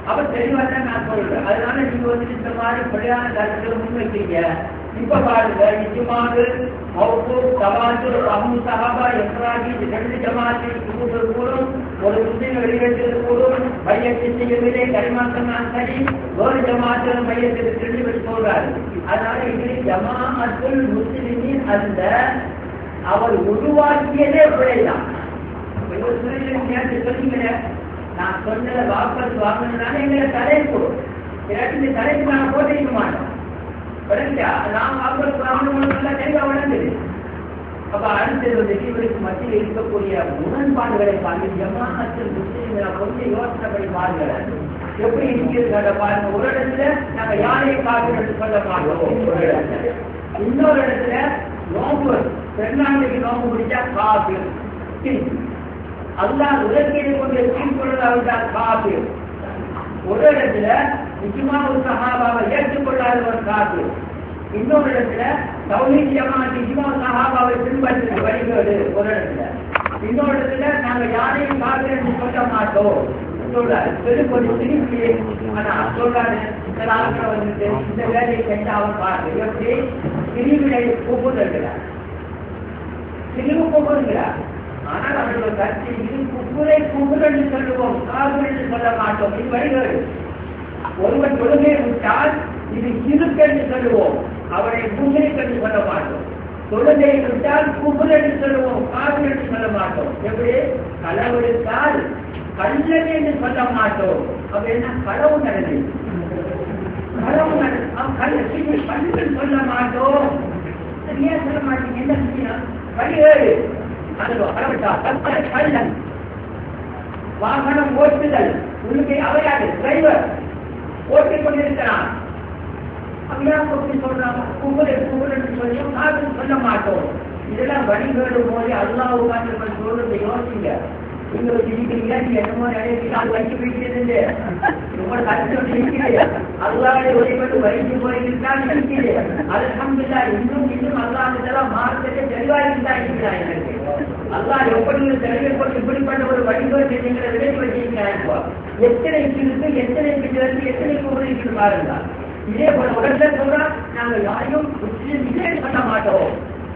அவர் தெளிவாக நான் சொல்றேன். அதனால நீங்க வந்து இந்த மாதிரி பிழையான கருத்துக்களை முன்வைக்கிறீங்க. இப்ப பாருங்க, நிஜமானு மௌக்கு தவாத்து அஹ்மு சஹாபா எஸ்ராகி ரெண்டு ஜமாத்தி குபூர் கூறும் ஒரு முஸ்லிம் வெளியேற்றது கூறும் பையத்தை செய்யவில்லை கரிமாக்கம் நான் சரி ஒரு ஜமாத்திலும் பையத்தை திரும்பி வச்சு சொல்றாரு. அதனால இது ஜமாஅத்துல் முஸ்லிமின் அல்ல, அவர் உருவாக்கியதே பிழைதான். சொன்னீங்க நான் சொன்னதை வாபஸ் வாங்கினதுனால எங்களை தலைப்பு இந்த தலைப்பு நாங்கள் போட்டிருக்க மாட்டோம். நாம் வாபஸ் வாங்கணும்னு தெளிவா வளர்ந்தது. அப்ப அடுத்தது வந்து இவருக்கு மத்தியில் இருக்கக்கூடிய முரண்பாடுகளை பார்த்து ஜமாஅத்துல் முஸ்லிம்களை கொஞ்சம் யோசனை பண்ணி பாருங்க எப்படி இருக்கிறத பாருங்க. ஒரு இடத்துல நாங்க யாரையை காப்பீடு சொல்ல மாட்டோம், ஒரு இடத்துல இன்னொரு இடத்துல நோம்பு பெருநாளைக்கு நோம்பு பிடிச்சா காப்பீடு அல்லாஹ் உலகத்தை கொண்டு தீர்ப்புள்ளதால் காப்பீடு. ஒரு இடத்துல நிச்சயமா ஒரு சஹாபாவை ஏற்றுக்கொள்ளாதவர் காப்பீடு. இன்னொரு இடத்துல தௌஹீத் ஜமாஅத் நிச்சயமா சஹாபாவை பின்பற்ற வழிகேடு. ஒரு இடத்துல இன்னொரு இடத்துல நாங்க யாரையும் காப்பீடு என்று சொல்ல மாட்டோம் சொல்றாரு. கொஞ்சம் திருப்பி ஆனா சொல்றாரு இந்த ஆட்களை வந்துட்டு இந்த வேலையை செஞ்சு அவன் பாரு எப்படி பிரிவினை கூப்பிடுகிறார், பிரிவு கூப்பிடுகிறார். ஆனால் அவர்கள் கட்சி இது குப்புரை குப்புர் என்று சொல்லுவோம், காது என்று சொல்ல மாட்டோம். இது வழிகள் ஒருவன் தொழுகை விட்டால் இது சிறுக்கு என்று சொல்லுவோம், அவரை குமுறைக்கு என்று சொல்ல மாட்டோம். தொழுகை விட்டால் குப்புர் என்று சொல்லுவோம், காது என்று சொல்ல மாட்டோம். எப்படி களவெடுத்தால் கல்லணை என்று சொல்ல மாட்டோம். அப்ப என்ன களவு நடனை களவு நடந்து கல்லுன்னு சொல்ல மாட்டோம். சரியா சொல்ல மாட்டீங்க. என்ன செய்யணும் வழிகேடு கள்ளன் வாகனம் ஓட்டுதல் உள்ளுக்கே அவையாது டிரைவர் ஓட்டிக் கொண்டிருக்கிறான். சொல்றாங்க கும்பலை கும்பல் சொல்லியும் காது சொல்ல மாட்டோம். இதெல்லாம் வழிகேடு போய் அல்லாஹ் சொல்றது யோசிங்க. உங்களுக்கு இருக்கிறீங்க நீங்க என்னமோ நினைக்கிறீங்க அது வைக்க வைக்கிறது உங்களுக்கு அர்த்தம் இருக்கிறீங்க. அல்லாஹ்வை வழிபட்டு வைத்து போயிருந்தால் இருக்கிறது. அல்ஹம்துலில்லாஹ் இன்னும் இன்னும் அல்லாஹ் இதெல்லாம் மார்க்கத்தை தெளிவாக இருந்தா இருக்கிறார். எனக்கு அல்லாஹ் எப்படி தெளிவுபட்டு இப்படிப்பட்ட ஒரு வழிபாடு நீங்களை விளைவு வச்சிருக்கிறாங்க. எத்தனை இருக்கு எத்தனை பிடிக்கிறது எத்தனை கூறுகிறது பாருங்க. இதே போல உடனே சொல்றா நாங்கள் யாரையும் முஸ்லீம் இதே பண்ண மாட்டோம்.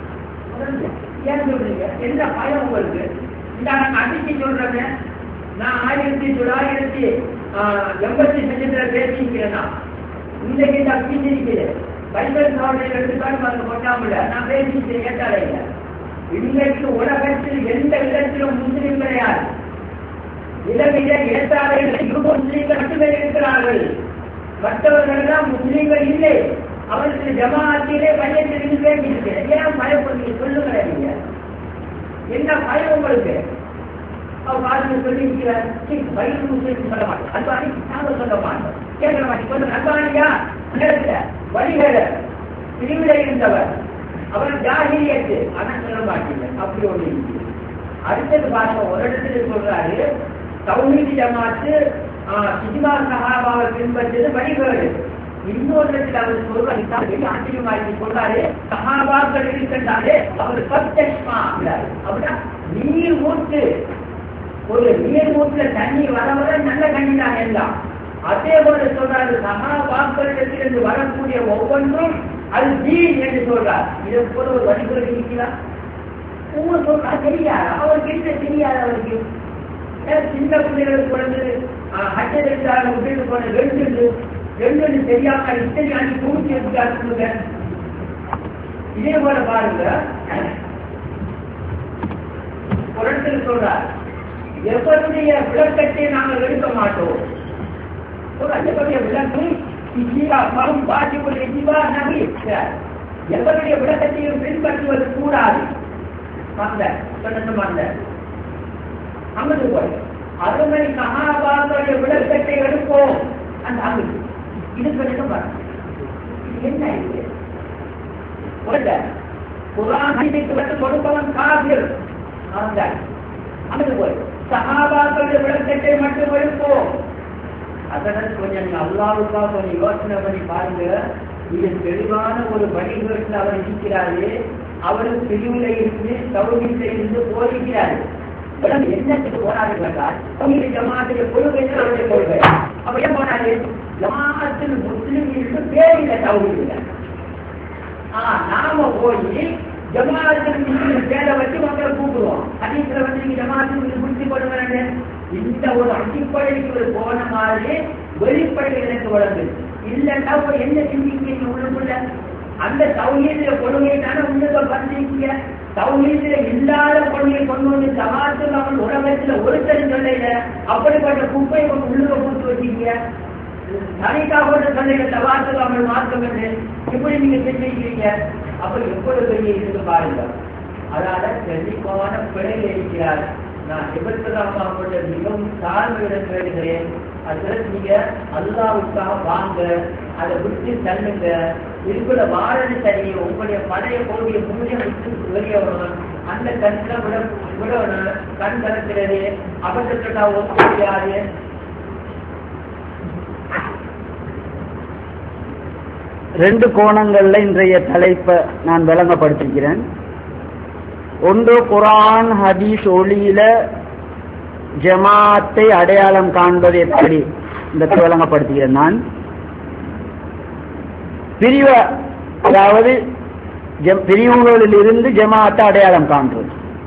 ஏன் சொல்றீங்க? எந்த பயம் உங்களுக்கு? அடிச்சு சொல்றேன் நான் ஆயிரத்தி தொள்ளாயிரத்தி எண்பத்தி செஞ்சுல பேசிக்கிறேன்னா இன்னைக்கு அப்பிச்சிருக்கிறேன் பைபிள் சாவடியில் எடுத்துக்காட்டு அங்க கொண்டாமல நான் பேசிக்கிறேன் கேட்டாலே இன்னைக்கு உலகத்தில் எந்த இடத்திலும் முஸ்லீம் கிடையாது. இலங்கையில ஏற்றாலையில் முஸ்லீம்கள் மட்டுமே இருக்கிறார்கள். மற்றவர்கள் தான் முஸ்லீம்கள் இல்லை. அவர்களுக்கு ஜமாஅத்திலே பையத்தில் பேசியிருக்கிறேன். ஏன் பயப்படுறீங்க சொல்லுங்க. நீங்க என்ன பயம் உங்களுக்கு? அவர் பாருங்க சொல்லியிருக்கிறார் வயிறு முஸ்லீம் சொல்ல மாட்டோம், அல்பானி நாங்கள் சொல்ல மாட்டோம், கேட்க மாட்டேன். கொஞ்சம் அல்பானியா வழிகேட பிரிவிலை இருந்தவர் அவர் ஜாகிலியத்து ஆனா சொல்ல மாட்டீங்க. அப்படி ஒண்ணு அடுத்தது பாருங்க ஒரு இடத்துல சொல்றாரு தௌஹீத் ஜமாஅத்து இஜ்மா சஹாபாவை பின்பற்றது வழிகேடு. இன்னொரு இடத்துல அவர் சொல்றாரு ஆச்சரியமாக்கி சொல்றாரு சஹாபாக்கள் இருக்கின்றாரு அவர் பத்தஷ்மா அப்படின்னா நீர் ஊற்று ஒரு நீர் ஊற்றுல தண்ணீர் வர வர நல்ல தண்ணி தான் எல்லாம். அதே போல சொல்றாரு சஹாபாக்களிடத்திலிருந்து வரக்கூடிய ஒவ்வொன்றும் அது தீன் என்று சொல்றார். இதை போல ஒரு வழிமுறை இருக்கிறார். உங்க சொல்றா தெரியாது அவருக்கு என்ன தெரியாது. அவருக்கு சின்ன பிள்ளைகளுக்கு வந்து ஹஜ்ஜில் விட்டு போன ரெண்டு ரெண்டு தெரியாம இத்தனை அஞ்சு தூக்கி எடுத்துக்காங்க. இதே போல பாருங்க புரட்சியில் சொல்றார் எவருடைய விளக்கத்தை நாங்கள் எடுக்க மாட்டோம். எவருடைய விளக்கம் எவருடைய விளக்கத்தையும் பின்பற்றுவது கூடாது. அமது போய் அருமை சஹாபாக்களுடைய விளக்கத்தை எடுப்போம். அந்த அமது இது என்ன இது கொடுப்பவன் காபிர். அமது போய் சஹாபாக்களுடைய விளக்கத்தை மட்டும் எடுப்போம். அதனால் கொஞ்சம் நீங்க அல்லாஹ்வுக்காக கொஞ்சம் யோசனை பண்ணி பாருங்க. இது தெளிவான ஒரு வழிகாட்டில் அவர் இருக்கிறாரு. அவரும் பிரிவுல இருந்து தௌஹீத்ல இருந்து போகிறாரு. என்னத்துக்கு போராடுகிறார்? ஜமாஅத்துடைய கொள்கை அவருடைய கொள்கை அப்ப ஏன் போனாரு ஜமாஅத்துல் முஸ்லிமீன் பேரில தௌஹீத். ஆஹ் நாம போய் ஜமாஅத்துல் முஸ்லிமீன் பேரை வச்சு மக்களை கூப்பிடுவோம். ஹதீஸ்ல வந்து நீங்க ஜமாஅத்துல் முஸ்லிமீன் போடுவாங்க. இந்த ஒரு அடிப்படைக்கு ஒரு போன மாதிரி வெளிப்படைகளுக்கு வளர்ந்து இல்லைன்னா என்ன சிந்திக்கிறீங்க உள்ளுக்குள்ள? அந்த தௌஹீதுல கொள்கையை தானே உள்ள பண்றீங்க. தௌஹீதுல இல்லாத கொள்கையை கொண்டு வந்து ஜமாஅத்துல் அவன் உலகத்துல ஒருத்தரும் சொல்லல. அப்படிப்பட்ட குப்பையை கொண்டு உள்ளுக போட்டு வச்சீங்க. தனிக்காக சொல்லுங்க ஜமாஅத்துல் அவன் மாற்றம் என்று இப்படி நீங்க செஞ்சிருக்கீங்க. அப்ப எவ்வளவு பெரிய இருக்கு பாருங்க. அதனால தெளிவான பிழையை இருக்கிறார். நான் விபத்துலாமாவுடைய மிகவும் தாழ்மையுடன் கேட்கிறேன். அதுல நீங்க அல்லாவுக்காக வாங்க, அதை விட்டு தள்ளுங்க. இருக்கிற வாரது சரி, உங்களுடைய பழைய கோடிய மூலிய விட்டு வெளியே வரணும். அந்த கண்களை விட விடணும். கண் கலக்கிறது அபத்தா ஒத்து முடியாது. ரெண்டு கோணங்கள்ல இன்றைய தலைப்பை நான் விளங்கப்படுத்திக்கிறேன். ஒன்று குர்ஆன் ஹதீஸ் ஒளியில ஜமாத்தை அடையாளம் காண்பது எப்படி இந்த விளங்கப்படுத்துகிறேன். நான் பிரிவ அதாவது பிரிவுகளில் இருந்து ஜமாத்தை அடையாளம் காண்றது.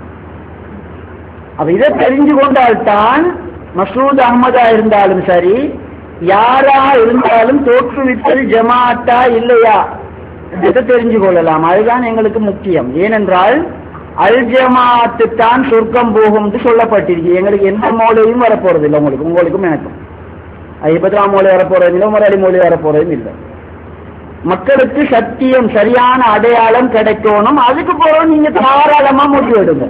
அப்ப இதை தெரிஞ்சு கொண்டால்தான் மசூத் அஹ்மதா இருந்தாலும் சரி, யாரா இருந்தாலும் தோற்றுவித்தது ஜமாத்தா இல்லையா இதை தெரிஞ்சு கொள்ளலாம். அதுதான் எங்களுக்கு முக்கியம். ஏனென்றால் அல் ஜமாத்து தான் சொர்க்கம் போகும் சொல்லப்பட்டிருக்கு. எங்களுக்கு எந்த மோலையும் வரப்போறது இல்லை. உங்களுக்கு உங்களுக்கும் எனக்கும் ஐபத்ரா மோலை வரப்போறதும் இல்லை, மொராலி மொழி வரப்போறதும் இல்லை. மக்களுக்கு சத்தியம் சரியான அடையாளம் கிடைக்கணும். அதுக்கு போறோம் நீங்க தாராளமா முடிவு எடுங்க.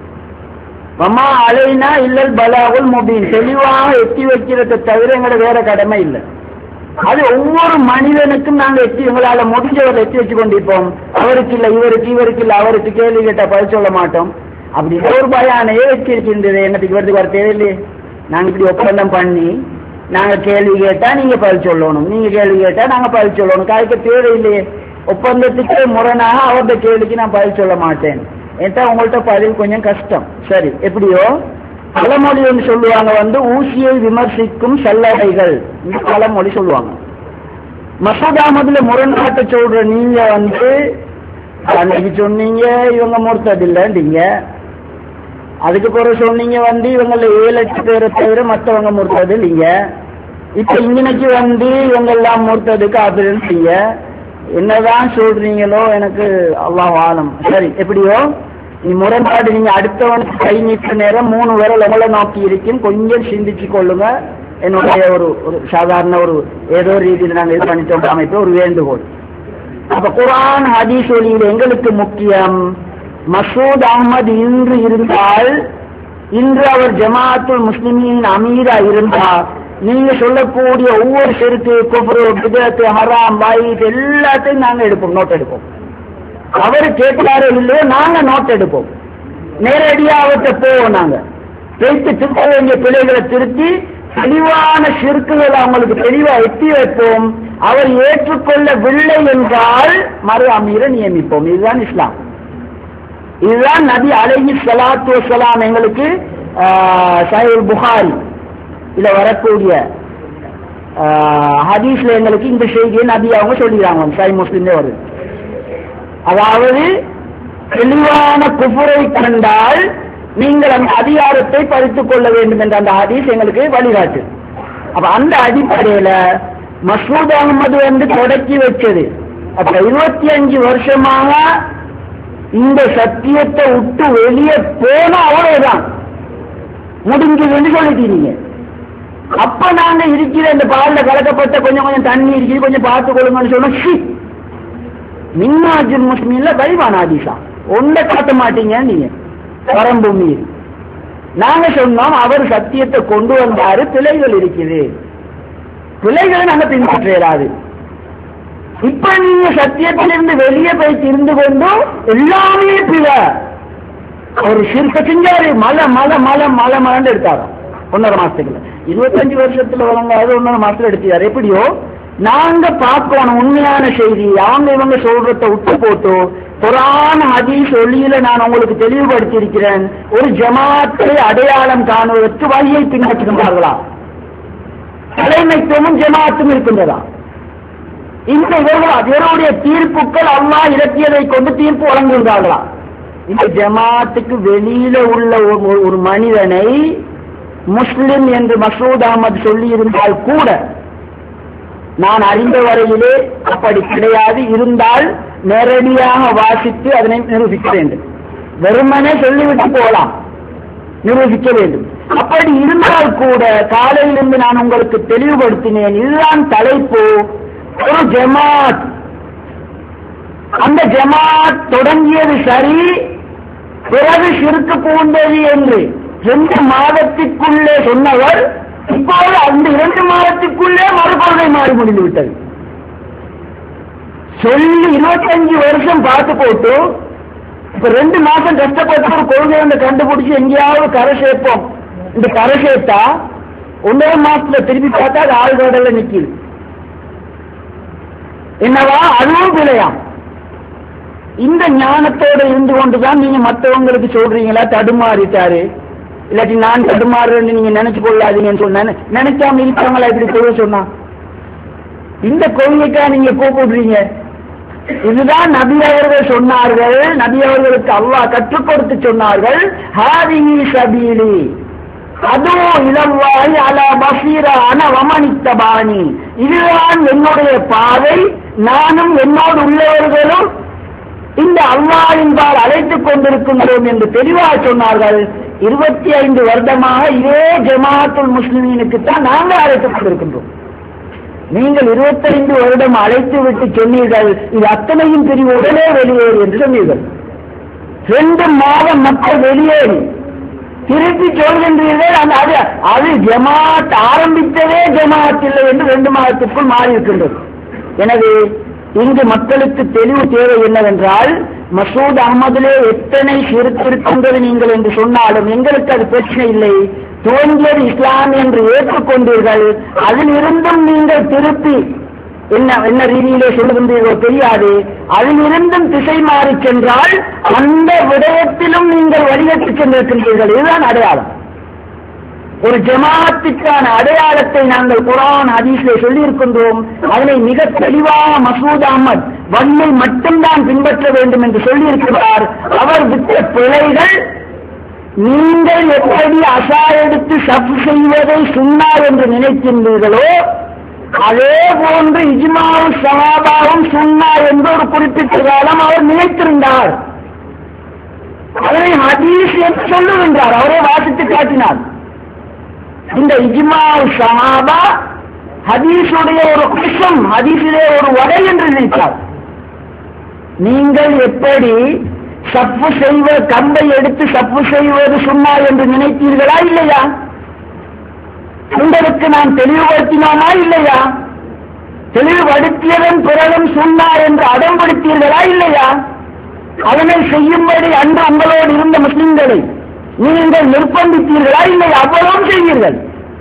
வமா அலைனா இல்லல் பலாகுல் முபீன், தெளிவாக எத்தி வைக்கிறத தவிர எங்களோட வேற கடமை இல்லை. அது ஒவ்வொரு மனிதனுக்கும் நாங்க எத்தி எங்களால முடிஞ்சவரை எத்தி வச்சு கொண்டிருப்போம். அவருக்கு இல்ல இவருக்கு, இவருக்கு இல்ல அவருக்கு, கேள்வி கேட்டா பதில் சொல்ல மாட்டோம். அப்படி ஒரு பயானையே வச்சிருக்கின்றது. என்னத்துக்கு இவருக்கு வர தேவையில்லையே. நாங்க இப்படி ஒப்பந்தம் பண்ணி நாங்க கேள்வி கேட்டா நீங்க பதில் சொல்லணும், நீங்க கேள்வி கேட்டா நாங்க பதில் சொல்லணும். காய்க்க தேவையில்லையே. ஒப்பந்தத்துக்கு முரணாக அவருடைய கேள்விக்கு நான் பதில் சொல்ல மாட்டேன். ஏன்டா உங்கள்கிட்ட பதில் கொஞ்சம் கஷ்டம். சரி, எப்படியோ பழமொழி ஒன்று சொல்லுவாங்க, வந்து ஊசியை விமர்சிக்கும் சல்லடைகள், இந்த பழமொழி சொல்லுவாங்க. மசூத் அஹ்மதுல முரண்பாட்டை சொல்ற நீங்க வந்து அன்னைக்கு சொன்னீங்க இவங்க முர்த்ததில்லைன்றீங்க. அதுக்கு பிறகு சொன்னீங்க வந்து இவங்கள ஏழு எட்டு பேரை தவிர மற்றவங்க முர்த்தது இல்லைங்க. இப்ப இன்னைக்கு வந்து இவங்க எல்லாம் முர்த்தது காப்பிடுறீங்க. என்னதான் சொல்றீங்களோ எனக்கு அல்லாஹ் ஆலம். சரி, எப்படியோ நீ முரண்பாடு நீங்க அடுத்தவன் கை நீட்ட நேரம் மூணு விரல் உங்களை நோக்கி இருக்கும். கொஞ்சம் சிந்திச்சு கொள்ளுங்க. என்னுடைய ஒரு ஒரு சாதாரண ஒரு ஏதோ ரீதியில் நாங்கள் இது பண்ணிட்டோம் அமைப்பு ஒரு வேண்டுகோள். அப்ப குர்ஆன் ஹதீஸ் ஒளியில் எங்களுக்கு முக்கியம். மசூத் அஹ்மது இன்று இருந்தால், இன்று அவர் ஜமாஅத்துல் முஸ்லிமீன் அமீரா இருந்தால், நீங்க சொல்லக்கூடிய ஒவ்வொரு ஷிர்கு, குஃப்ரு, பித்அத், ஹராம், பாயித் எல்லாத்தையும் நாங்க எடுப்போம், நோட் எடுப்போம். அவரு கேட்கிறாரோ இல்லையோ நாங்க நோட் எடுப்போம். நேரடியா அவர்கிட்ட போவோம். நாங்க பேச்சு திருத்த வேண்டிய பிள்ளைகளை திருத்தி தெளிவான ஷிர்குகளை அவங்களுக்கு தெளிவா எட்டி வைப்போம். அவர் ஏற்றுக்கொள்ளவில்லை என்றால் மறு அமீரை நியமிப்போம். இதுதான் இஸ்லாம். இதுதான் நபி அலைஹி ஸலாத்து வஸலாம் எங்களுக்கு சஹீஹ் புகாரி இதுல வரக்கூடிய ஹதீஸ்ல எங்களுக்கு இந்த செய்தியை நபி அவங்க சொல்லிடுறாங்க. சஹீஹ் முஸ்லிம்ல வருது. அதாவது தெளிவான குஃபரை கண்டால் நீங்கள் அந்த அதிகாரத்தை பறித்துக் கொள்ள வேண்டும் என்ற அந்த ஹதீஸ் எங்களுக்கு வழிகாட்டு. அப்ப அந்த அடிப்படையில மசூத் அஹ்மது வந்து தொடக்கி வச்சது. அப்ப இருபத்தி அஞ்சு வருஷமாக இந்த சத்தியத்தை விட்டு வெளியே போன அவ்வளவுதான் முடிஞ்சதுன்னு சொல்லிட்டீங்க. அப்ப நாங்க இருக்கிற இந்த பாலில் கலக்கப்பட்ட கொஞ்சம் கொஞ்சம் தண்ணி இருக்குது, கொஞ்சம் பார்த்துக் கொள்ளுங்கன்னு சொன்னோம். மின்னாஜுல் முஸ்லிம்ல பைவான ஹதீஸா ஒன்றை காட்ட மாட்டீங்க நீங்க வரம்பு மீறி. நாங்க சொன்னோம் அவர் சத்தியத்தை கொண்டு வந்தாரு, பிழைகள் இருக்குது, பிழைகளை நாங்க பின்பற்ற இயலாது. இப்ப நீங்க சத்தியத்திலிருந்து வெளியே போய் திருந்து கொண்டு எல்லாமே பிழை. ஒரு சிறுக்க செஞ்சாரு, மலை மலை மலை மலை மலன்னு எடுத்தாரு ஒன்னரை மாசத்துக்குள்ள. இருபத்தஞ்சு வருஷத்துல வழங்காது ஒன்னரை மாசத்துல எடுத்தாரு. எப்படியோ நாங்க பார்க்கணும் உண்மையான செய்தி. அவங்க இவங்க சொல்றத விட்டு போட்டு குர்ஆன் ஹதீஸ் ஒளியில நான் உங்களுக்கு தெளிவுபடுத்தி இருக்கிறேன். ஒரு ஜமாத்தை அடையாளம் காணுவதற்கு வழியை பின்பற்றுகிறார்களா? தலைமைத்துவமும் ஜமாத்தும் இருக்கின்றதா? இந்த இவர்கள் இவருடைய தீர்ப்புகள் அல்லாஹ் இறக்கியதை கொண்டு தீர்ப்பு வழங்குகின்றார்களா? இந்த ஜமாத்துக்கு வெளியில உள்ள ஒரு மனிதனை முஸ்லிம் என்று மசூத் அகமது சொல்லி இருந்தால் கூட நான் அறிந்த வரையிலே அப்படி கிடையாது. இருந்தால் நேரடியாக வாசித்து அதனை நிரூபிக்க வேண்டும். வெறுமனே சொல்லிவிட்டு போகலாம், நிரூபிக்க வேண்டும். அப்படி இருந்தால் கூட காலையிலிருந்து நான் உங்களுக்கு தெளிவுபடுத்தினேன். இதுதான் தலைப்பு. ஒரு ஜமாத், அந்த ஜமாத் தொடங்கியது சரி, பிறகு சிறுக்கு பூண்டது என்று ரெண்டு மாதத்திற்குள்ளே சொன்னவர் இப்போது அந்த இரண்டு மாதத்திற்குள்ளே மறுபொருளை மாறி முடிந்துவிட்டது. சொல்லி இருபத்தஞ்சு வருஷம் பார்த்து போட்டு இப்ப ரெண்டு மாசம் கஷ்டப்பட்டு ஒரு கொள்கை வந்து கண்டுபிடிச்சு எங்கேயாவது கரை சேர்ப்போம். இந்த கரை சேர்த்தா ஒன்றரை மாசத்துல திருப்பி பார்த்தா அது ஆழ்கடல்ல நிக்குது. என்னவா? அதுவும் பிழையாம். இந்த ஞானத்தோட இருந்து கொண்டுதான் நீங்க மற்றவங்களுக்கு சொல்றீங்களா தடுமாறிட்டாரு, இல்லாட்டி நான் தடுமாறுறேன்னு நீங்க நினைச்சு கொள்ளாதீங்கன்னு சொன்ன நினைக்காம இருக்காங்களா? இப்படி சொல்ல சொன்னா இந்த கொள்கைக்கா நீங்க கூப்பிடுறீங்க? இதுதான் நபி அவர்கள் சொன்னார்கள். நபி அவர்களுக்கு அல்லாஹ் கற்றுக் கொடுத்து சொன்னார்கள், ஹாதிஹி சபீலி அதுவும் இலவாய் அலா பசீரா அன வமனித்தபாணி, இதுதான் என்னுடைய பாதை, நானும் என்னோடு உள்ளவர்களும் இந்த அல்லாஹ்வின்பால் அழைத்துக் கொண்டிருக்கின்றோம் என்று தெளிவாக சொன்னார்கள். இருபத்தி ஐந்து வருடமாக இதே ஜமாத்துல் முஸ்லிமீனுக்குத்தான் நாங்கள் அழைத்துக் கொண்டிருக்கின்றோம். நீங்கள் இருபத்தைந்து வருடம் அழைத்து விட்டு சொன்னீர்கள் இது அத்தனையும் பிரிவு உடனே வெளியேறு என்று சொன்னீர்கள். ரெண்டு மாதம் மக்கள் வெளியேறி திருப்பி சொல்கின்றீர்கள் அது அது ஜமாத் ஆரம்பித்ததே ஜமாத் இல்லை என்று ரெண்டு மாதத்திற்குள் மாறி இருக்கின்றது. எனவே இங்கு மக்களுக்கு தெளிவு தேவை என்னவென்றால், மசூத் அகமதிலே எத்தனை சிறுக்கு இருக்கின்றது நீங்கள் என்று சொன்னாலும் எங்களுக்கு அது பிரச்சனை இல்லை. துவங்கியது இஸ்லாம் என்று ஏற்றுக்கொண்டீர்கள், அதில் இருந்தும் நீங்கள் திருப்பி என்ன என்ன ரீதியிலே சொல்லுகின்றீர்களோ தெரியாது, அதில் இருந்தும் திசை மாறி சென்றால் அந்த விடயத்திலும் நீங்கள் வழிகட்டு சென்றிருக்கின்றீர்கள். இதுதான் அடையாளம். ஒரு ஜமாத்துக்கான அடையாளத்தை நாங்கள் குர்ஆன் ஹதீஸிலே சொல்லி இருக்கின்றோம். அதனை மிக தெளிவாக மசூத் அஹ்மத் வன்மை மட்டும்தான் பின்பற்ற வேண்டும் என்று சொல்லி இருக்கிறார். அவர் விட்ட பிழைகள், நீங்கள் எப்படி அசா எடுத்து சஃப் செய்வதை சுன்னா என்று நினைக்கின்றீர்களோ அதே போன்று இஜ்மாவும் சஹாபாவும் சுன்னா என்று ஒரு குறிப்பிட்ட காலம் அவர் நினைத்திருந்தார். அதனை ஹதீஸ் என்று சொல்லுகின்றார், அவரே வாசித்து காட்டினார். இந்த இஜ்மா சஹாபா ஹதீஸுடைய ஒரு கிஷம், ஹதீஸிலே ஒரு வடை என்று நினைத்தார். நீங்கள் எப்படி சப்பு செய்வ கம்பை எடுத்து சப்பு செய்வது சுன்னா என்று நினைத்தீர்களா இல்லையா? உங்களுக்கு நான் தெளிவுபடுத்தினோமா இல்லையா? தெளிவுபடுத்தியதன் பிறகும் சுன்னா என்று அடம்படுத்தீர்களா இல்லையா? அதனை செய்யும்படி அன்று உங்களோடு இருந்த முஸ்லிம்களை நீங்கள் நிர்பந்தித்தீர்களா இல்லையா? அவ்வளவும் செய்வீர்கள்.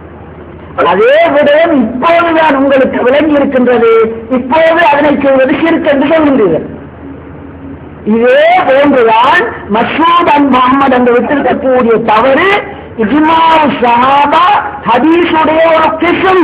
அதே விடயம் இப்போதுதான் உங்களுக்கு விளங்கி இருக்கின்றது. இப்போது அதனை செய்வது ஷிர்க் என்று சொல்கின்றீர்கள். இதே போன்றுதான் மசூத் அன் முஹம்மது என்று விட்டிருக்கக்கூடிய தவறு இஜ்மா சஹாபா ஹதீஸுடைய ஒரு கிஸ்ம்,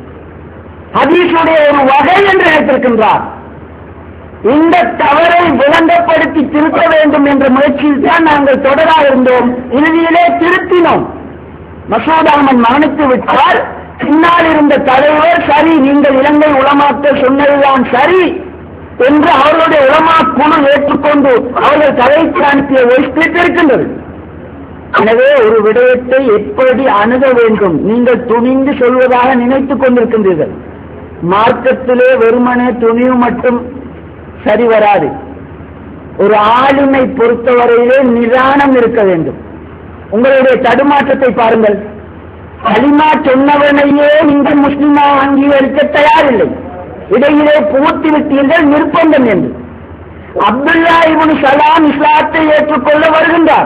ஹதீஸுடைய ஒரு வகை என்று நினைத்திருக்கின்றார். இந்த தவறை விளங்கப்படுத்தி திருத்த வேண்டும் என்ற முயற்சியில் தான் நாங்கள் தொடராக இருந்தோம். இறுதியிலே திருத்தினோம். மசூத் அஹ்மத் மரணித்து விட்டால் பின்னால் இருந்த தலைவர் சரி, நீங்கள் இலங்கை உலமாக்கள் சொன்னதுதான் சரி என்று அவர்களுடைய உலமா குழு ஏற்றுக்கொண்டு அவர்கள் தலைக்கு அனுப்பிய ஒய்ஸ்கிரிப்ட் இருக்கின்றது. எனவே ஒரு விடயத்தை எப்படி அணுக வேண்டும் நீங்கள் துணிந்து சொல்வதாக நினைத்துக் கொண்டிருக்கின்றீர்கள். மார்க்கத்திலே வெறுமனே துணிவு மட்டும் சரி வராது. ஒரு ஆளுமை பொறுத்தவரையிலே நிதானம் இருக்க வேண்டும். உங்களுடைய தடுமாற்றத்தை பாருங்கள். கலிமா சொன்னவனையே நீங்கள் முஸ்லிமாக அங்கீகரிக்க தயாரில்லை, இடையிலே புகுத்தி விட்டீர்கள் நிர்பந்தம் என்று. அப்துல்லா இப்னு சலாம் இஸ்லாத்தை ஏற்றுக்கொள்ள வருகின்றார்.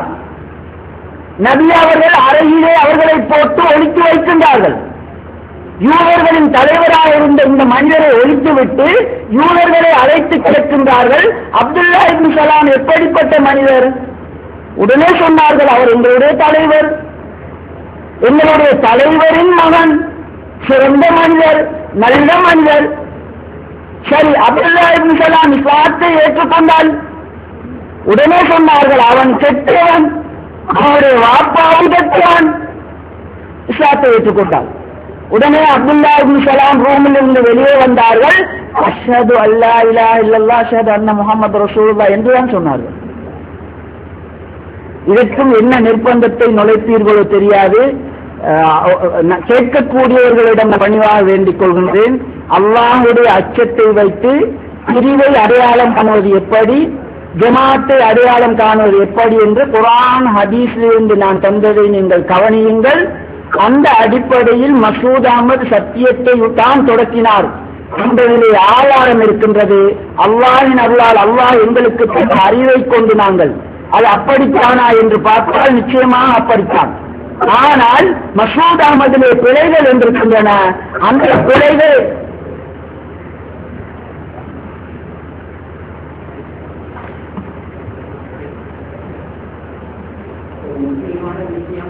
நபி அவர்கள் அறையிலே அவர்களை போட்டு ஒழித்து வைக்கின்றார்கள். யூதர்களின் தலைவராக இருந்த இந்த மனிதரை ஒழித்துவிட்டு யூதர்களை அழைத்து கிடக்கின்றார்கள். அப்துல்லா இப்னு சலாம் எப்படிப்பட்ட மனிதர்? உடனே சொன்னார்கள், அவர் எங்களுடைய தலைவர், எங்களுடைய தலைவரின் மகன், சிறந்த மனிதர், நல்ல மனிதர். சரி, அப்துல்லா இப்னு சலாம் இஸ்லாத்தை ஏற்றுக்கொண்டால் உடனே சொன்னார்கள் அவன் கெட்டவன், அவனுடைய வாப்பாவும் கெட்டவன். இஸ்லாத்தை ஏற்றுக்கொண்டான். உடனே அப்துல்லா இப்னு சலாம் ரூமில் இருந்து வெளியே வந்தார்கள். அஷ்ஹது அல்லா இலாஹ இல்லல்லாஹ் அஷ்ஹது அன்ன முஹம்மது ரசூலுல்லாஹ் என்றுதான் சொன்னார்கள். இதற்கும் என்ன நிர்பந்தத்தை நுழைப்பீர்களோ தெரியாது. கேட்கக்கூடியவர்களிடம் பணிவாக வேண்டிக் கொள்கின்றேன். அல்லாஹுடைய அச்சத்தை வைத்து பிரிவை அடையாளம் காணுவது எப்படி, ஜமாத்தை அடையாளம் காணுவது எப்படி என்று குர்ஆன் ஹதீஸிலிருந்து நான் தந்ததை நீங்கள் கவனியுங்கள். அந்த அடிப்படையில் மசூத் அஹ்மத் சத்தியத்தை தான் தொடக்கினார் என்பதிலே ஆதாரம் இருக்கின்றது. அல்லாஹின் அருளால் அல்லாஹ் எங்களுக்கு தந்த அறிவை கொண்டு நாங்கள் அது அப்படித்தானா என்று பார்த்தால் நிச்சயமாக அப்படித்தான். ஆனால் மசூத் அஹ்மதிலே பிழைகள் என்றிருக்கின்றன. அந்த பிழைகள் முக்கியமான விஷயம்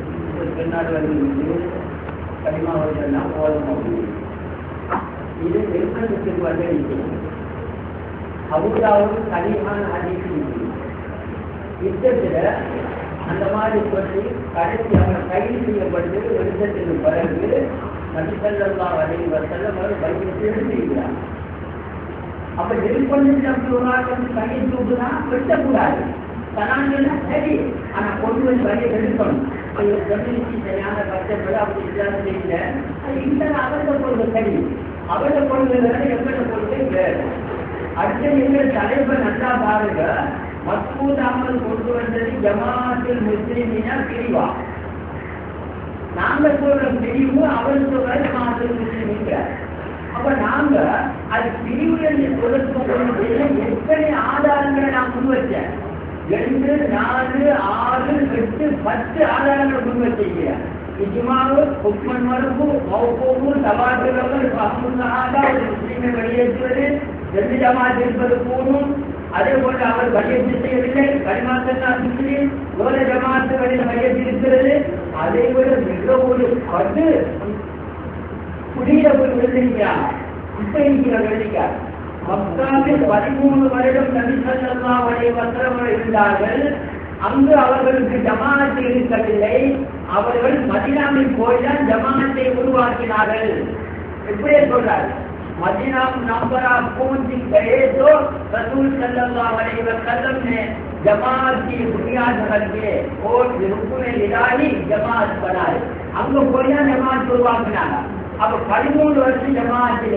கனிமாவதெல்லாம் போதும். இது நிர்பந்தத்துக்கு வந்திருக்கிறது. அபூதாவுக்கு கனிமான அதிகம் யுத்தத்தில் அந்த மாதிரி சொல்லி கடைசி அவன் கைது செய்யப்பட்டு யுத்தத்திற்கு பிறகு நபிசல்லல்லாஹு அலைஹி வஸல்லம் அவர் பையத்தை எழுதியிருக்கிறார். அப்ப நிர்பந்தம் கையை தூக்குனா வெட்டக்கூடாது. தனாங்கன்னா சரி, ஆனா கொண்டு வந்து வழியை எடுக்கணும். சரியான கஷ்டப்பட அப்படி இல்லாத தெரியல. அது இந்த அவர்த கொள்கை சரி, அவர்த கொள்கை எங்களோட கொள்கை வேறு. அடுத்த எங்கள் தலைவர் நல்லா பாருங்க, மசூத் அஹ்மத் கொண்டு வந்தது ஜமாஅத்துல் முஸ்லிமீன பிரிவா. நாங்க சொல்ற பிரிவு, அவர் சொல்ற ஜமாஅத்துல் முஸ்லிமீன். அப்ப நாங்க அது பிரிவு என்று சொல்லும்போது எத்தனை ஆதாரங்களை நான் முன் வச்சேன். ரெண்டு, நாலு, ஆறு, எட்டு, பத்து ஆதாரங்களை முன் வச்சிருக்கிறேன். இஜ்மாவு, ஹுக்மன் மர்ஃபு, மௌகூஃபு, தவாத்துர்கள், ஃபஹ்முல் சஹாபா, முஸ்லிமை வெளியேற்றுவது, ரெண்டு ஜமாத் இருப்பது கூடும். அதே போல அவர் வலியுறுத்தி செய்யவில்லை. கலிமாத்தல் முஸ்லிம் ஒரு ஜமாத்துகளில் வலியுறுத்தியிருக்கிறது. அதை விட மிக ஒரு பட்டு குடியில போய் எழுதியிருக்கிறார். இப்ப இருக்கிற எழுதிக்கார். மக்காவில் பதிமூணு வருடம் நபி ஸல்லல்லாஹு அலைஹி வஸல்லம் இருந்தார்கள். அங்கு அவர்களுக்கு ஜமாஅத் இருக்கவில்லை. அவர்கள் மதீனாவில் போய்தான் ஜமாஅத்தை உருவாக்கினார்கள். இப்படியே சொல்றார். मदीना नंबर आप पहुंच गए तो रसूल सल्लल्लाहु अलैहि वसल्लम ने जमात की बुनियाद रख के और रुकन इलाही जमात बनाए. हमको कोई जमात शुरुआत अब பதிமூணு வருஷம் ஜமாத்தில்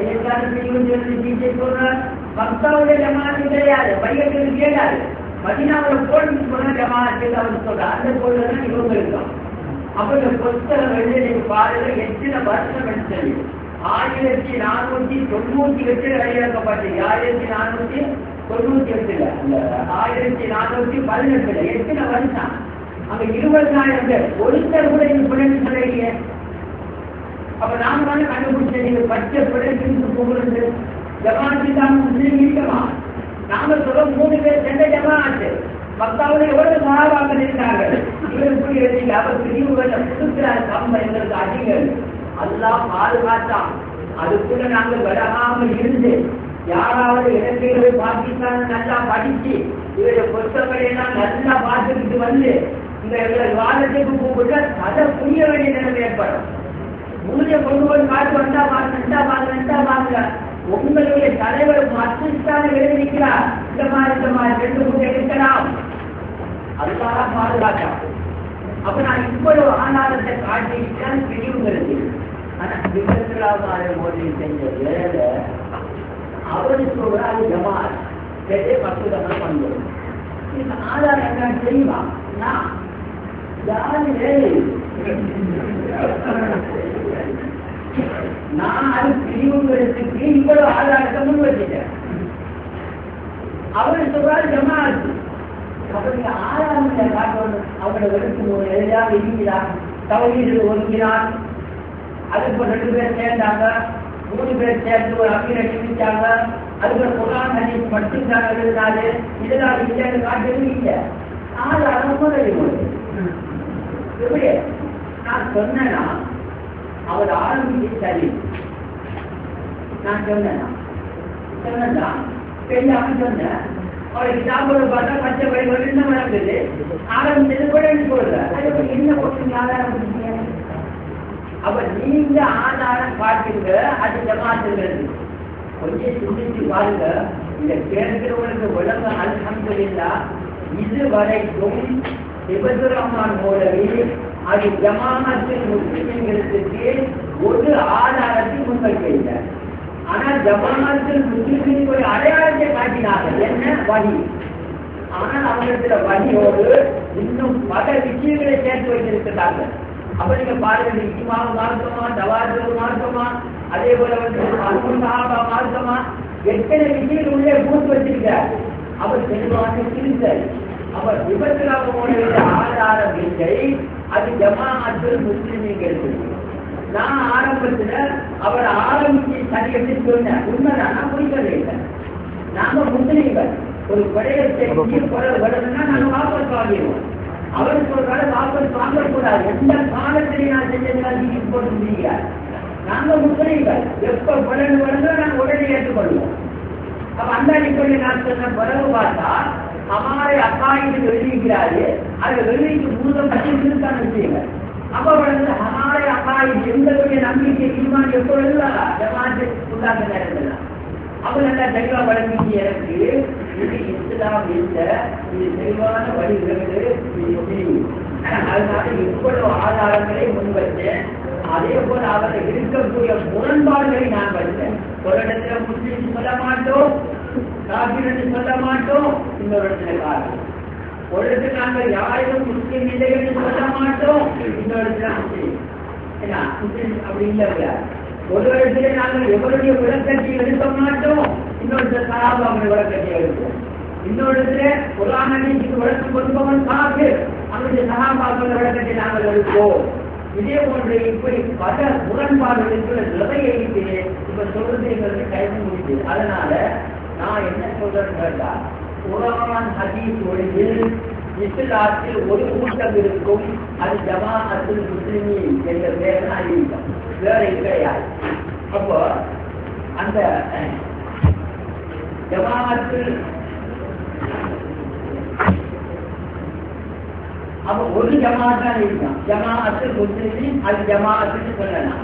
மக்காவுடைய ஜமாத்து கிடையாது, பையத்தில் கேடாது. மதீனாவில் போட்டு சொன்ன ஜமாத்தில் அவர் சொல்றார். அந்த பொருள் இவங்க இருக்கும். அப்ப இந்த புத்தகம் எழுதி பாருங்க எத்தனை வருஷம் எடுத்தது. ஆயிரத்தி நானூத்தி தொண்ணூத்தி எட்டுல வெளியிடப்பட்டது. ஆயிரத்தி நானூத்தி தொண்ணூத்தி எட்டுல ஆயிரத்தி நானூத்தி பதினெட்டுல எத்தனை வருஷம். அங்க இருபதாயிரம் பேர் ஒருத்தர் கூட இந்த பிள்ளைங்க சொல்றீங்க. அப்ப நாம தானே கண்டுபிடிச்ச பச்சை பிள்ளைங்களுக்கு போகிறது. ஜமாத்து தான் முஸ்லீம் இருக்கமா? நாம சொல்ல மூணு பேர் சென்ற ஜமாத்து மக்காவுல எவ்வளவு சஹாபாக்கள் இருக்காங்க. இவருக்கு எழுதி அவர் பிரிவுகளை புதுக்கிறார். கம்ப எங்களுக்கு அதிகம் அல்லாஹ் பாதுகாத்தான். அதுக்குள்ள நாங்கள் விலகாமல் இருந்து யாராவது இலங்கைகளை பாகிஸ்தான் நல்லா படிச்சு இவருடைய புத்தகங்களை எல்லாம் நல்லா பார்த்துக்கிட்டு வந்து இந்த வாதத்துக்கு கூப்பிட்டு அதை புரிய வேண்டிய நிலைமை ஏற்படும். மூலிய கொண்டு போய் காட்டு வந்தா பாருங்க பாருங்க பாருங்க. உங்களுடைய தலைவர் மத்திஸ்தான எழுதிக்கிறார். இந்த மாதிரி இந்த மாதிரி ரெண்டு மூணு இருக்கலாம். அதுக்காக பாதுகாத்தான். அப்ப நான் இவ்வளவு ஆதாரத்தை காட்டிவிட்டால் பிரிவுங்கிறது. ஆனா விபத்துலாவாத மோடி செஞ்ச வேலை அவரு சொல்றாரு ஜமாத் கேட்டே பக்குதமா பண்ணுவோம். இந்த ஆதாரம் என்ன தெரியுமா? நான் யாரு வேலை நான் அது பிரிவுங்கிறதுக்கு இவ்வளவு ஆதாரத்தை முன் வச்சுட்டேன். அவரு சொல்றாரு ஜமாத். அப்ப நீங்க ஆதாரம் காட்டணும். அவரோட வெறுப்பு எதாவது இருக்கிறார், தவறீடு ஒதுங்கினார். அதுக்கு ரெண்டு பேர் சேர்ந்தாங்க, மூணு பேர் சேர்ந்து ஒரு அமீரை நியமிச்சாங்க. அதுக்கு குர்ஆன் ஹதீஸ் மட்டும்தான் எழுதினாரு. இதெல்லாம் இல்லைன்னு காட்டவே இல்லை. ஆதாரம் முதலி எப்படி நான் சொன்னேன்னா அவர் ஆரம்பிச்சு சரி நான் சொன்னேன் சொன்னதான் பெரியாம சொன்னேன் அவருக்கு சாப்பிட பார்த்தா பச்சை வழிகள் என்ன நடக்குது ஆரம்பிச்சது கூட சொல்ற என்ன போட்டு ஆதாரம் அப்ப நீங்க ஆதாரம் காட்டுங்க அது ஜமாத்துங்கிறது கொஞ்சம் சிந்திச்சு பாருங்க இந்த கேட்கிறவனுக்கு உலக அல்ஹம்துலில்லாஹ் இதுவரைக்கும் இப்னு ரஹ்மான் மௌலவி அது ஜமாஅத்துல் முஸ்லிம்களுக்கு ஒரு ஆதாரத்தை முன்வைக்கவில்லை. ஆனால் ஜமாஅத்துல் முஸ்லிம்களுக்கு ஒரு அடையாளத்தை காட்டினார்கள். என்ன வழி? ஆனால் அவர்களுடைய வழியோடு இன்னும் பல விஷயங்களை சேர்த்து வைத்திருக்கிறார்கள். அப்ப நீங்க பாருங்க, இஜ்மா மார்க்கமா, தவாஜு மார்க்கமா, அதே போல வந்து சஹாபா மார்க்கமா, எத்தனை விஷயங்கள் உள்ளே பூத்து வச்சிருக்கார். அவர் தெளிவாக திருத்தல். அவர் விபத்துலாவோட ஆதாரம் இல்லை, அது ஜமாஅத்துல் முஸ்லிம்களுக்கு. நான் ஆரம்பத்துல அவர் ஆரம்பிச்சு சரியத்தை சொன்னேன். உண்மைதான், நான் புரிக்கவே இல்லை. நாம முஸ்லிம்கள் ஒரு விடயத்தை வருதுன்னா நாங்க வாபஸ் வாங்கிடுவோம். அவர் சொல்றாரு வாபஸ் வாங்கக்கூடாது. எந்த காலத்திலே நான் செஞ்சதுனால நீங்க போட்டு முடியாது. நாங்க முஸ்லிம்கள் எப்ப பலன் வருதோ நாங்கள் உடனே ஏற்றுக்கொள்வோம். அப்ப அந்த அடிப்படையில் நான் சொன்ன பிறகு பார்த்தா அமாரை அக்காய்க்கு வெளியிக்கிறாரு. அது வெளியிட்டு பூதம் பற்றி இருக்கான விஷயங்கள். அப்ப வந்து அமாரை அக்காய் எங்களுடைய நம்பிக்கை தீர்மானம் எப்பொழுது ஜமாத்து உண்டாக்க நேரத்தில் அவர் நல்லா தெளிவா வழங்கிச்சு. எனக்கு இது இஸ்லாம் இல்லை, இது தெளிவான வழிகிறது, இது பிரிவு. அதனால இவ்வளவு ஆதாரங்களை முன்வைத்தேன். அதே போல அவர்கள் இருக்கக்கூடிய முரண்பாடுகளை நான் வந்தேன். ஒரு இடத்துல முஸ்லிம் சொல்ல மாட்டோம், காபீர் என்று சொல்ல மாட்டோம், இன்னொரு இடத்துல காபீர். ஒரு இடத்துல நாங்கள் யாரும் முஸ்லிம் இல்லை என்று சொல்ல மாட்டோம், இன்னொரு இடத்துல முஸ்லிம். ஏன்னா முஸ்லிம் அப்படி இல்லை. ஒரு இடத்துல நாங்கள் எவருடைய விளக்கத்தை எடுக்க மாட்டோம், இன்னொரு சஹாபாவுடைய விளக்கத்தை எடுப்போம். இன்னொரு இடத்துல குர்ஆன் ஹதீஸுக்கு விளக்கம் கொடுப்பவன் காபீர், அவருடைய சஹாபாவுடைய விளக்கத்தை நாங்கள் எடுப்போம். இதே போன்று இப்படி பல முரண்பாடுகளுக்கு நிறைய இப்ப சொல்றது எங்களுக்கு கைது முடியுது. அதனால நான் என்ன சொல்றேன்னு கேட்டா, குர்ஆன் ஹதீஸ் ஒளியில் இஸ்லாத்தில் ஒரு கூட்டம் இருக்கும், அது ஜமாஅத்துல் முஸ்லிமீன் என்ற பெயர் அறிவிக்கும், வேற கிடையாது. அப்போ அந்த ஜமாஅத்துல் அப்ப ஒரு ஜமாத்தான் இருக்கான், ஜமாஅத்துல் முஸ்லிமீன், அது ஜமாஅத்துன்னு சொல்லலாம்.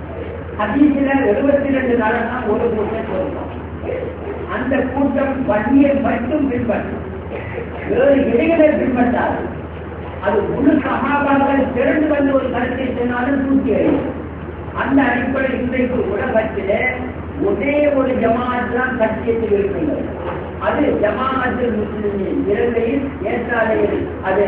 ஹதீஸ்ல எழுபத்தி ரெண்டு நாளா ஒரு கூட்டம் சொல்றோம். அந்த கூட்டம் வழியை மட்டும் பின்பற்றும், வேறு இடைகளை பின்பற்றாது. அது முழு சஹாபாக்கள் திரண்டு வந்து ஒரு கருத்தை சொன்னாலும் தூக்கி அறியும். அந்த அடிப்படை இன்றைக்கு உலகத்திலே ஒரே ஒரு ஜமாஅத் தான் சத்தியத்தில் இருக்கின்றது, அது ஜமாஅத்துல் முஸ்லிமீன். இலங்கையில் ஏற்றாலையில் அது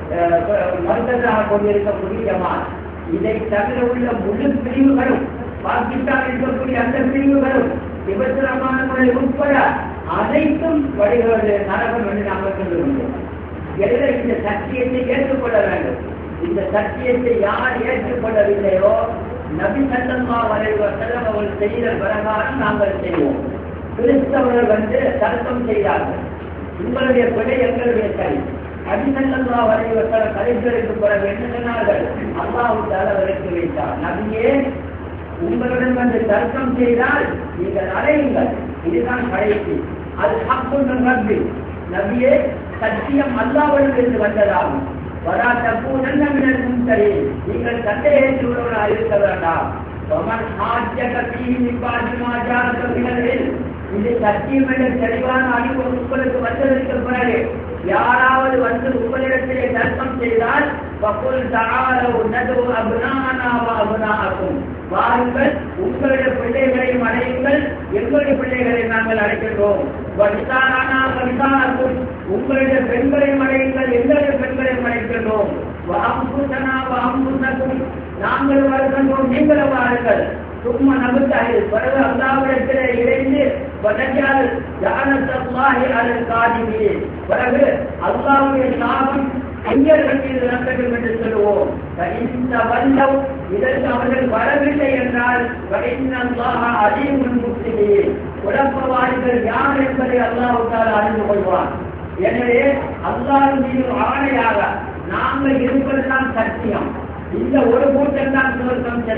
மருந்ததாக கொண்டிருக்கக்கூடிய ஜமாத். இதை தவிர உள்ள முழு பிரிவுகளும், பாகிஸ்தான் இருக்கக்கூடிய அந்த பிரிவுகளும், விபத்துரமான முறை உட்பட அனைத்தும் வழிகள் நரகம் என்று நாங்கள் சொல்லுகின்றோம். எனவே இந்த சத்தியத்தை ஏற்றுக்கொள்ள வேண்டும். இந்த சத்தியத்தை யார் ஏற்றுக்கொள்ளவில்லையோ, நபி ஸல்லல்லாஹு அலைஹி வஸல்லம் அவர்கள் செய்த பிரகாரம் நாங்கள் செய்வோம். கிறிஸ்தவர்கள் வந்து தர்க்கம் செய்தார்கள், உங்களுடைய பிழை எங்களுடைய சரி. நபி ஸல்லல்லாஹு அலைஹி வஸல்லம் கலைஞருக்கு பிறகு என்ன சொன்னார்கள்? அல்லாஹ் தஆலா விலக்கி வைத்தார், நபியே உங்களுடன் வந்து தர்க்கம் செய்தால் நீங்கள் அடையுங்கள், இதுதான் கடைசி. அது ஹக்குன் ரப்பி, நபியே சத்தியம் அல்லாஹ்விடமிருந்து வந்ததாகும். வரா தக்கூனன் மினல் மும்தரீன், நீங்கள் சந்தேகத்தில் உள்ளவராக இருக்க வேண்டாம். வமன் ஹாஜ்ஜக ஃபீஹி மின் பஅதி மா ஜாஅக மினல் இல்ம், இது சத்தியம் என்ற தெளிவான அறிவு உங்களுக்கு வந்ததற்கு பிறகு யாராவது வந்து உங்களிடத்திலே தர்க்கம் செய்தால் ஃபகுல் தஆலவு நது அப்னானா வ அப்னாஅக்கும், வாருங்கள் உங்களுடைய பிள்ளைகளையும் அழையுங்கள், எங்களுடைய பிள்ளைகளை நாங்கள் அழைக்கின்றோம். வனிதானா வனிதாக்கும், உங்களுடைய பெண்களையும் அழையுங்கள், எங்களுடைய பெண்களையும் அழைக்கின்றோம். வஅம்புசனா வஅம்புசக்கும், நாங்கள் வருகின்றோம், நீங்களும் வாருங்கள். சும்மா நபுத்தாயில் பிறகு அல்லாஹ்விடத்திலே இணைந்து வனஜால் ஜஅனத்துல்லாஹி அலல் காதிபீன், பிறகு அல்லாஹ்வுடைய சாபம் ஐயர்கள் மீது நடக்கும் என்று சொல்லுவோம். இந்த வல்லவ், இதற்கு அவர்கள் வரவில்லை என்றால் வஇன்னல்லாஹ அலீமுல் முஃப்ஸிதீன், குழப்பவாதிகள் யார் என்பதை அல்லாஹ் தஆலா அறிந்து கொள்வான். எனவே அல்லாஹ் மீது ஆணையாக நாங்கள் இருப்பதுதான் சத்தியம். இந்த ஒரு கூட்டம் தான் சுவர்க்கம் செல்லும்.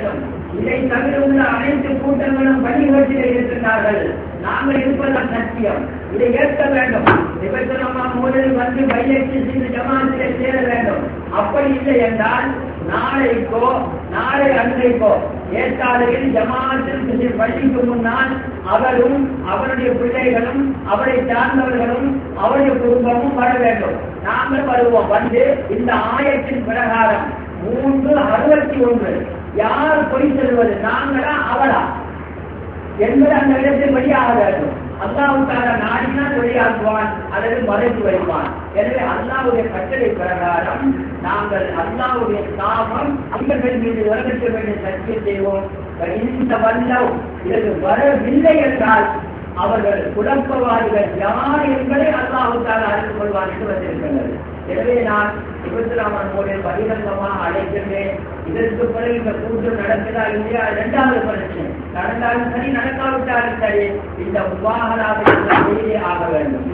இதை தவிர உள்ள அனைத்து கூட்டங்களும் வழிகாட்டிலே இருக்கின்றார்கள். நாங்கள் இருப்பதுதான் சத்தியம். இதை ஏற்க வேண்டும். நிபந்தனமா முதலில் வந்து பையற்றி செய்து ஜமாத்திலே சேர வேண்டும். அப்படி இல்லை என்றால் நாளைக்கோ நாளை அன்றைக்கோ ஏற்காலையில் ஜமாத்தில் பள்ளிக்கு முன்னால் அவரும் அவருடைய பிள்ளைகளும் அவரை சார்ந்தவர்களும் அவருடைய குடும்பமும் வர வேண்டும். நாங்கள் வருவோம். வந்து இந்த ஆயத்தின் பிரகாரம் மூன்று அறுபத்தி ஒன்று யார் பொய் செல்வது, நாங்களா அவளா என்பது அந்த இடத்தில் வெளியாக வேண்டும். அல்லாஹ்வுக்காக நாடினால் வெளியாக்குவான் அல்லது மறைத்து வைப்பான். எனவே அல்லாஹ்வுடைய கட்டளை பிரகாரம் நாங்கள் அல்லாஹ்வுடைய நாமம் அவர்கள் மீது வரவேற்க வேண்டிய சத்தியம் செய்வோம். இந்த வல்லவ் இதற்கு வரவில்லை என்றால் அவர்கள் குழப்பவாதிகள் யார் என்பதை அல்லாஹ்வுக்காக அறிந்து கொள்வான் என்று வந்திருக்கின்றது. எனவே நான் இருபத்திராமன் மூலம் பகிரங்கமாக அழைக்கின்றேன். இதற்கு பிறகு இந்த கூட்டம் நடக்கிறதா இல்லையா இரண்டாவது பிரச்சனை. நடந்தாலும் சரி நடக்காவிட்டாலும் சரி இந்த முபாகராக ஆக வேண்டும்.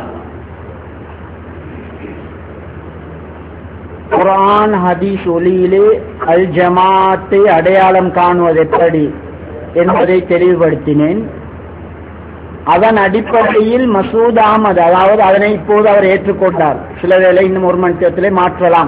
குர்ஆன் ஹதீஸ் ஒளியிலே அல் ஜமாத்தை அடையாளம் காணுவது எப்படி என்பதை தெளிவுபடுத்தினேன். அதன் அடிப்படையில் மசூத் அகமது, அதாவது அதனை இப்போது அவர் ஏற்றுக்கொண்டார். சில வேளை இன்னும் ஒரு மணி நேரத்திலே மாற்றலாம்.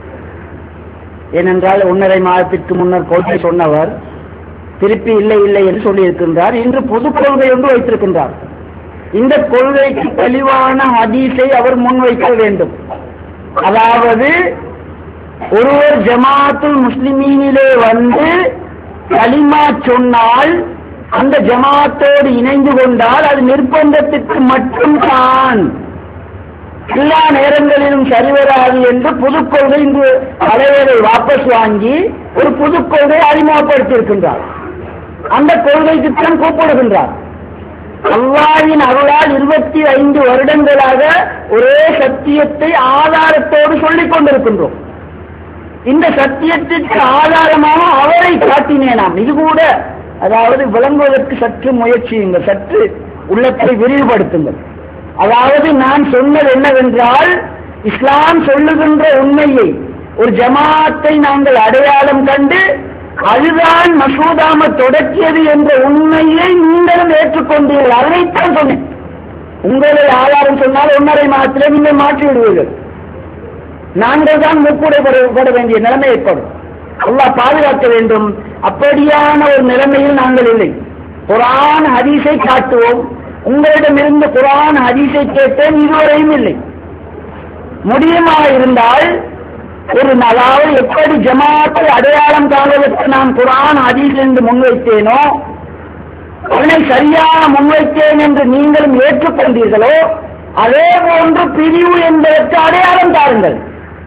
ஏனென்றால் ஒன்றரை மாதத்திற்கு முன்னர் கொள்கை சொன்னவர் திருப்பி இல்லை இல்லை என்று சொல்லியிருக்கின்றார். இன்று பொது கொள்கை ஒன்று வைத்திருக்கின்றார். இந்த கொள்கைக்கு தெளிவான ஹதீஸை அவர் முன்வைக்க வேண்டும். அதாவது ஒருவர் ஜமாத்துல் முஸ்லிமீனிலே வந்து கலிமா சொன்னால் அந்த ஜமாத்தோடு இணைந்து கொண்டால் அது நிர்பந்தத்திற்கு மட்டும்தான், எல்லா நேரங்களிலும் சரிவராது என்று புதுக்கொள்கை இன்று தலைவரை வாபஸ் வாங்கி ஒரு புதுக்கொள்கை அறிமுகப்படுத்தியிருக்கின்றார். அந்த கொள்கைக்கு தான் கூப்பிடுகின்றார். அல்லாஹ்வின் அருளால் இருபத்தி ஐந்து வருடங்களாக ஒரே சத்தியத்தை ஆதாரத்தோடு சொல்லிக் கொண்டிருக்கின்றோம். இந்த சத்தியத்திற்கு ஆதாரமாக அவரை காட்டினேனாம். இது கூட அதாவது விளங்குவதற்கு சற்று முயற்சியுங்கள், சற்று உள்ளத்தை விரிவுபடுத்துங்கள். அதாவது நான் சொன்னது என்னவென்றால், இஸ்லாம் சொல்லுகின்ற உண்மையை ஒரு ஜமாத்தை நாங்கள் அடையாளம் கண்டு அதுதான் மசூதாம தொடக்கியது என்ற உண்மையை நீங்களும் ஏற்றுக்கொண்டீர்கள். அதனைத்தான் சொன்னேன். உங்களை ஆதாரம் சொன்னால் ஒன்றரை மாதத்திலே நீங்கள் மாற்றி விடுவீர்கள். நாங்கள் தான் மூக்குடைப்பட வேண்டிய நிலைமை ஏற்படும். அல்லாஹ் பாதுகாக்க வேண்டும். அப்படியான ஒரு நிலைமையில் நாங்கள் இல்லை. குர்ஆன் ஹதீஸை காட்டுவோம். உங்களிடம் இருந்து குர்ஆன் ஹதீஸை கேட்டேன், இதுவரையும் இல்லை. முடியுமா இருந்தால் ஒரு அதாவது எப்படி ஜமாத்தை அடையாளம் காணுவதற்கு நான் குர்ஆன் ஹதீஸ் என்று முன்வைத்தேனோ அதனை சரியாக முன்வைத்தேன் என்று நீங்களும் ஏற்றுக்கொண்டீர்களோ அதே போன்று பிரிவு என்பதற்கு அடையாளம் தாருங்கள்.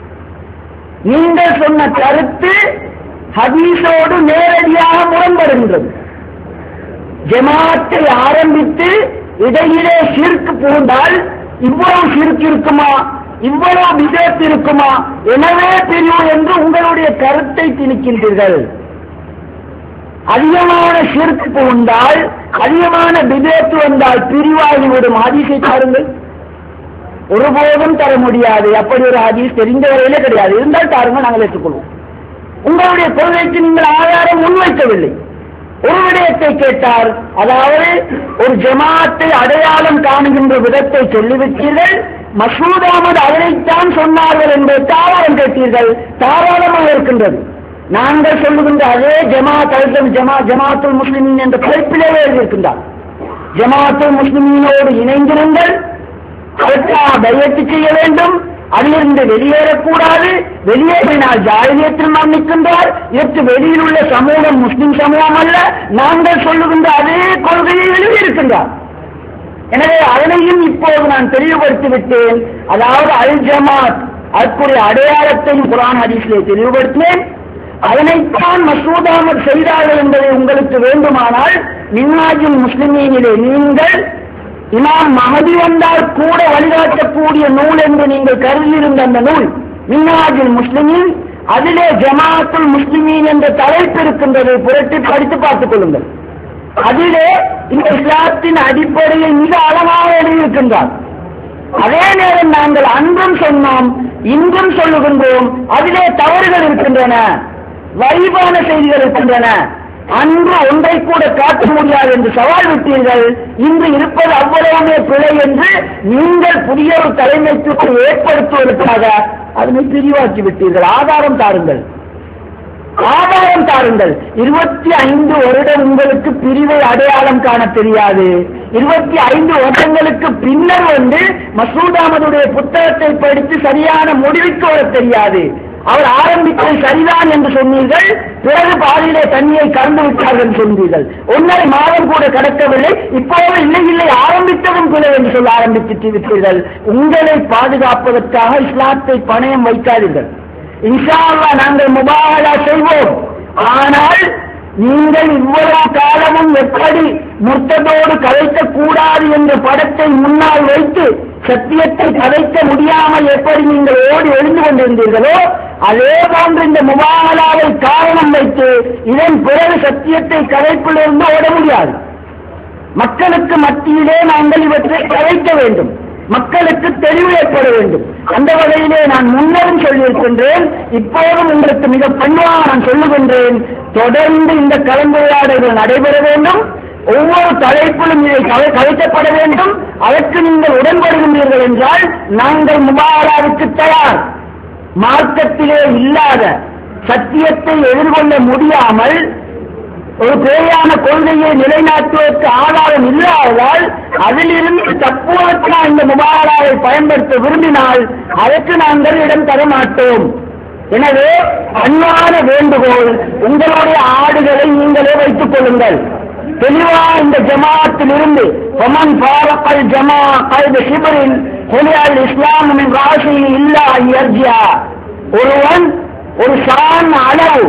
நீங்கள் சொன்ன கருத்து ஹதீஸோடு நேரடியாக முரண்படுகின்றது. ஜமாத்தை ஆரம்பித்து இடையிலே ஷிர்க் புகுந்தால் இவ்வளவு ஷிர்க் இருக்குமா, இவ்வளவு பிதஅத் இருக்குமா, எனவே பிரிவு என்று உங்களுடைய கருத்தை திணிக்கின்றீர்கள். அதிகமான ஷிர்க் புகுந்தால் அதிகமான பிதஅத் வந்தால் பிரிவாகிவிடும். ஹதீஸை தாருங்கள். ஒருபோதும் தர முடியாது. அப்படி ஒரு ஹதீஸ் தெரிந்த வரையிலே கிடையாது. இருந்தால் தாருங்கள், நாங்கள் ஏற்றுக்கொள்வோம். உங்களுடைய கொள்கைக்கு நீங்கள் ஆதாரம் முன்வைக்கவில்லை. ஒரு விடயத்தை கேட்டார், அதாவது ஒரு ஜமாத்தை அடையாளம் காணுகின்ற விதத்தை சொல்லிவிட்டீர்கள். மசூத் அஹமது அதனைத்தான் சொன்னார்கள் என்பதை ஆதாரம் கேட்டீர்கள். தாராளமாக இருக்கின்றது. நாங்கள் சொல்லுகின்ற அதே ஜமாத் அல் ஜமா ஜமாத்துல் முஸ்லிமீன் என்ற தலைப்பிலேயே எழுதியிருக்கின்றார். ஜமாத்துல் முஸ்லிமீனோடு இணைந்திருங்கள், அதற்காக பையத்து செய்ய வேண்டும், அதிலிருந்து வெளியேறக்கூடாது, வெளியேறினால் ஜாஹிலியத்தில் மரணிக்கின்றார். இதற்கு வெளியில் உள்ள சமூகம் முஸ்லிம் சமூகம் அல்ல, நாங்கள் சொல்லுகின்ற அதே கொள்கையை எழுதியிருக்கின்றார். எனவே அதனையும் இப்போது நான் தெளிவுபடுத்தி விட்டேன். அதாவது அல் ஜமாத் அதற்குரிய அடையாளத்தையும் குர்ஆன் ஹதீஸிலே தெளிவுபடுத்தினேன். அதனைத்தான் மசூத் அஹமது செய்தார்கள் என்பதை உங்களுக்கு வேண்டுமானால் மின்ஹாஜுல் முஸ்லிமீனிலே நீங்கள் இமாம் மஹதி வந்தால் கூட வழிகாட்டக்கூடிய நூல் என்று நீங்கள் கருதியிருந்த அந்த நூல் மின்ஹாஜுல் முஸ்லிமீன், அதிலே ஜமாத்துல் முஸ்லிமீன் என்ற தலைப்பு இருக்கின்றது. புரட்டி படித்து பார்த்துக் கொள்ளுங்கள். அதிலே இந்த இஸ்லாத்தின் அடிப்படையை மிக அழகாக எழுதியிருக்கின்றார். அதே நேரம் நாங்கள் அன்றும் சொன்னோம், இன்றும் சொல்லுகின்றோம், அதிலே தவறுகள் இருக்கின்றன, வைபான செய்திகள் இருக்கின்றன. அன்று ஒன்றை கூட காட்ட முடியாது என்று சவால் விட்டீர்கள். இன்று இருப்பது அவ்வளவுமே பிழை என்று நீங்கள் புதிய ஒரு தலைமைத்துவத்தை ஏற்படுத்துவதற்காக அதனை பிரிவாக்கி விட்டீர்கள். ஆதாரம் தாருங்கள், ஆதாரம் தாருங்கள். இருபத்தி ஐந்து வருடம் உங்களுக்கு பிரிவை அடையாளம் காண தெரியாது. இருபத்தி ஐந்து வருடங்களுக்கு பின்னர் வந்து மசூத் அஹமதுடைய புத்தகத்தை படித்து சரியான முடிவுக்கு வர தெரியாது. அவர் ஆரம்பித்தது சரிதான் என்று சொன்னீர்கள், பிறகு பாதியிலே தண்ணியை கறந்து விட்டார்கள் என்று சொன்னீர்கள். ஒன்றரை மாதம் கூட கடக்கவில்லை, இப்போது இல்லை இல்லை ஆரம்பித்ததும் பிழை என்று சொல்ல ஆரம்பித்து விட்டீர்கள். உங்களை பாதுகாப்பதற்காக இஸ்லாத்தை பணயம் வைக்காதீர்கள். இன்ஷா அல்லாஹ் நாங்கள் முபாஹலா செய்வோம். ஆனால் நீங்கள் இவ்வளவு காலமும் எப்படி முர்த்ததோடு கலைக்க கூடாது என்ற படத்தை முன்னால் வைத்து சத்தியத்தை கலைக்க முடியாமல் எப்படி நீங்கள் ஓடி எழுந்து கொண்டிருந்தீர்களோ அதே போன்று இந்த முபாஹலாவை காரணம் வைத்து இதன் பிறகு சத்தியத்தை கலைப்பிலிருந்து ஓட முடியாது. மக்களுக்கு மத்தியிலே நாங்கள் இவற்றை கலைக்க வேண்டும், மக்களுக்கு தெளிவு ஏற்பட வேண்டும். அந்த வகையிலே நான் முன்னரும் சொல்லியிருக்கின்றேன், இப்போதும் உங்களுக்கு மிக பணிவாக நான் சொல்லுகின்றேன். தொடர்ந்து இந்த கலந்துரையாடல்கள் நடைபெற வேண்டும். ஒவ்வொரு தலைப்பிலும் இதை கலைக்கப்பட வேண்டும். அதற்கு நீங்கள் உடன்படுகின்றீர்கள் என்றால் நாங்கள் முபாஹலாவுக்கு தயார். மார்க்கத்திலே இல்லாத சத்தியத்தை எதிர்கொள்ள முடியாமல் ஒரு பேயான கொள்கையை நிலைநாட்டுவதற்கு ஆதாரம் இல்லாததால் அதிலிருந்து தப்புவதற்கு நான் இந்த முபாஹலாவை பயன்படுத்த விரும்பினால் அதற்கு நாங்கள் இடம் தர மாட்டோம். எனவே அன்பான வேண்டுகோள், உங்களுடைய ஆடுகளை நீங்களே வைத்துக் கொள்ளுங்கள். தெளிவா இந்த ஜமாத்தில் இருந்து ஒமன் பாரக்கல் ஜமா கல்வி சிபரின் ஹுலியால் இஸ்லாமின் ராசி இல்லா யர்ஜியா, ஒருவன் ஒரு சான் அளவு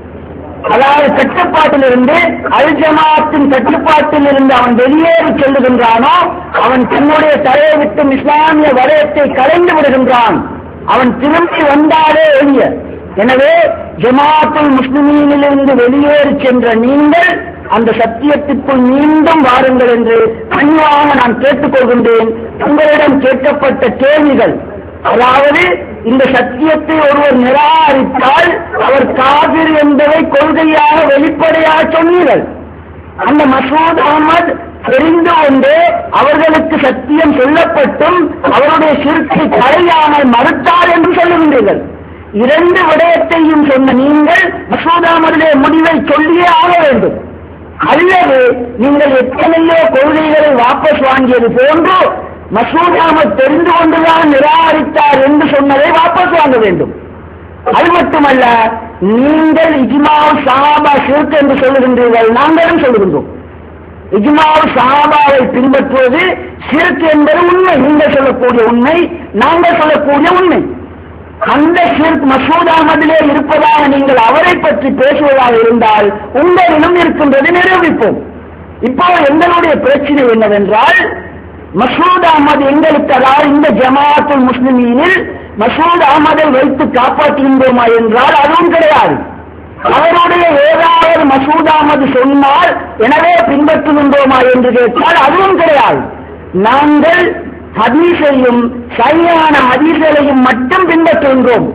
அதாவது கட்டுப்பாட்டில் இருந்து அல் ஜமாத்தின் கட்டுப்பாட்டில் இருந்து அவன் வெளியேறி செல்லுகின்றானோ அவன் தன்னுடைய தலையை விட்டு இஸ்லாமிய வலயத்தை கலைந்து விடுகின்றான். அவன் திரும்பி வந்தாலே எளிய. எனவே ஜமாத்துல் முஸ்லிமீனிலிருந்து வெளியேறி சென்ற நீங்கள் அந்த சத்தியத்திற்குள் மீண்டும் வாருங்கள் என்று பணிவாக நான் கேட்டுக்கொள்கின்றேன். உங்களிடம் கேட்கப்பட்ட கேள்விகள், அதாவது இந்த சத்தியத்தை ஒருவர் நிராகரித்தால் அவர் காபிர் என்பதை கொள்கையாக வெளிப்படையாக சொன்னீர்கள். அந்த மசூத் அஹமத் தெரிந்து கொண்டே அவர்களுக்கு சத்தியம் சொல்லப்பட்டும் அவருடைய சிறுக்கை களையாமல் மறுத்தார் என்று சொல்லுகின்றீர்கள். இரண்டு விடயத்தையும் சொன்ன நீங்கள் மசூத் அஹமதுடைய முடிவை சொல்லியே ஆக வேண்டும். அல்லது நீங்கள் எத்தனையோ கொள்கைகளை வாபஸ் வாங்கியது போன்று மசூத் அஹமத் தெரிந்து கொண்டுதான் நிராகரித்தார் என்று சொன்னதை வாபஸ் வாங்க வேண்டும். அது மட்டுமல்ல, நீங்கள் இஜ்மாஉ ஸஹாபா ஷிர்க் என்று சொல்லுகின்றீர்கள், நாங்களும் சொல்லுகின்றோம். இஜ்மாஉ ஸஹாபாவை பின்பற்றுவது ஷிர்க் என்பது உண்மை, நீங்கள் சொல்லக்கூடிய உண்மை, நாங்கள் சொல்லக்கூடிய உண்மை. அந்த ஷிர்க் மசூத் அஹமதிலே இருப்பதாக நீங்கள் அவரை பற்றி பேசுவதாக இருந்தால் உங்களிடம் இருக்கின்றது நிரூபிப்போம். இப்போ எங்களுடைய பிரச்சனை என்னவென்றால், மசூத் அஹமது எங்களுக்கு, அதாவது இந்த ஜமாஅத்துல் முஸ்லிமீனில் மசூத் அஹமதை வைத்து காப்பாற்றுகின்றோமா என்றால் அதுவும் கிடையாது. அவருடைய ஏதாவது மசூத் அஹமது சொன்னால் எனவே பின்பற்றுகின்றோமா என்று கேட்டால் அதுவும் கிடையாது. நாங்கள் ஹதீஸையும் சரியான ஹதீஸையும் மட்டும் பின்பற்றுகின்றோம்.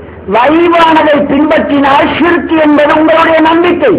வைவானதை பின்பற்றினால் ஷிர்க் என்பது உங்களுடைய நம்பிக்கை.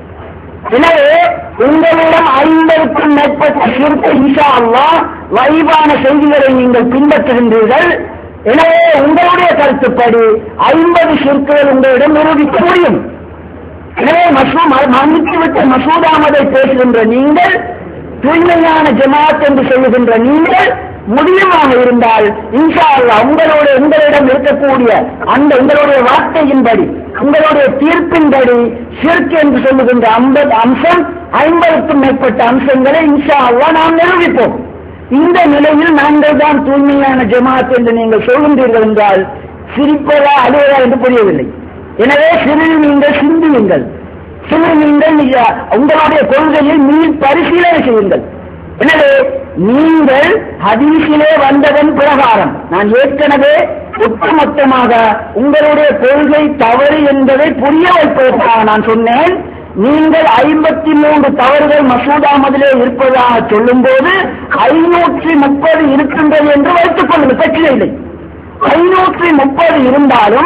எனவே உங்களிடம் ஐம்பதுக்கும் மேற்பட்ட ஷிர்க் இன்ஷா அல்லாஹ் வைவான செய்திகளை நீங்கள் பின்பற்றுகின்றீர்கள். எனவே உங்களுடைய கருத்துப்படி ஐம்பது ஷிர்க்குகள் உங்களிடம் நிரூபிக்க முடியும். எனவே மன்னித்துவிட்ட மசூத் அஹமதை பேசுகின்ற நீங்கள், தூய்மையான ஜமாத் என்று சொல்லுகின்ற நீங்கள் முடியுமாக இருந்தால் இன்ஷா அல்லாஹ் உங்களோட உங்களிடம் இருக்கக்கூடிய அந்த உங்களுடைய வார்த்தையின்படி உங்களுடைய தீர்ப்பின்படி ஷிர்க் என்று சொல்லுகின்ற ஐம்பது அம்சம் ஐம்பதுக்கும் மேற்பட்ட அம்சங்களை இன்ஷா அல்லாஹ் நாம் நிரூபிப்போம். இந்த நிலையில் நாங்கள் தான் தூய்மையான ஜமாத் என்று நீங்கள் சொல்கின்றீர்கள் என்றால் சிரிப்பதா அழுவதா என்று புரியவில்லை. எனவே சிறிது நீங்கள் சிந்தியுங்கள், சிறிது நீங்கள் உங்களுடைய கொள்கையை மீள் பரிசீலனை செய்யுங்கள். எனவே நீங்கள் ஹதீஸிலே வந்ததன் பிரகாரம் நான் ஏற்கனவே ஒட்டுமொத்தமாக உங்களுடைய கொள்கை தவறு என்பதை புரிய வைப்பதற்காக நான் சொன்னேன். நீங்கள் ஐம்பத்தி மூன்று தவறுகள் மசூத் அஹமதிலே இருப்பதாக சொல்லும் போது ஐநூற்றி முப்பது இருக்கின்றது என்று வைத்துக் கொள்ளுங்கள், பிரச்சனை இல்லை. ஐநூற்றி முப்பது இருந்தாலும்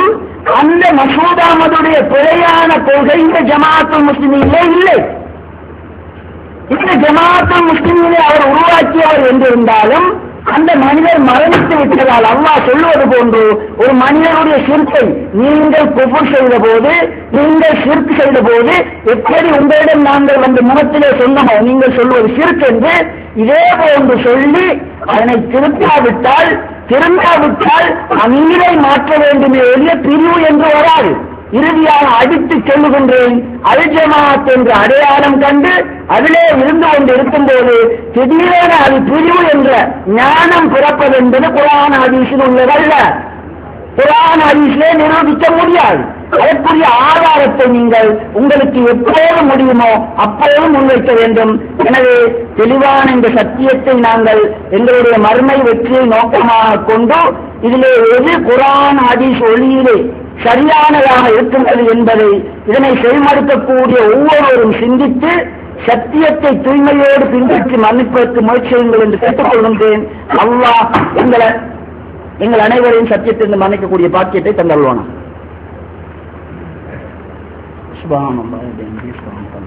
அந்த மசூத் அஹமதுடைய பிழையான கொள்கை இந்த ஜமாஅத்துல் முஸ்லிமீனிலே இல்லை. இந்த ஜமாஅத்துல் முஸ்லிமீனை அவர் உருவாக்கியவர் என்றிருந்தாலும் அந்த மனிதர் மரணித்து விட்டதால் அல்லாஹ் சொல்லுவது போன்று ஒரு மனிதனுடைய சிறுக்கை நீங்கள் குஃப்ர் செய்த போது, நீங்கள் சிறுக்கு செய்த போது எப்படி உங்களிடம் நாங்கள் வந்து முகத்திலே சொன்னமோ நீங்கள் சொல்வது சிறுக்கு என்று இதே போன்று சொல்லி அதனை திருத்தாவிட்டால் திருந்தாவிட்டால் அமீரை மாற்ற வேண்டுமே ஒழிய பிரிவு என்று வராது. இறுதியாக அடித்து சொல்லுகின்றேன், அல் ஜமாஅத் என்ற அடையாளம் கண்டு அதிலே இருந்து கொண்டு இருக்கும் போது திடீரென அது பிரிவு என்ற ஞானம் பிறப்பது என்பது குர்ஆன் ஹதீஸில் உள்ளதல்ல. குர்ஆன் ஹதீஸிலே நிரூபிக்க முடியாது. அதற்குரிய ஆதாரத்தை நீங்கள் உங்களுக்கு எப்போது முடியுமோ அப்போது முன்வைக்க வேண்டும். எனவே தெளிவான இந்த சத்தியத்தை நாங்கள் எங்களுடைய மறுமை வெற்றியை நோக்கமாக கொண்டு இதிலே எது குர்ஆன் ஹதீஸ் ஒளியிலே சரியானதாக இருக்கின்றது என்பதை இதனை செயல்படுத்தக்கூடிய ஒவ்வொருவரும் சிந்தித்து சத்தியத்தை தூய்மையோடு பின்பற்றி மன்னிப்பதற்கு முயற்சி செய்யுங்கள் என்று கேட்டுக்கொள்கின்றேன். அல்லாஹ் எங்களை எங்கள் அனைவரையும் சத்தியத்திலிருந்து மன்னிக்கக்கூடிய பாக்கியத்தை தந்தருவானா. சுப்ஹானல்லாஹ்.